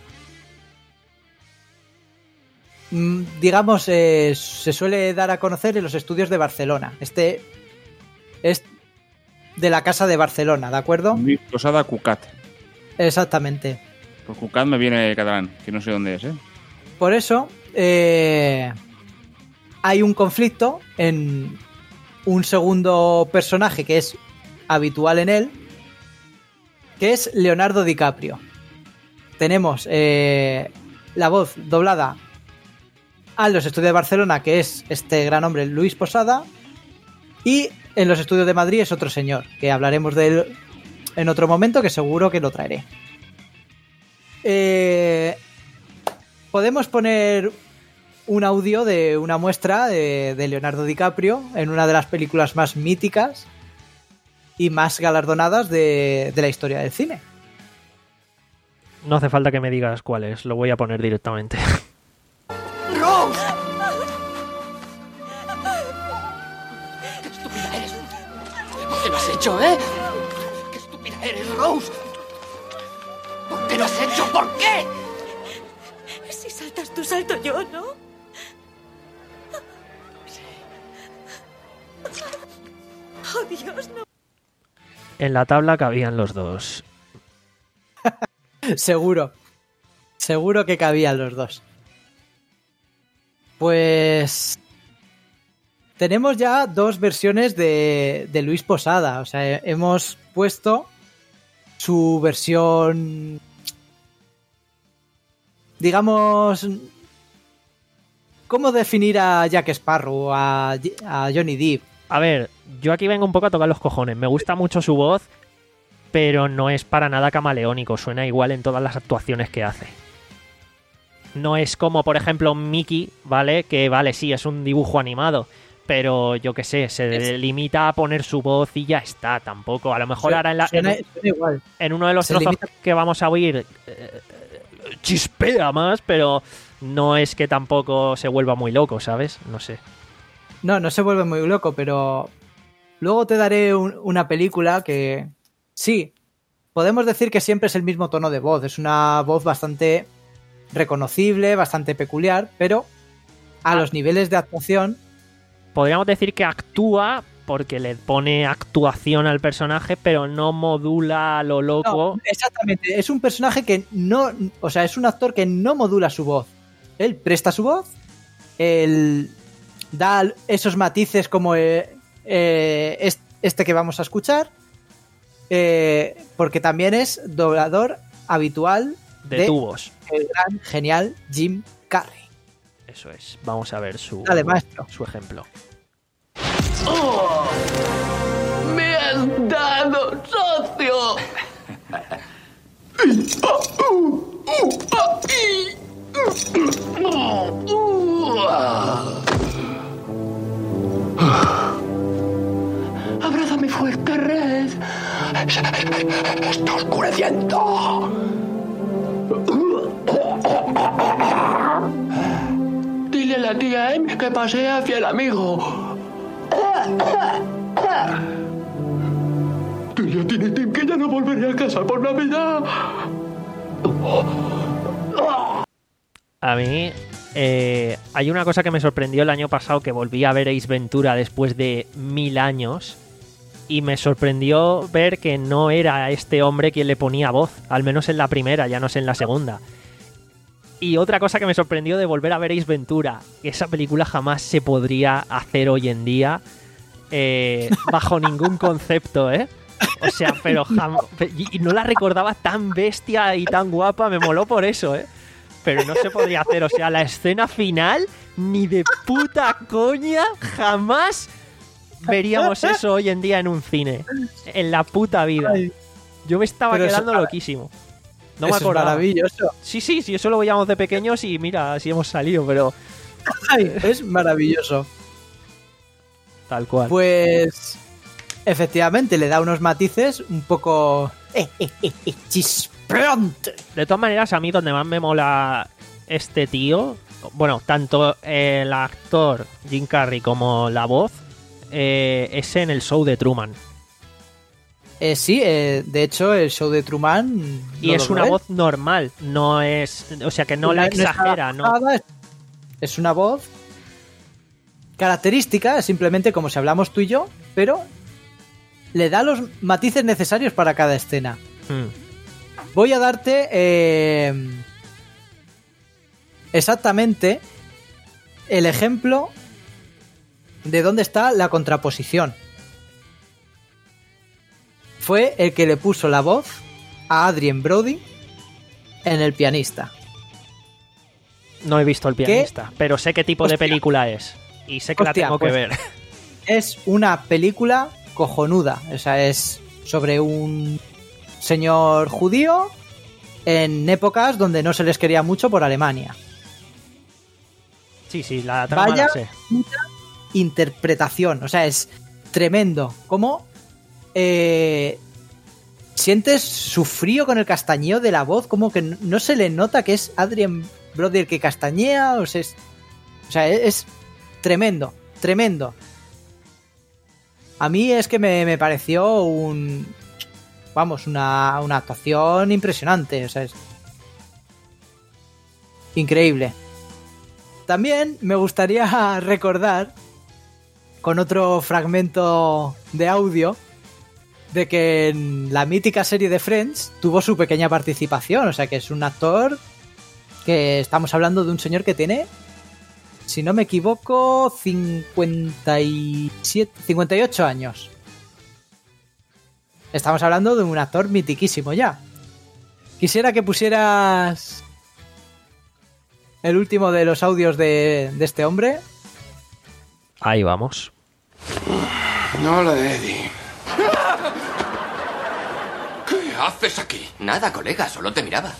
digamos, eh, se suele dar a conocer en los estudios de Barcelona. Este es de la Casa de Barcelona, ¿de acuerdo? Luis Posada Cucat. Exactamente. Por Cucat me viene catalán, que no sé dónde es, ¿eh? Por eso eh, hay un conflicto en un segundo personaje que es habitual en él, que es Leonardo DiCaprio. Tenemos eh, la voz doblada a los estudios de Barcelona, que es este gran hombre Luis Posada, y en los estudios de Madrid es otro señor, que hablaremos de él en otro momento, que seguro que lo traeré. Eh, podemos poner un audio de una muestra de, de Leonardo DiCaprio en una de las películas más míticas y más galardonadas de, de la historia del cine. No hace falta que me digas cuál es, lo voy a poner directamente. ¡Rose! ¡Qué estúpida eres! ¿Por qué lo has hecho, eh? ¡Qué estúpida eres, Rose! ¿Por qué lo has hecho? ¿Por qué? Si saltas tú, salto yo, ¿no? Oh, Dios, no. En la tabla cabían los dos. Seguro. Seguro que cabían los dos. Pues tenemos ya dos versiones de, de Luis Posada. O sea, hemos puesto su versión, digamos, ¿cómo definir a Jack Sparrow, a, a Johnny Depp? A ver, yo aquí vengo un poco a tocar los cojones. Me gusta mucho su voz, pero no es para nada camaleónico. Suena igual en todas las actuaciones que hace. No es como, por ejemplo, Mickey, ¿vale? Que, vale, sí, es un dibujo animado, pero yo qué sé, se es... limita a poner su voz y ya está, tampoco. A lo mejor suena, ahora en, la, suena, en, suena igual. en uno de los se trozos limita... que vamos a oír eh, chispea más, pero no es que tampoco se vuelva muy loco, ¿sabes? No sé. No, no se vuelve muy loco, pero luego te daré un, una película que sí, podemos decir que siempre es el mismo tono de voz, es una voz bastante reconocible, bastante peculiar, pero a ah. los niveles de actuación... Podríamos decir que actúa porque le pone actuación al personaje, pero no modula a lo loco. No, exactamente, es un personaje que no... O sea, es un actor que no modula su voz. Él presta su voz, él da esos matices como eh, eh, este que vamos a escuchar, eh, porque también es doblador habitual de, de tubos. El gran, genial Jim Carrey. Eso es. Vamos a ver su, Dale, maestro. su ejemplo. ¡Oh! ¡Me has dado, socio! ¡Abrázame fuerte, Red! ¡Está oscureciendo! Dile a la tía Em que pasea hacia el amigo. Dile a Tiny Tim que ya no volveré a casa por Navidad. A mí eh, hay una cosa que me sorprendió el año pasado, que volví a ver Ace Ventura después de mil años, y me sorprendió ver que no era este hombre quien le ponía voz, al menos en la primera, ya no sé en la segunda. Y otra cosa que me sorprendió de volver a ver Ace Ventura, que esa película jamás se podría hacer hoy en día eh, bajo ningún concepto, ¿eh? O sea, pero jam- y no la recordaba tan bestia y tan guapa, me moló por eso, ¿eh? pero no se podría hacer. O sea, la escena final, ni de puta coña, jamás veríamos eso hoy en día en un cine. En la puta vida. Yo me estaba Pero quedando eso- loquísimo. No Eso me es acordaba. maravilloso. Sí, sí, sí, eso lo veíamos de pequeños y mira, así hemos salido, pero Ay, es maravilloso. tal cual. Pues efectivamente le da unos matices un poco eh, eh, eh, eh, chispeantes. De todas maneras, a mí donde más me mola este tío, bueno, tanto el actor Jim Carrey como la voz, eh, es en el show de Truman. Eh, sí, eh, de hecho el show de Truman Y lo es dobló una él. voz normal, no es... O sea, que no la está exagera, ¿no? adaptada, es- Es una voz característica, es simplemente como si hablamos tú y yo, pero le da los matices necesarios para cada escena. Mm. Voy a darte eh, exactamente el ejemplo de dónde está la contraposición. Fue el que le puso la voz a Adrien Brody en El pianista. No he visto El pianista, pero sé qué tipo Hostia. de película es. Y sé que Hostia, la tengo pues- que ver. Es una película cojonuda. O sea, es sobre un señor judío en épocas donde no se les quería mucho por Alemania. Sí, sí, la trama Vaya la sé. puta interpretación. O sea, es tremendo. Como eh, sientes su frío con el castañeo de la voz, como que no no se le nota que es Adrien Brody el que castañea. O sea, es, o sea, es, es tremendo, tremendo. A mí es que me, me pareció un... Vamos, una, una actuación impresionante. O sea, es increíble. También me gustaría recordar, con otro fragmento de audio, de que en la mítica serie de Friends tuvo su pequeña participación. O sea, que es un actor que estamos hablando de un señor que tiene, si no me equivoco, cincuenta y siete, cincuenta y ocho años. Estamos hablando de un actor mitiquísimo ya. Quisiera que pusieras el último de los audios de, de este hombre. Ahí vamos. Hola, Eddie. ¿Qué haces aquí? Nada, colega, solo te miraba.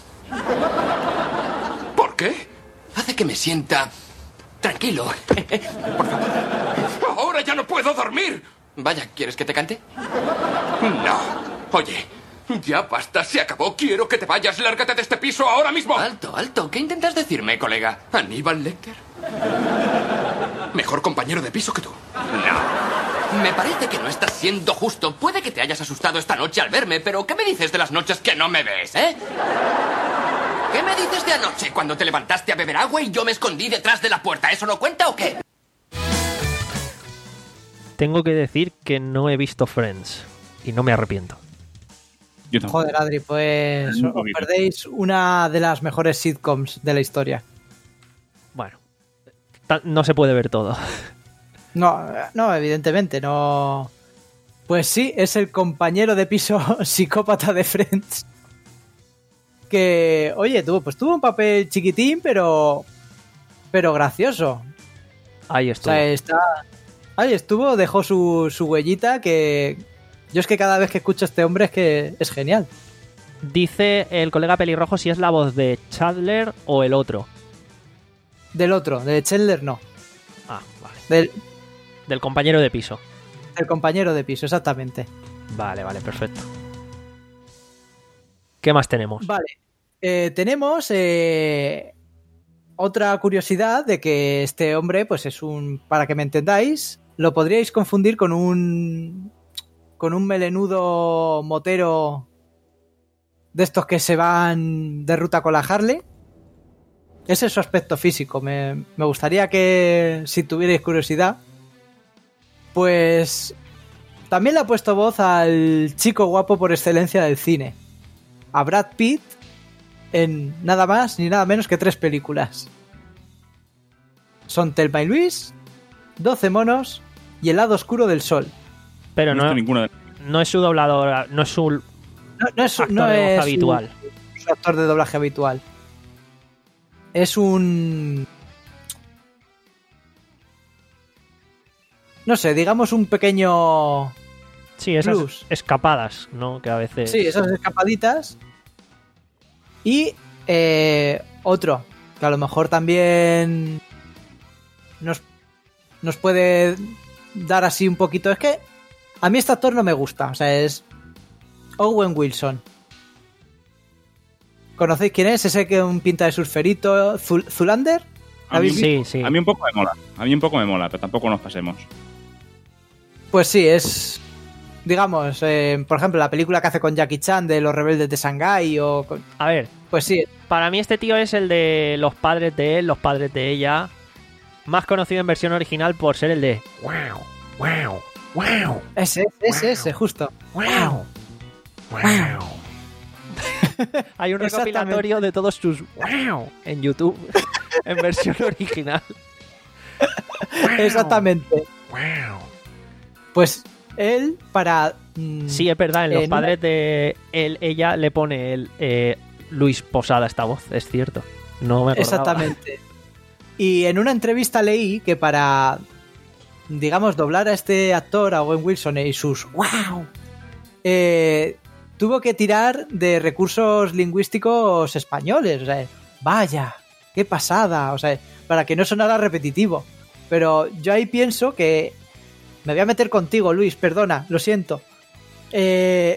¿Por qué? Hace que me sienta tranquilo. Por favor. Ahora ya no puedo dormir. Vaya, ¿quieres que te cante? No. Oye, ya basta, se acabó. Quiero que te vayas. Lárgate de este piso ahora mismo. Alto, alto. ¿Qué intentas decirme, colega? ¿Aníbal Lecter? Mejor compañero de piso que tú. No. Me parece que no estás siendo justo. Puede que te hayas asustado esta noche al verme, pero ¿qué me dices de las noches que no me ves, eh? ¿Qué me dices de anoche cuando te levantaste a beber agua y yo me escondí detrás de la puerta? ¿Eso no cuenta o qué? Tengo que decir que no he visto Friends. Y no me arrepiento. Yo tampoco. Joder, Adri, pues Un os poquito. perdéis una de las mejores sitcoms de la historia. Bueno, ta- no se puede ver todo. No, no, evidentemente, no. Pues sí, es el compañero de piso psicópata de Friends. Que, oye, tuvo, pues tuvo un papel chiquitín, pero. Pero gracioso. Ahí O estoy. sea, está. Ahí estuvo, dejó su, su huellita que. Yo es que cada vez que escucho a este hombre es que es genial. Dice el colega pelirrojo si es la voz de Chandler o el otro. Del otro, de Chandler no. Ah, vale. Del, Del compañero de piso. del compañero de piso, exactamente. Vale, vale, perfecto. ¿Qué más tenemos? Vale. Eh, tenemos eh, otra curiosidad de que este hombre, pues es un. Para que me entendáis, lo podríais confundir con un. Con un melenudo motero de estos que se van de ruta con la Harley. Ese es su aspecto físico. Me, me gustaría que, si tuvierais curiosidad, pues también le ha puesto voz al chico guapo por excelencia del cine, a Brad Pitt, en nada más ni nada menos que tres películas. Son Thelma y Luis, doce monos y El lado oscuro del sol. Pero No he no, visto ninguna de- no es su doblador, no es su No, no es, su- actor no de voz es su- habitual. su actor de doblaje habitual. es un... No sé, digamos un pequeño... Sí, esas plus. escapadas, ¿no? Que a veces... Sí, esas escapaditas. Y eh, otro, que a lo mejor también nos, nos puede dar así un poquito... Es que a mí este actor no me gusta, o sea, es Owen Wilson. ¿Conocéis quién es? Ese que un pinta de surferito, Zul- Zulander. A mí, Sí, sí. a mí un poco me mola. A mí un poco me mola, pero tampoco nos pasemos. Pues sí, es... Digamos, eh, por ejemplo, la película que hace con Jackie Chan de Los Rebeldes de Shanghái o... Con... A ver, Pues sí, para mí este tío es el de los padres de él, los padres de ella. Más conocido en versión original por ser el de... Wow, wow, wow, ese, ese, ese, justo. wow, wow. Hay un recopilatorio de todos sus wow en YouTube en versión original. Exactamente. Wow. Pues él, para... mm, Sí, es verdad, en los en padres de él, ella le pone el eh, Luis Posada esta voz, es cierto. No me acordaba. Exactamente. Y en una entrevista leí que para, digamos, doblar a este actor, a Owen Wilson y sus wow, eh, tuvo que tirar de recursos lingüísticos españoles. O sea, vaya, qué pasada. O sea, para que no sonara repetitivo. Pero yo ahí pienso que... Me voy a meter contigo, Luis, perdona, lo siento. Eh,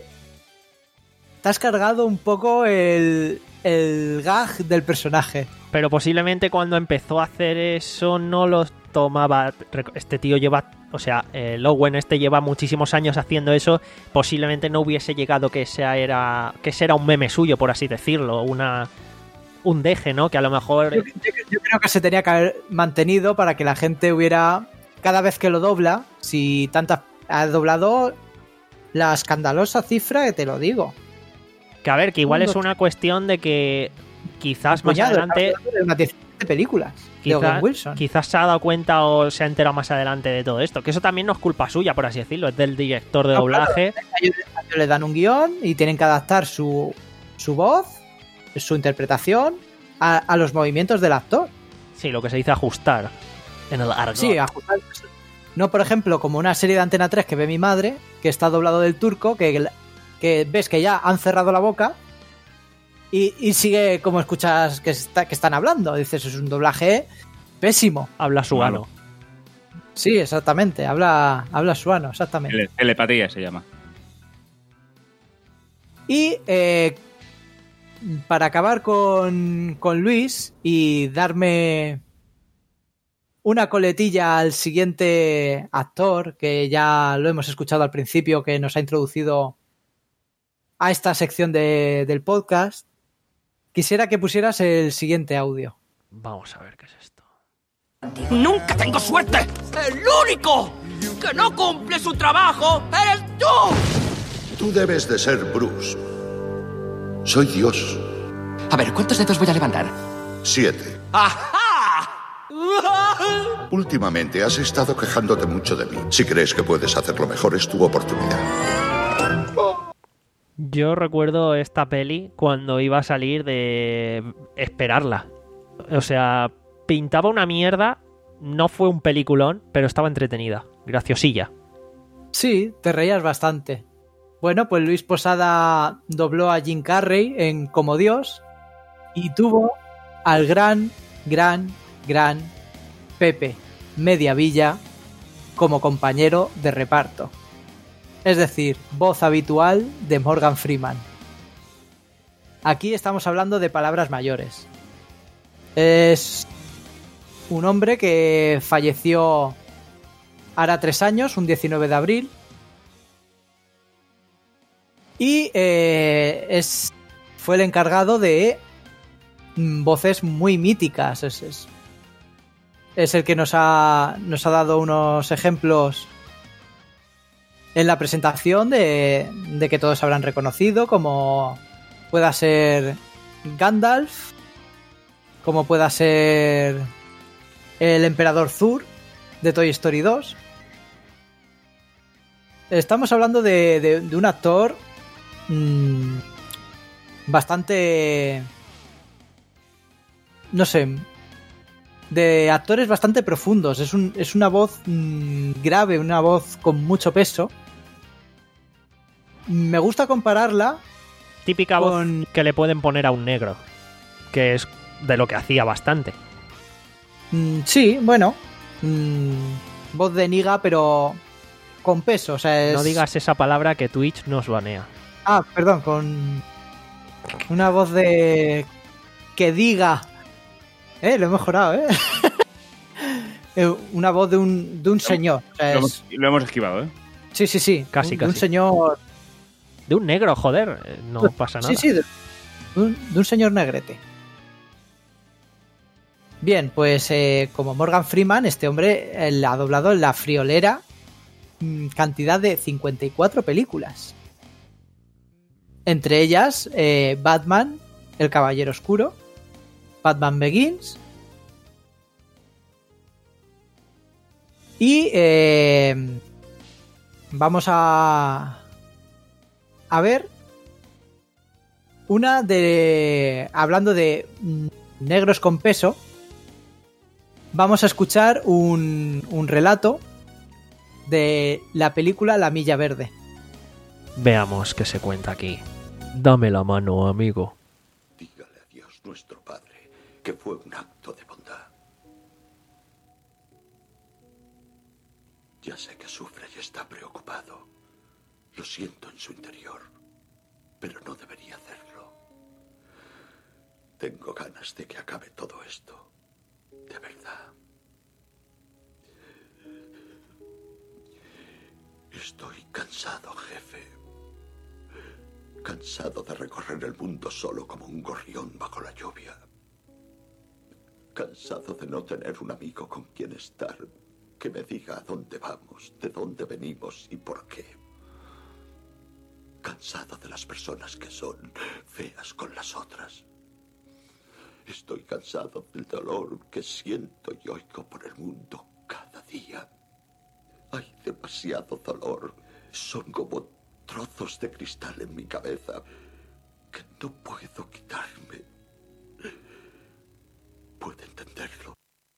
te has cargado un poco el, el gag del personaje. Pero posiblemente cuando empezó a hacer eso no lo tomaba. Este tío lleva, o sea, el Owen este lleva muchísimos años haciendo eso. Posiblemente no hubiese llegado que ese era, que ese era un meme suyo, por así decirlo, una un deje, ¿no? Que a lo mejor... Yo, yo- yo creo que se tenía que haber mantenido para que la gente hubiera... Cada vez que lo dobla, si tantas... Ha doblado la escandalosa cifra que te lo digo. Que a ver, que igual Un, es dos, una cuestión de que quizás más Puñado, adelante... estamos hablando de unas diecisiete películas de Owen Quizás, Wilson. quizás se ha dado cuenta o se ha enterado más adelante de todo esto. Que eso también no es culpa suya, por así decirlo. Es del director de No, doblaje. claro, a ellos, a ellos le dan un guión y tienen que adaptar su, su voz, su interpretación a, a los movimientos del actor. Sí, lo que se dice ajustar en el argot. Sí, ajustar. No, por ejemplo, como una serie de Antena tres que ve mi madre, que está doblado del turco, que, que ves que ya han cerrado la boca y, y sigue como escuchas que, está, que están hablando. Dices, es un doblaje pésimo. Habla suano. Sí, exactamente. Habla, habla suano, exactamente. Tele- Telepatía se llama. Y eh, para acabar con, con Luis y darme una coletilla al siguiente actor, que ya lo hemos escuchado al principio, que nos ha introducido a esta sección de- del podcast, quisiera que pusieras el siguiente audio. Vamos a ver qué es esto. ¡Nunca tengo suerte! ¡El único que no cumple su trabajo eres tú! Tú debes de ser Bruce. Soy Dios. A ver, ¿cuántos dedos voy a levantar? Siete. ¡Ajá! Últimamente has estado quejándote mucho de mí. Si crees que puedes hacerlo mejor, es tu oportunidad. Yo recuerdo esta peli cuando iba a salir de esperarla. O sea, pintaba una mierda, no fue un peliculón, pero estaba entretenida, graciosilla. Sí, te reías bastante. Bueno, pues Luis Posada dobló a Jim Carrey en Como Dios y tuvo al gran, gran, gran Pepe Mediavilla como compañero de reparto. Es decir, voz habitual de Morgan Freeman. Aquí estamos hablando de palabras mayores. Es un hombre que falleció hará tres años, un diecinueve de abril. Y eh, es, fue el encargado de mm, voces muy míticas. Es, es, es el que nos ha, nos ha dado unos ejemplos en la presentación de, de que todos habrán reconocido, como pueda ser Gandalf, como pueda ser el Emperador Zur de Toy Story dos. Estamos hablando de, de, de un actor mmm, bastante no sé, de actores bastante profundos. Es, un, es una voz mmm, grave, una voz con mucho peso. Me gusta compararla. Típica con... voz que le pueden poner a un negro, que es de lo que hacía bastante. Mm, sí, bueno. Mm, voz de niga, pero con peso. O sea, es... No digas esa palabra que Twitch nos banea. Ah, perdón, con una voz de... que diga... Eh, lo he mejorado, ¿eh? Una voz de un, de un señor. O sea, lo, es... hemos, lo hemos esquivado, ¿eh? Sí, sí, sí. Casi, un, casi. De un señor... De un negro, joder. No pasa nada. Sí, sí, de un, de un señor negrete. Bien, pues eh, como Morgan Freeman, este hombre eh, ha doblado en la friolera mmm, cantidad de cincuenta y cuatro películas. Entre ellas, eh, Batman, El Caballero Oscuro, Batman Begins y eh, vamos a a ver una de hablando de negros con peso. Vamos a escuchar un, un relato de la película La Milla Verde. Veamos qué se cuenta aquí. Dame la mano, amigo. Dígale a Dios nuestro Padre que fue un acto de bondad. Ya sé que sufre y está preocupado. Lo siento en su interior, pero no debería hacerlo. Tengo ganas de que acabe todo esto. De verdad. Estoy cansado, jefe. Cansado de recorrer el mundo solo como un gorrión bajo la lluvia. Cansado de no tener un amigo con quien estar, que me diga a dónde vamos, de dónde venimos y por qué. Cansado de las personas que son feas con las otras. Estoy cansado del dolor que siento y oigo por el mundo cada día. Hay demasiado dolor. Son como trozos de cristal en mi cabeza que no puedo quitarme. ¿Puede entenderlo?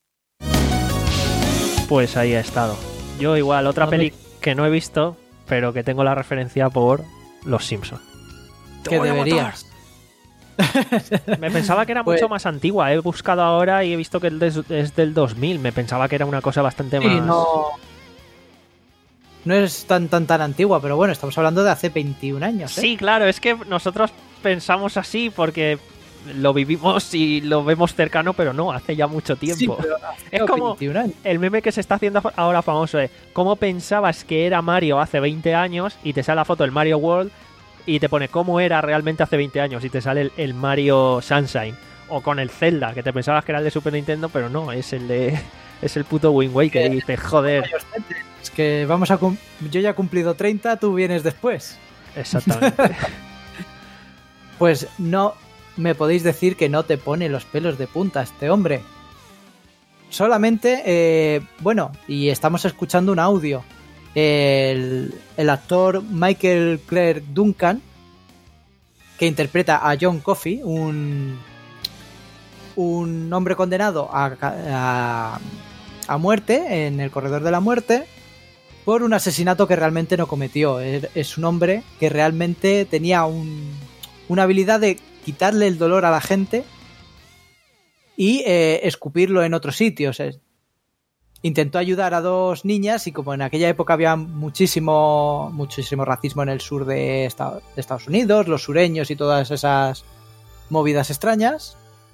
Pues ahí ha estado. Yo igual, otra peli que no he visto, pero que tengo la referencia por Los Simpson. Que deberías. Me pensaba que era pues, mucho más antigua. He buscado ahora y he visto que es del dos mil. Me pensaba que era una cosa bastante sí, más... No, no es tan tan tan antigua, pero bueno, estamos hablando de hace veintiún años. ¿eh? Sí, claro, es que nosotros pensamos así porque lo vivimos y lo vemos cercano, pero no, hace ya mucho tiempo. Sí, pero es como el meme que se está haciendo ahora famoso es ¿cómo pensabas que era Mario hace veinte años? Y te sale la foto del Mario World y te pone cómo era realmente hace veinte años y te sale el, el Mario Sunshine. O con el Zelda, que te pensabas que era el de Super Nintendo, pero no, es el de es el puto Wind Waker. Y dices, joder. Es que vamos a yo ya he cumplido treinta, tú vienes después. Exactamente. Pues no me podéis decir que no te pone los pelos de punta este hombre. Solamente, eh, bueno, y estamos escuchando un audio. El, el actor Michael Clarke Duncan, que interpreta a John Coffey, un, un hombre condenado a, a, a muerte en el corredor de la muerte por un asesinato que realmente no cometió. Es un hombre que realmente tenía un, una habilidad de quitarle el dolor a la gente y eh, escupirlo en otros sitios. Intentó ayudar a dos niñas y como en aquella época había muchísimo muchísimo racismo en el sur de Estados Unidos, los sureños y todas esas movidas extrañas,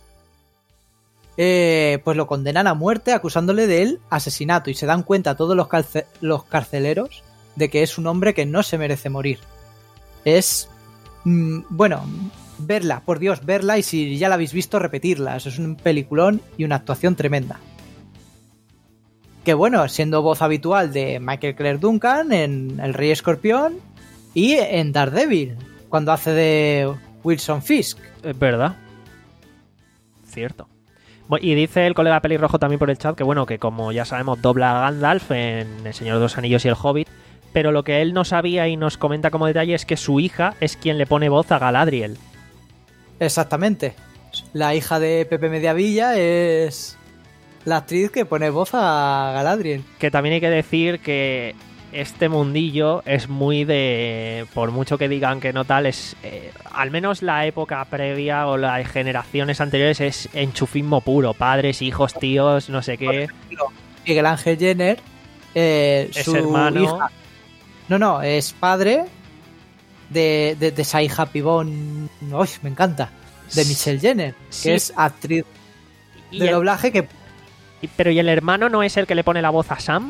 eh, pues lo condenan a muerte acusándole del asesinato y se dan cuenta todos los, calce- los carceleros de que es un hombre que no se merece morir. Es... Mmm, bueno... verla, por Dios, verla y si ya la habéis visto, repetirla. Eso es un peliculón y una actuación tremenda. Que bueno, siendo voz habitual de Michael Clarke Duncan en El Rey Escorpión y en Daredevil, cuando hace de Wilson Fisk. Es verdad. Cierto. Y dice el colega pelirrojo también por el chat que bueno, que como ya sabemos dobla a Gandalf en El Señor de los Anillos y El Hobbit, pero lo que él no sabía y nos comenta como detalle es que su hija es quien le pone voz a Galadriel. Exactamente. la hija de Pepe Mediavilla es la actriz que pone voz a Galadriel. Que también hay que decir que este mundillo es muy de... Por mucho que digan que no tal, es... Eh, al menos la época previa o las generaciones anteriores es enchufismo puro. Padres, hijos, tíos, no sé qué. Miguel Ángel Jenner, eh, es su hermano. hija. No, no, es padre de, de, de esa hija pibón. ¡Uy, me encanta! De Michelle Jenner, Sí. que es actriz Y de el- doblaje que... y- Pero ¿y el hermano no es el que le pone la voz a Sam?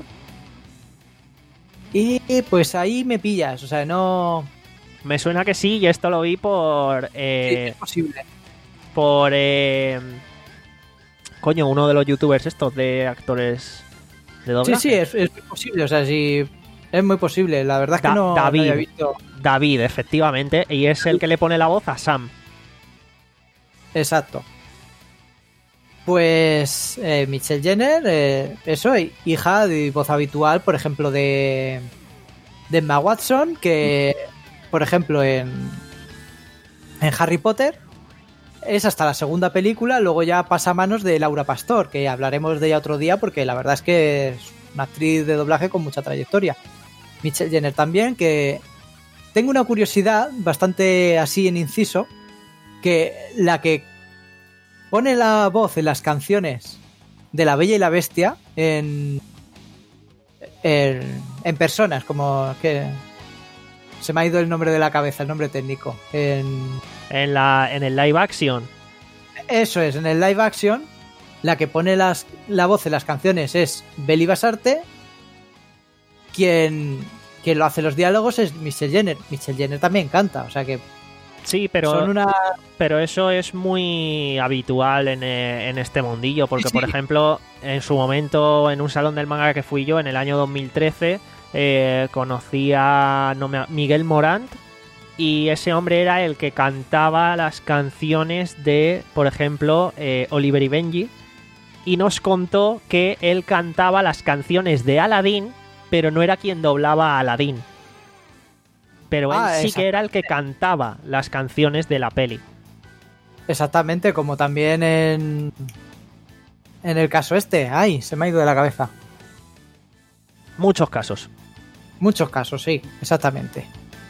Y pues ahí me pillas, o sea, no... Me suena que sí, y esto lo vi por... eh, es posible. por... eh, coño, uno de los youtubers estos de actores de Sí, doblaje. sí, es, es muy posible, o sea, sí, es muy posible. La verdad es que Da- no, no David, había visto... David, efectivamente, y es el que le pone la voz a Sam. Exacto. Pues eh, Michelle Jenner, eh, eso, hija de voz habitual, por ejemplo, de, de Emma Watson, que, por ejemplo, en, en Harry Potter es hasta la segunda película, luego ya pasa a manos de Laura Pastor, que hablaremos de ella otro día porque la verdad es que es una actriz de doblaje con mucha trayectoria. Michelle Jenner también, que tengo una curiosidad bastante así en inciso, que la que pone la voz en las canciones de La Bella y la Bestia en en, en personas, como que se me ha ido el nombre de la cabeza, el nombre técnico. En, En, la, en el live action. eso es, en el live action, la que pone las, la voz en las canciones es Beli Basarte. Quien, quien lo hace los diálogos es Michelle Jenner. Michelle Jenner también canta, o sea que Sí, pero, son una... pero eso es muy habitual en, eh, en este mundillo, porque Sí, sí. por ejemplo, en su momento, en un salón del manga que fui yo, en el año dos mil trece, eh, conocí a no me- Miguel Morant, y ese hombre era el que cantaba las canciones de, por ejemplo, eh, Oliver y Benji, y nos contó que él cantaba las canciones de Aladdin, pero no era quien doblaba a Aladdin. Pero él Ah, sí que era el que cantaba las canciones de la peli. Exactamente, como también en en el caso este. Ay, se me ha ido de la cabeza. Muchos casos. Muchos casos, sí, exactamente.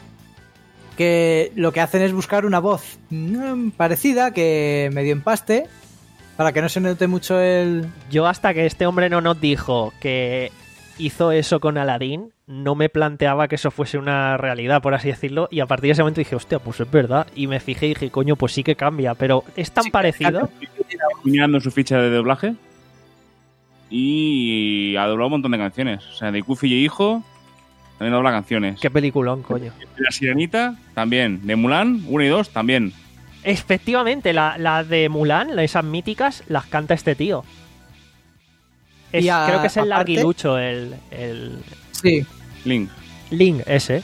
Que lo que hacen es buscar una voz mm, parecida, que medio empaste, para que no se note mucho el... Yo hasta que este hombre no nos dijo que hizo eso con Aladdin, no me planteaba que eso fuese una realidad, por así decirlo, y a partir de ese momento dije, hostia, pues es verdad, y me fijé y dije, coño, pues sí que cambia, pero es tan parecido. Estoy mirando su ficha de doblaje y ha doblado un montón de canciones. O sea, de Goofy y Hijo también dobla canciones. Qué peliculón, coño. De La Sirenita también. De Mulan uno y dos también. Efectivamente, la, la de Mulan, esas míticas, las canta este tío. Es- Y a- creo que es el aparte- larguilucho, el, el Sí. Link. Link ese.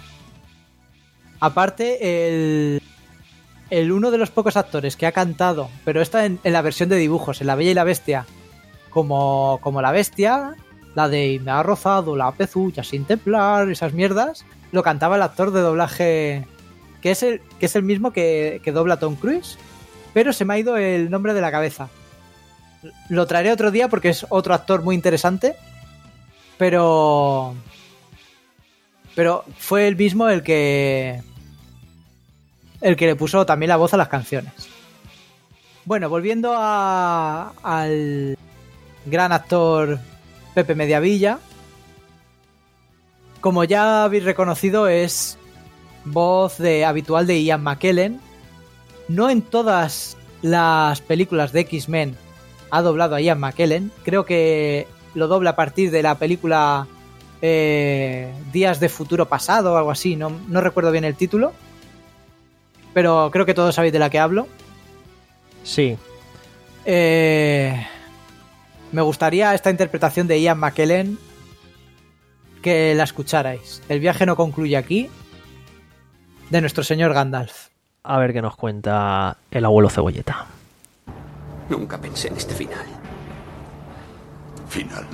Aparte, el, el uno de los pocos actores que ha cantado, pero está en, en la versión de dibujos, en La Bella y la Bestia, como, como la bestia, la de Me ha rozado la pezuña sin templar, esas mierdas, lo cantaba el actor de doblaje, que es el, que es el mismo que, que dobla Tom Cruise, pero se me ha ido el nombre de la cabeza. Lo traeré otro día porque es otro actor muy interesante, pero... Pero fue el mismo el que... El que le puso también la voz a las canciones. Bueno, volviendo a, al gran actor Pepe Mediavilla. Como ya habéis reconocido, es voz de, habitual de Ian McKellen. No en todas las películas de X-Men ha doblado a Ian McKellen. Creo que lo dobla a partir de la película eh, Días de Futuro Pasado o algo así. No, no recuerdo bien el título. Pero creo que todos sabéis de la que hablo. Sí. Eh, me gustaría esta interpretación de Ian McKellen que la escucharais. El viaje no concluye aquí. De nuestro señor Gandalf. A ver qué nos cuenta el abuelo Cebolleta. Nunca pensé en este final. Final.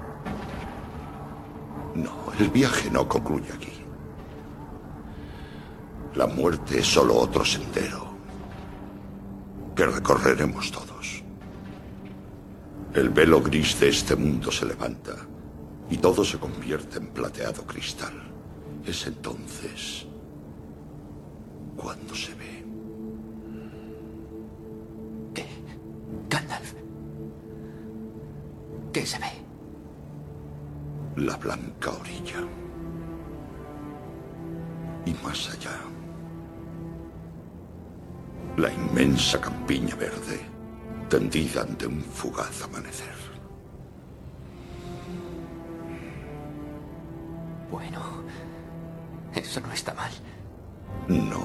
No, el viaje no concluye aquí. La muerte es solo otro sendero. que recorreremos todos. El velo gris de este mundo se levanta y todo se convierte en plateado cristal. Es entonces cuando se ve. ¿Qué? Gandalf. ¿Qué se ve? La blanca orilla. Y más allá, la inmensa campiña verde tendida ante un fugaz amanecer. Bueno, eso no está mal. No.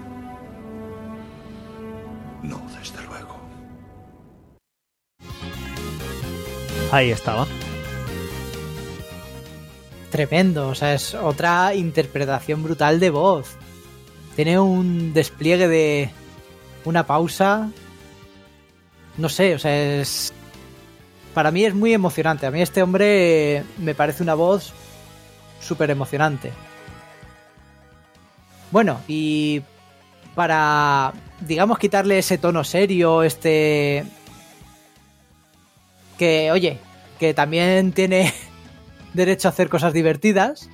No, desde luego. Ahí estaba. Tremendo, o sea, es otra interpretación brutal de voz. Tiene un despliegue de una pausa. No sé, o sea, es... Para mí es muy emocionante. A mí este hombre me parece una voz súper emocionante. Bueno, y para, digamos, quitarle ese tono serio, este... Que, oye, que también tiene derecho a hacer cosas divertidas.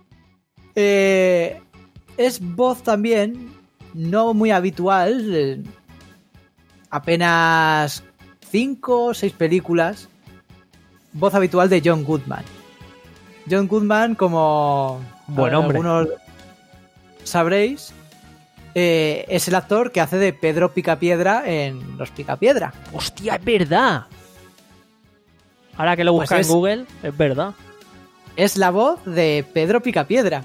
Eh, es voz también no muy habitual. Eh, apenas cinco o seis películas. Voz habitual de John Goodman. John Goodman, como buen hombre, algunos sabréis, eh, es el actor que hace de Pedro Picapiedra en Los Picapiedra. ¡Hostia, es verdad! Ahora que lo busca pues es, en Google, es verdad. Es la voz de Pedro Picapiedra.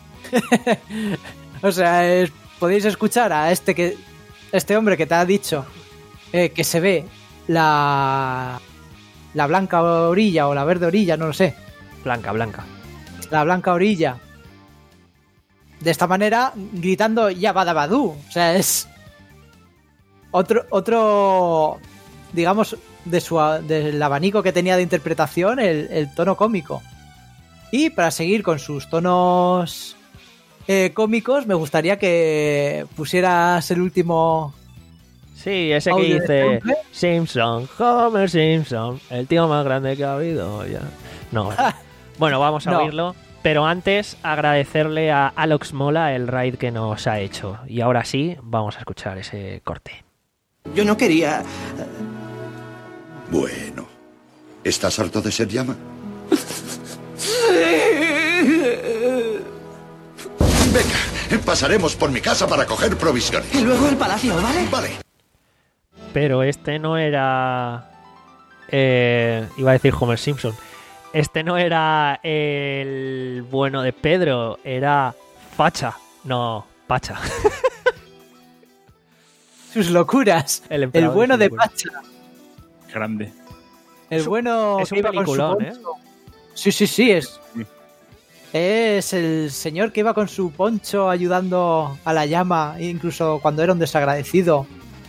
O sea, es, podéis escuchar a este que este hombre que te ha dicho eh, que se ve la la blanca orilla o la verde orilla, no lo sé. Blanca, blanca. La blanca orilla. De esta manera, gritando Yabadabadú. O sea, es otro, otro digamos, de su, del abanico que tenía de interpretación, el, el tono cómico. Y para seguir con sus tonos eh, cómicos, me gustaría que pusieras el último... Sí, ese que dice Simpson, Homer Simpson, el tío más grande que ha habido ya. No, bueno, vamos a no. oírlo. Pero antes, agradecerle a Alox Mola el raid que nos ha hecho. Y ahora sí, vamos a escuchar ese corte. Yo no quería... Bueno, ¿estás harto de ser llama? Venga, pasaremos por mi casa para coger provisiones. Y luego el palacio, ¿vale? Vale. Pero este no era... Eh, iba a decir Homer Simpson. Este no era el bueno de Pedro, era Facha. No, Pacha. Sus locuras. El, el bueno de Pacha. Grande. El bueno es un, es un peliculón, ¿eh? Sí, sí, sí, es. Es el señor que iba con su poncho ayudando a la llama, incluso cuando era un desagradecido.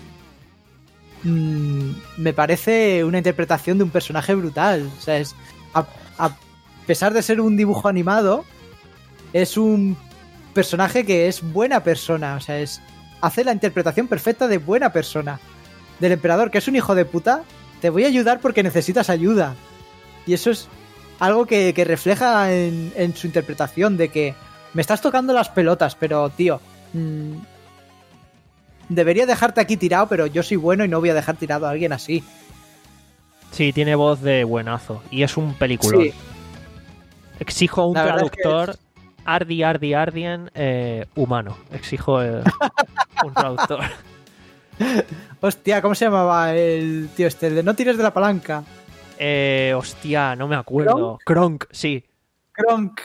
Mm, me parece una interpretación de un personaje brutal. O sea, es... A, a pesar de ser un dibujo animado, es un personaje que es buena persona. O sea, es hace la interpretación perfecta de buena persona. Del emperador, que es un hijo de puta, te voy a ayudar porque necesitas ayuda. Y eso es algo que, que refleja en, en su interpretación, de que me estás tocando las pelotas, pero tío, mmm, debería dejarte aquí tirado, pero yo soy bueno y no voy a dejar tirado a alguien así. Sí, tiene voz de buenazo. Y es un peliculón. Sí. Exijo un traductor es que... Ardi, Ardi, Ardien eh, humano. Exijo eh, un traductor. Hostia, ¿cómo se llamaba el tío este? El de no tires de la palanca. Eh, hostia, no me acuerdo. Kronk, sí. Kronk.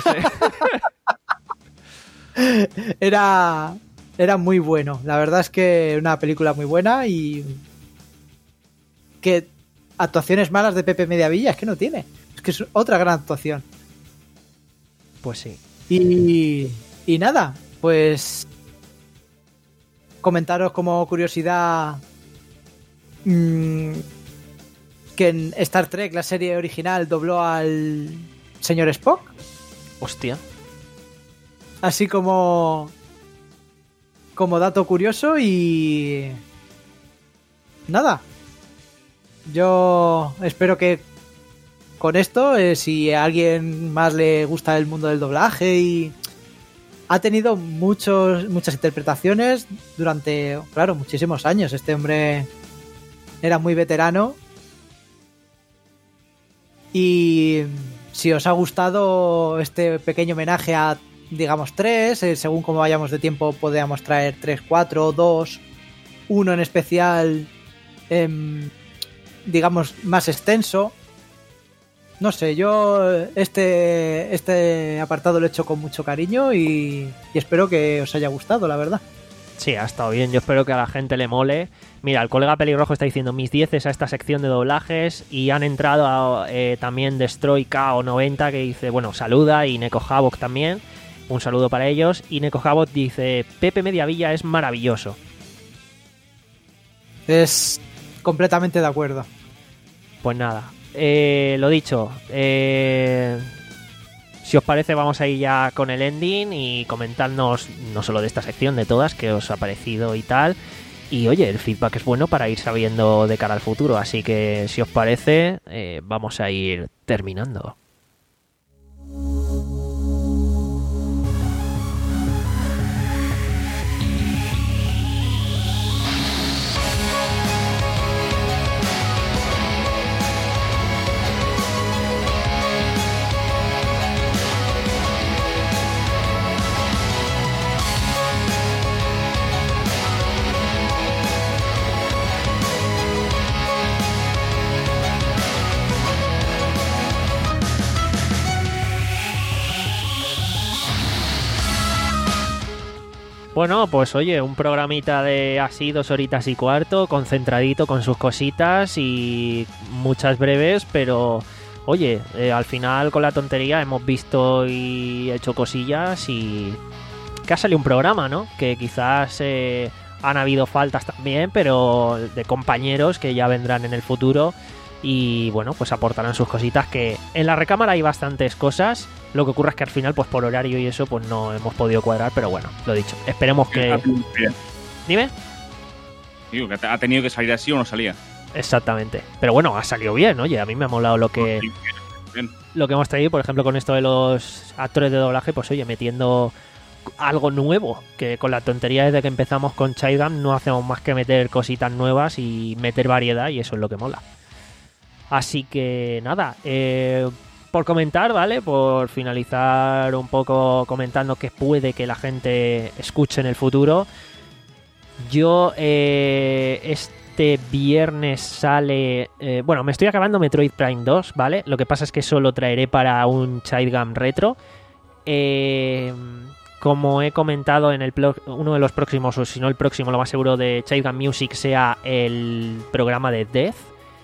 Era... Era muy bueno. La verdad es que era una película muy buena y... Que... Actuaciones malas de Pepe Mediavilla es que no tiene. Es que es otra gran actuación. Pues sí. Y, y nada, pues comentaros como curiosidad mmm, que en Star Trek, la serie original, dobló al señor Spock. Hostia. Así como como dato curioso y nada. Yo espero que con esto, eh, si a alguien más le gusta el mundo del doblaje y ha tenido muchos muchas interpretaciones durante, claro, muchísimos años. Este hombre era muy veterano. Y si os ha gustado este pequeño homenaje a, digamos, tres, eh, según como vayamos de tiempo podríamos traer tres, cuatro, dos, uno en especial, eh, digamos, más extenso. No sé, yo este este apartado lo he hecho con mucho cariño y, y espero que os haya gustado, la verdad. Sí, ha estado bien. Yo espero que a la gente le mole. Mira, el colega Pelirrojo está diciendo mis dieces a esta sección de doblajes y han entrado a, eh, también Destroy K O noventa que dice, bueno, saluda, y Neko Havok también. Un saludo para ellos. Y Neko Havok dice, Pepe Mediavilla es maravilloso. Es completamente de acuerdo. Pues nada, eh, lo dicho, eh, si os parece vamos a ir ya con el ending y comentadnos no solo de esta sección, de todas, qué os ha parecido y tal. Y oye, el feedback es bueno para ir sabiendo de cara al futuro, así que si os parece, eh, vamos a ir terminando. Bueno, pues oye, un programita de así dos horitas y cuarto, concentradito con sus cositas y muchas breves, pero oye, eh, al final con la tontería hemos visto y hecho cosillas y que ha salido un programa, ¿no? Que quizás eh, han habido faltas también, pero de compañeros que ya vendrán en el futuro y bueno, pues aportarán sus cositas, que en la recámara hay bastantes cosas. Lo que ocurre es que al final, pues por horario y eso, pues no hemos podido cuadrar, pero bueno, lo dicho, esperemos que... Dime. Digo, que ha tenido que salir así o no salía. Exactamente. Pero bueno, ha salido bien, oye, a mí me ha molado lo que... Bien. Lo que hemos traído, por ejemplo, con esto de los actores de doblaje, pues oye, metiendo algo nuevo, que con la tontería desde que empezamos con Chaidam no hacemos más que meter cositas nuevas y meter variedad, y eso es lo que mola. Así que nada, eh, por comentar, ¿vale? Por finalizar un poco comentando que puede que la gente escuche en el futuro. Yo eh, este viernes sale... Eh, bueno, me estoy acabando Metroid Prime dos, ¿vale? Lo que pasa es que eso lo traeré para un Childgam retro. Eh, como he comentado en el blog, uno de los próximos, o si no el próximo, lo más seguro de Childgam Music sea el programa de Death.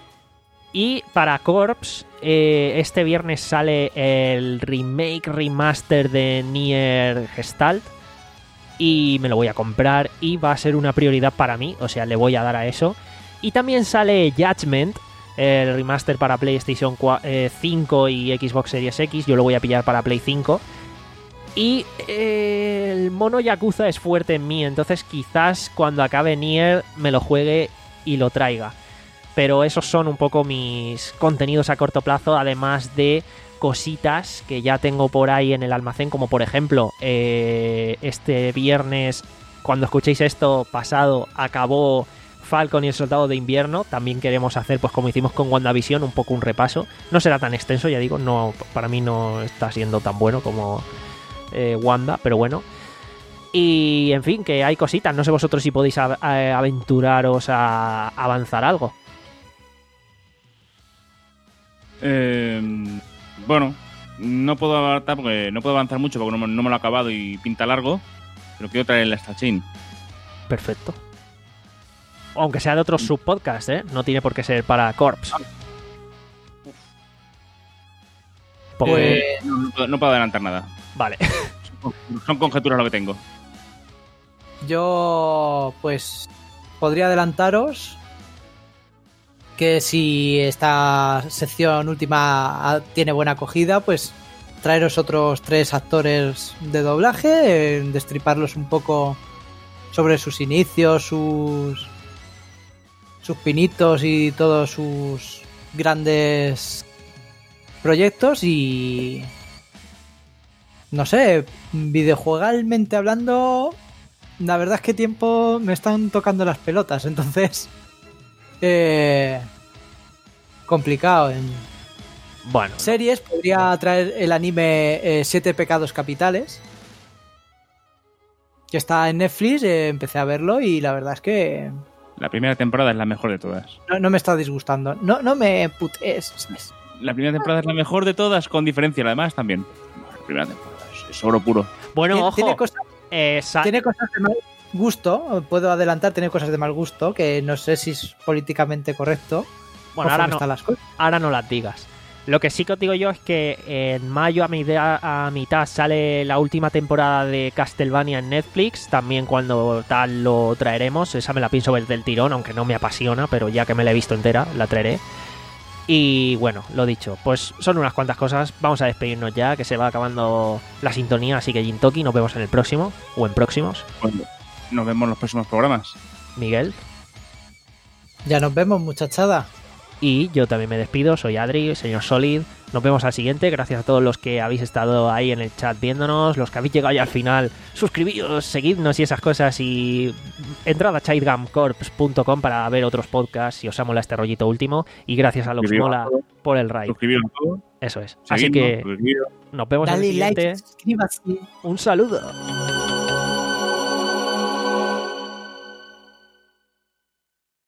Y para Corps, eh, este viernes sale el remake remaster de Nier Gestalt. Y me lo voy a comprar y va a ser una prioridad para mí, o sea, le voy a dar a eso. Y también sale Judgment, el remaster para PlayStation cinco y Xbox Series X. Yo lo voy a pillar para Play cinco. Y eh, el mono Yakuza es fuerte en mí, entonces quizás cuando acabe Nier me lo juegue y lo traiga. Pero esos son un poco mis contenidos a corto plazo, además de cositas que ya tengo por ahí en el almacén, como por ejemplo, eh, este viernes, cuando escuchéis esto pasado, acabó Falcon y el Soldado de Invierno. También queremos hacer, pues como hicimos con WandaVision, un poco un repaso. No será tan extenso, ya digo, no, para mí no está siendo tan bueno como eh, Wanda, pero bueno. Y en fin, que hay cositas, no sé vosotros si podéis a- a- aventuraros a avanzar algo. Eh, bueno, no puedo avanzar porque no puedo avanzar mucho porque no, no me lo he acabado y pinta largo, pero quiero traer el Star Chain. Perfecto. Aunque sea de otros subpodcasts, ¿eh? No tiene por qué ser para Corps. Porque... Eh, no, no puedo, no puedo adelantar nada. Vale. Son, son conjeturas lo que tengo. Yo, pues, podría adelantaros que si esta sección última tiene buena acogida, pues traeros otros tres actores de doblaje, eh, destriparlos un poco sobre sus inicios, sus sus pinitos y todos sus grandes proyectos y... No sé, videojuegalmente hablando, la verdad es que tiempo me están tocando las pelotas, entonces... Eh, complicado. En bueno, series podría traer el anime eh, Siete Pecados Capitales, que está en Netflix, eh, empecé a verlo y la verdad es que... La primera temporada es la mejor de todas. No, no me está disgustando. No, no me putees, ¿sabes? La primera temporada es la mejor de todas, con diferencia. La demás también. La primera temporada es, es oro puro. Bueno, Tiene, ojo. tiene cosas, eh, sa- tiene cosas de mal gusto, puedo adelantar, tiene cosas de mal gusto, que no sé si es políticamente correcto. Bueno, ahora no, están las cosas. ahora no las digas. Lo que sí que os digo yo es que en mayo a, mitad, a mitad sale la última temporada de Castlevania en Netflix. También cuando tal lo traeremos. Esa me la pienso ver del tirón, aunque no me apasiona, pero ya que me la he visto entera, la traeré. Y bueno, lo dicho, pues son unas cuantas cosas. Vamos a despedirnos ya, que se va acabando la sintonía. Así que Jintoki, nos vemos en el próximo, o en próximos. Bueno, nos vemos en los próximos programas. Miguel. Ya nos vemos, muchachada. Y yo también me despido, soy Adri, señor Solid. Nos vemos al siguiente. Gracias a todos los que habéis estado ahí en el chat viéndonos, los que habéis llegado ya al final. Suscribíos, seguidnos y esas cosas. Y entrad a chaitgamcorps punto com para ver otros podcasts si os ha molado este rollito último. Y gracias a Loxmola por el raid. Suscribiros todo. Eso es. Seguidnos, Así que suscribiros. nos vemos en el Dale siguiente. like, suscríbase. Un saludo.